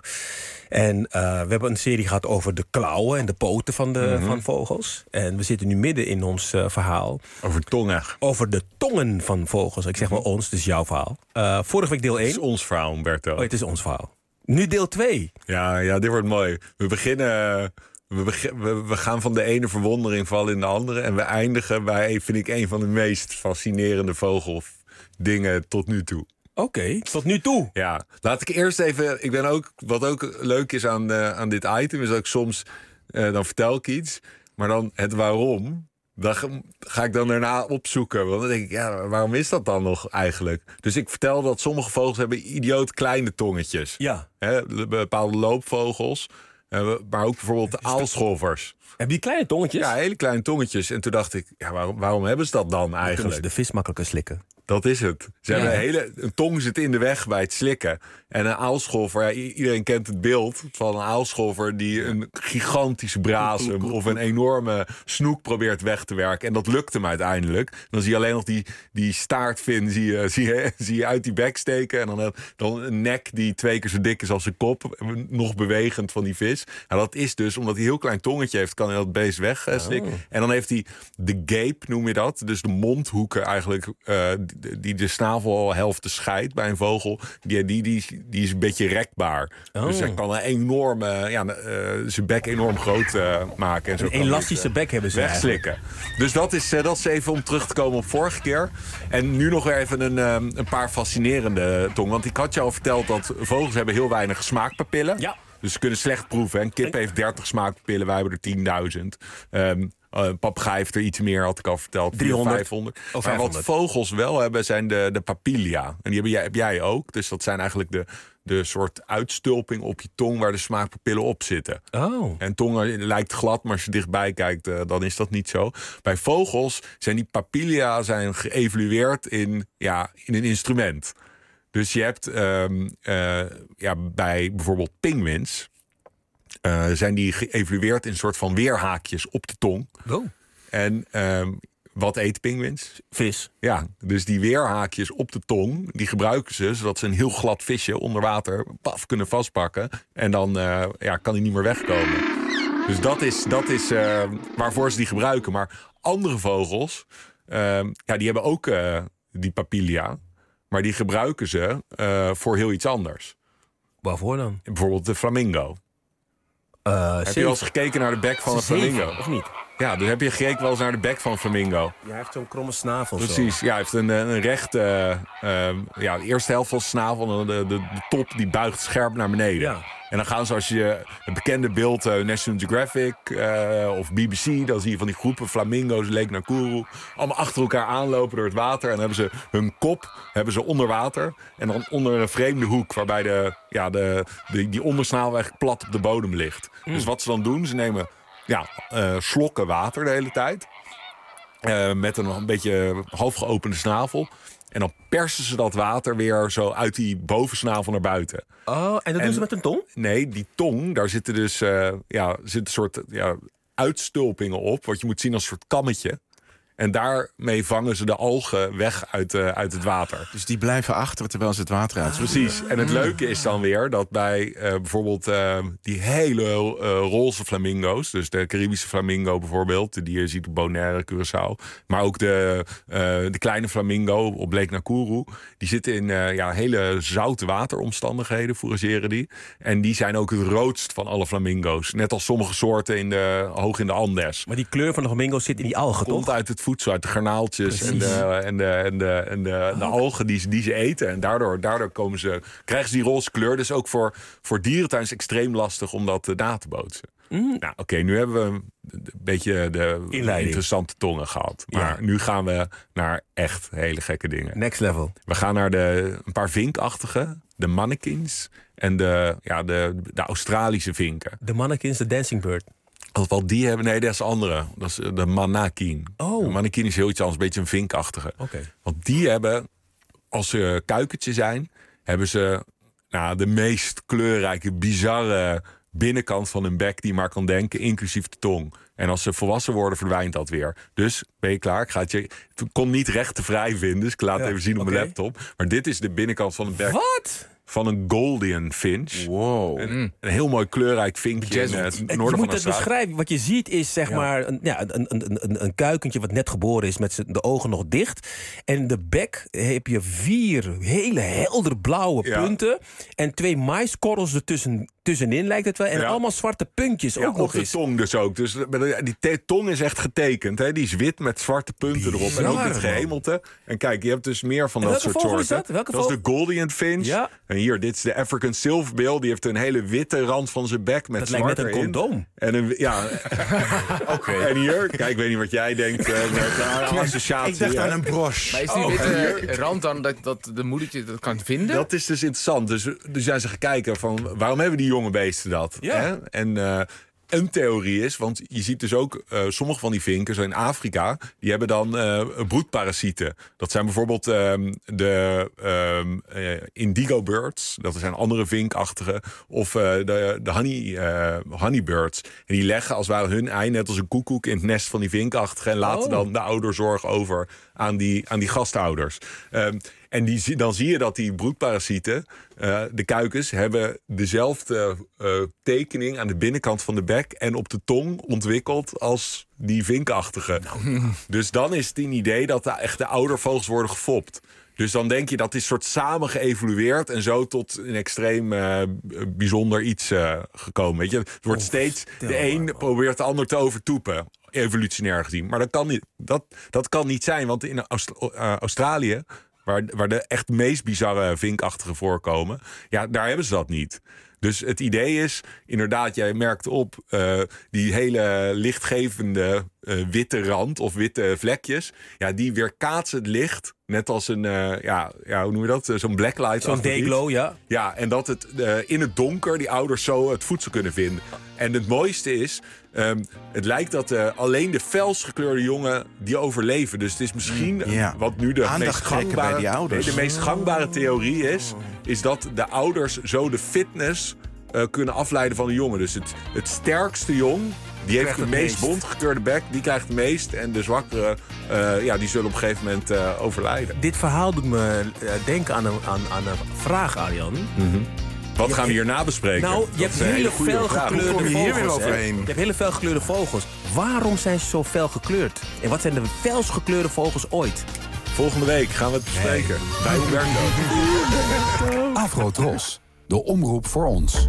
En uh, we hebben een serie gehad over de klauwen en de poten van, de, mm-hmm. van vogels. En we zitten nu midden in ons uh, verhaal. Over tongen. Over de tongen van vogels. Ik zeg maar ons, het is jouw verhaal. Uh, vorige week deel één. Het is ons verhaal, Umberto. Oh, het is ons verhaal. Nu deel twee. Ja, ja, dit wordt mooi. We beginnen... We, we, we gaan van de ene verwondering vallen in de andere. En we eindigen bij, vind ik, een van de meest fascinerende vogeldingen tot nu toe. Oké, okay, tot nu toe. Ja, laat ik eerst even... Ik ben ook, wat ook leuk is aan, uh, aan dit item... is dat ik soms... Uh, dan vertel ik iets, maar dan het waarom... Dat ga ik dan daarna opzoeken. Want dan denk ik, ja, waarom is dat dan nog eigenlijk? Dus ik vertel dat sommige vogels hebben idioot kleine tongetjes. Ja. Hè, bepaalde loopvogels... Uh, maar ook bijvoorbeeld de aalscholvers. Hebben die kleine tongetjes? Ja, hele kleine tongetjes. En toen dacht ik, ja, waarom, waarom hebben ze dat dan eigenlijk? Kunnen ze de vis makkelijker slikken? Dat is het. Ze ja. hebben een, hele, een tong zit in de weg bij het slikken. En een aalscholver, ja, iedereen kent het beeld van een aalscholver... die een gigantische brasem of een enorme snoek probeert weg te werken. En dat lukt hem uiteindelijk. Dan zie je alleen nog die, die staartvin zie je, zie, je, zie je uit die bek steken. En dan, dan een nek die twee keer zo dik is als zijn kop. Nog bewegend van die vis. Nou, dat is dus, omdat hij een heel klein tongetje heeft... kan hij dat beest wegslikken. Oh. En dan heeft hij de gape, noem je dat. Dus de mondhoeken eigenlijk... Uh, die de snavelhelft scheidt bij een vogel, die, die, die, die is een beetje rekbaar. Oh. Dus hij kan een enorme, ja, uh, zijn bek enorm groot uh, maken. En zo een elastische bek hebben ze wegslikken. Eigenlijk. Dus dat is, uh, dat is even om terug te komen op vorige keer. En nu nog weer even een, um, een paar fascinerende tongen. Want ik had je al verteld dat vogels hebben heel weinig smaakpapillen. Ja. Dus ze kunnen slecht proeven. Een kip heeft dertig smaakpapillen, wij hebben er tienduizend. Um, Uh, papegaai heeft er iets meer, had ik al verteld. driehonderd. vijfhonderd. Maar wat vogels wel hebben, zijn de, de papilla. En die heb jij, heb jij ook. Dus dat zijn eigenlijk de, de soort uitstulping op je tong... waar de smaakpapillen op zitten. Oh. En tongen lijkt glad, maar als je dichtbij kijkt... Uh, dan is dat niet zo. Bij vogels zijn die papilla zijn geëvalueerd in, ja, in een instrument. Dus je hebt um, uh, ja, bij bijvoorbeeld pinguïns... Uh, zijn die geëvalueerd in een soort van weerhaakjes op de tong. Oh. En um, wat eet pinguïns? Vis. Ja, dus die weerhaakjes op de tong, die gebruiken ze... zodat ze een heel glad visje onder water paf kunnen vastpakken. En dan uh, ja, kan hij niet meer wegkomen. Dus dat is, dat is uh, waarvoor ze die gebruiken. Maar andere vogels, uh, ja, die hebben ook uh, die papilla... maar die gebruiken ze uh, voor heel iets anders. Waarvoor dan? Bijvoorbeeld de flamingo. Uh, heb je wel eens gekeken naar de bek van een flamingo? Of niet? Ja, dus heb je gekeken wel eens naar de bek van een flamingo? Ja, hij heeft zo'n kromme snavel. Precies, zo. ja, hij heeft een, een rechte... Uh, uh, ja, de eerste helft van zijn snavel, de, de, de top die buigt scherp naar beneden. Ja. En dan gaan ze, als je het bekende beeld, uh, National Geographic uh, of B B C... dan zie je van die groepen flamingo's, Lake Nakuru... allemaal achter elkaar aanlopen door het water. En dan hebben ze hun kop hebben ze onder water. En dan onder een vreemde hoek, waarbij de, ja, de, de, die ondersnavel eigenlijk plat op de bodem ligt. Mm. Dus wat ze dan doen, ze nemen ja, uh, slokken water de hele tijd... Uh, met een, een beetje half geopende snavel... En dan persen ze dat water weer zo uit die bovensnavel naar buiten. Oh, en dat doen ze met een tong? Nee, die tong, daar zitten dus uh, ja, zitten soort ja, uitstulpingen op. Wat je moet zien als een soort kammetje. En daarmee vangen ze de algen weg uit, uh, uit het water. Dus die blijven achter terwijl ze het water uit. Precies. En het leuke is dan weer dat bij uh, bijvoorbeeld uh, die hele uh, roze flamingo's... dus de Caribische flamingo bijvoorbeeld... die je ziet op Bonaire, Curaçao... maar ook de, uh, de kleine flamingo op Lake Nakuru... die zitten in uh, ja, hele zoute wateromstandigheden, fourageren die. En die zijn ook het roodst van alle flamingo's. Net als sommige soorten in de, hoog in de Andes. Maar die kleur van de flamingo's zit in die algen, Komt toch? uit het voedsel, uit de garnaaltjes en de, en de, en de, en de, de algen die, die ze eten. En daardoor, daardoor komen ze, krijgen ze die roze kleur. Dus ook voor, voor dierentuin is het extreem lastig om dat uh, na te bootsen. Mm. Nou, oké, okay, nu hebben we een beetje de Inleiding. interessante tongen gehad. Maar ja. nu gaan we naar echt hele gekke dingen. Next level. We gaan naar de, een paar vinkachtige, de mannequins en de, ja, de, de Australische vinken. De mannequins, de dancing bird. Wat die hebben, nee, dat is andere. Dat is de manakin. Oh. De manakin is heel iets anders, een beetje een vinkachtige. Okay. Want die hebben, als ze kuikentje zijn, hebben ze nou, de meest kleurrijke, bizarre binnenkant van hun bek die je maar kan denken, inclusief de tong. En als ze volwassen worden, verdwijnt dat weer. Dus ben je klaar? Ik ga het je. Ik kon niet recht te vrij vinden, dus ik laat het ja, even zien op okay. mijn laptop. Maar dit is de binnenkant van een bek. Wat? Van een Golden Finch. Wow. Een, een heel mooi kleurrijk vinkje in het noorden van Australië. Je moet het beschrijven. Wat je ziet is zeg ja. maar een, ja, een, een, een, een kuikentje wat net geboren is met de ogen nog dicht. En de bek heb je vier hele helder blauwe ja. punten. En twee maiskorrels ertussen tussenin lijkt het wel. En ja. allemaal zwarte puntjes ja, ook nog eens. De tong dus ook. Dus die te- tong is echt getekend. Hè? Die is wit met zwarte punten Bizar, erop. En ook het gehemelte. En kijk, je hebt dus meer van en dat soort soorten. Is dat? Welke dat is de Golden Finch. Ja. En hier, dit is de African Silverbill. Die heeft een hele witte rand van zijn bek met dat zwart lijkt net een condoom. En een, ja. okay. En hier, kijk, ik weet niet wat jij denkt. Uh, met een associatie. Ik dacht hè? aan een broche. Maar is die witte oh, rand dan dat, dat de moedertje dat kan vinden? Dat is dus interessant. Dus, dus zijn ze gaan kijken van waarom hebben die jonge beesten dat? Ja. Hè? En uh, een theorie is, want je ziet dus ook uh, sommige van die vinken, zo in Afrika, die hebben dan uh, broedparasieten. Dat zijn bijvoorbeeld um, de um, uh, indigo birds, dat zijn andere vinkachtige, of uh, de, de honey, uh, honeybirds. En die leggen als het ware hun ei, net als een koekoek, in het nest van die vinkachtige en laten oh. dan de ouderzorg over aan die, aan die gastouders. Um, En die, dan zie je dat die broedparasieten, uh, de kuikens, hebben dezelfde uh, tekening aan de binnenkant van de bek en op de tong ontwikkeld als die vinkachtige. Nou. Dus dan is het een idee dat de echte oudervogels worden gefopt. Dus dan denk je dat is soort samen geëvolueerd en zo tot een extreem uh, bijzonder iets uh, gekomen. Weet je? Het wordt oh, steeds, de een probeert de ander te overtoepen, evolutionair gezien. Maar dat kan niet, dat, dat kan niet zijn, want in Aust- uh, Australië, Waar, waar de echt meest bizarre vinkachtige voorkomen, ja, daar hebben ze dat niet. Dus het idee is, inderdaad, jij merkt op, uh, die hele lichtgevende uh, witte rand of witte vlekjes, ja, die weerkaatsen het licht, net als een, uh, ja, ja, hoe noem je dat? Zo'n blacklight. Zo'n dayglow, ja. Ja, en dat het uh, in het donker die ouders zo het voedsel kunnen vinden. En het mooiste is, um, het lijkt dat uh, alleen de fels gekleurde jongen die overleven. Dus het is misschien, mm, yeah. wat nu de meest gangbare, bij die ouders. Nee, de meest gangbare theorie is, is dat de ouders zo de fitness uh, kunnen afleiden van de jongen. Dus het, het sterkste jong, die heeft de meest bondgekleurde bek, die krijgt het meest. En de zwakkere, uh, ja, die zullen op een gegeven moment uh, overlijden. Dit verhaal doet me uh, denken aan een, aan, aan een vraag, Arjan. Mm-hmm. Wat gaan we hierna bespreken? Nou, je hebt hele fel gekleurde vogels. Je, je hebt hele fel gekleurde vogels. Waarom zijn ze zo fel gekleurd? En wat zijn de felst gekleurde vogels ooit? Volgende week gaan we het bespreken. Bij Humberto. Afrotros, de omroep voor ons.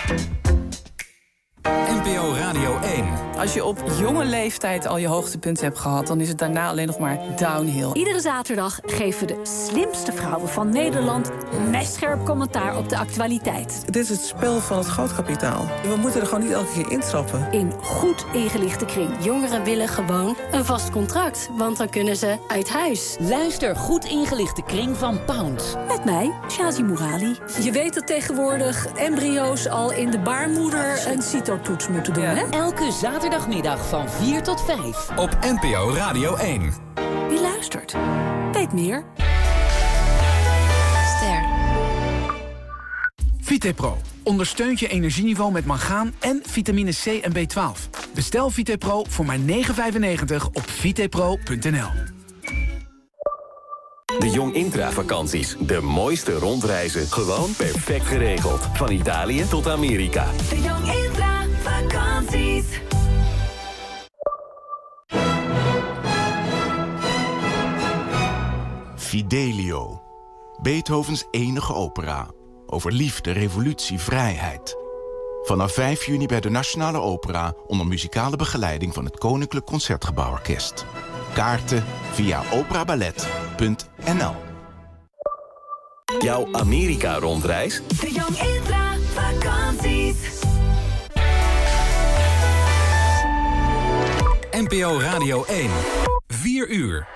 N P O Radio één. Als je op jonge leeftijd al je hoogtepunt hebt gehad, dan is het daarna alleen nog maar downhill. Iedere zaterdag geven we de slimste vrouwen van Nederland mestscherp commentaar op de actualiteit. Dit is het spel van het grootkapitaal. We moeten er gewoon niet elke keer intrappen. In goed ingelichte kring. Jongeren willen gewoon een vast contract, want dan kunnen ze uit huis. Luister Goed Ingelichte Kring van Pound. Met mij, Shazi Mourali. Je weet dat tegenwoordig embryo's al in de baarmoeder een cytotoets moeten doen, hè? Elke zaterdagmiddag van vier tot vijf. Op N P O Radio één. Wie luistert, weet meer. Ster. VitePro ondersteunt je energieniveau met mangaan en vitamine C en B twaalf. Bestel VitePro voor maar negen euro vijfennegentig op vitepro punt n l. De Jong Intra vakanties. De mooiste rondreizen. Gewoon perfect geregeld. Van Italië tot Amerika. De Jong Intra vakanties. Fidelio. Beethovens enige opera. Over liefde, revolutie, vrijheid. Vanaf vijf juni bij de Nationale Opera onder muzikale begeleiding van het Koninklijk Concertgebouworkest. Kaarten via operaballet punt n l. Jouw Amerika-rondreis? De Jong Intra vakanties. N P O Radio één. vier uur.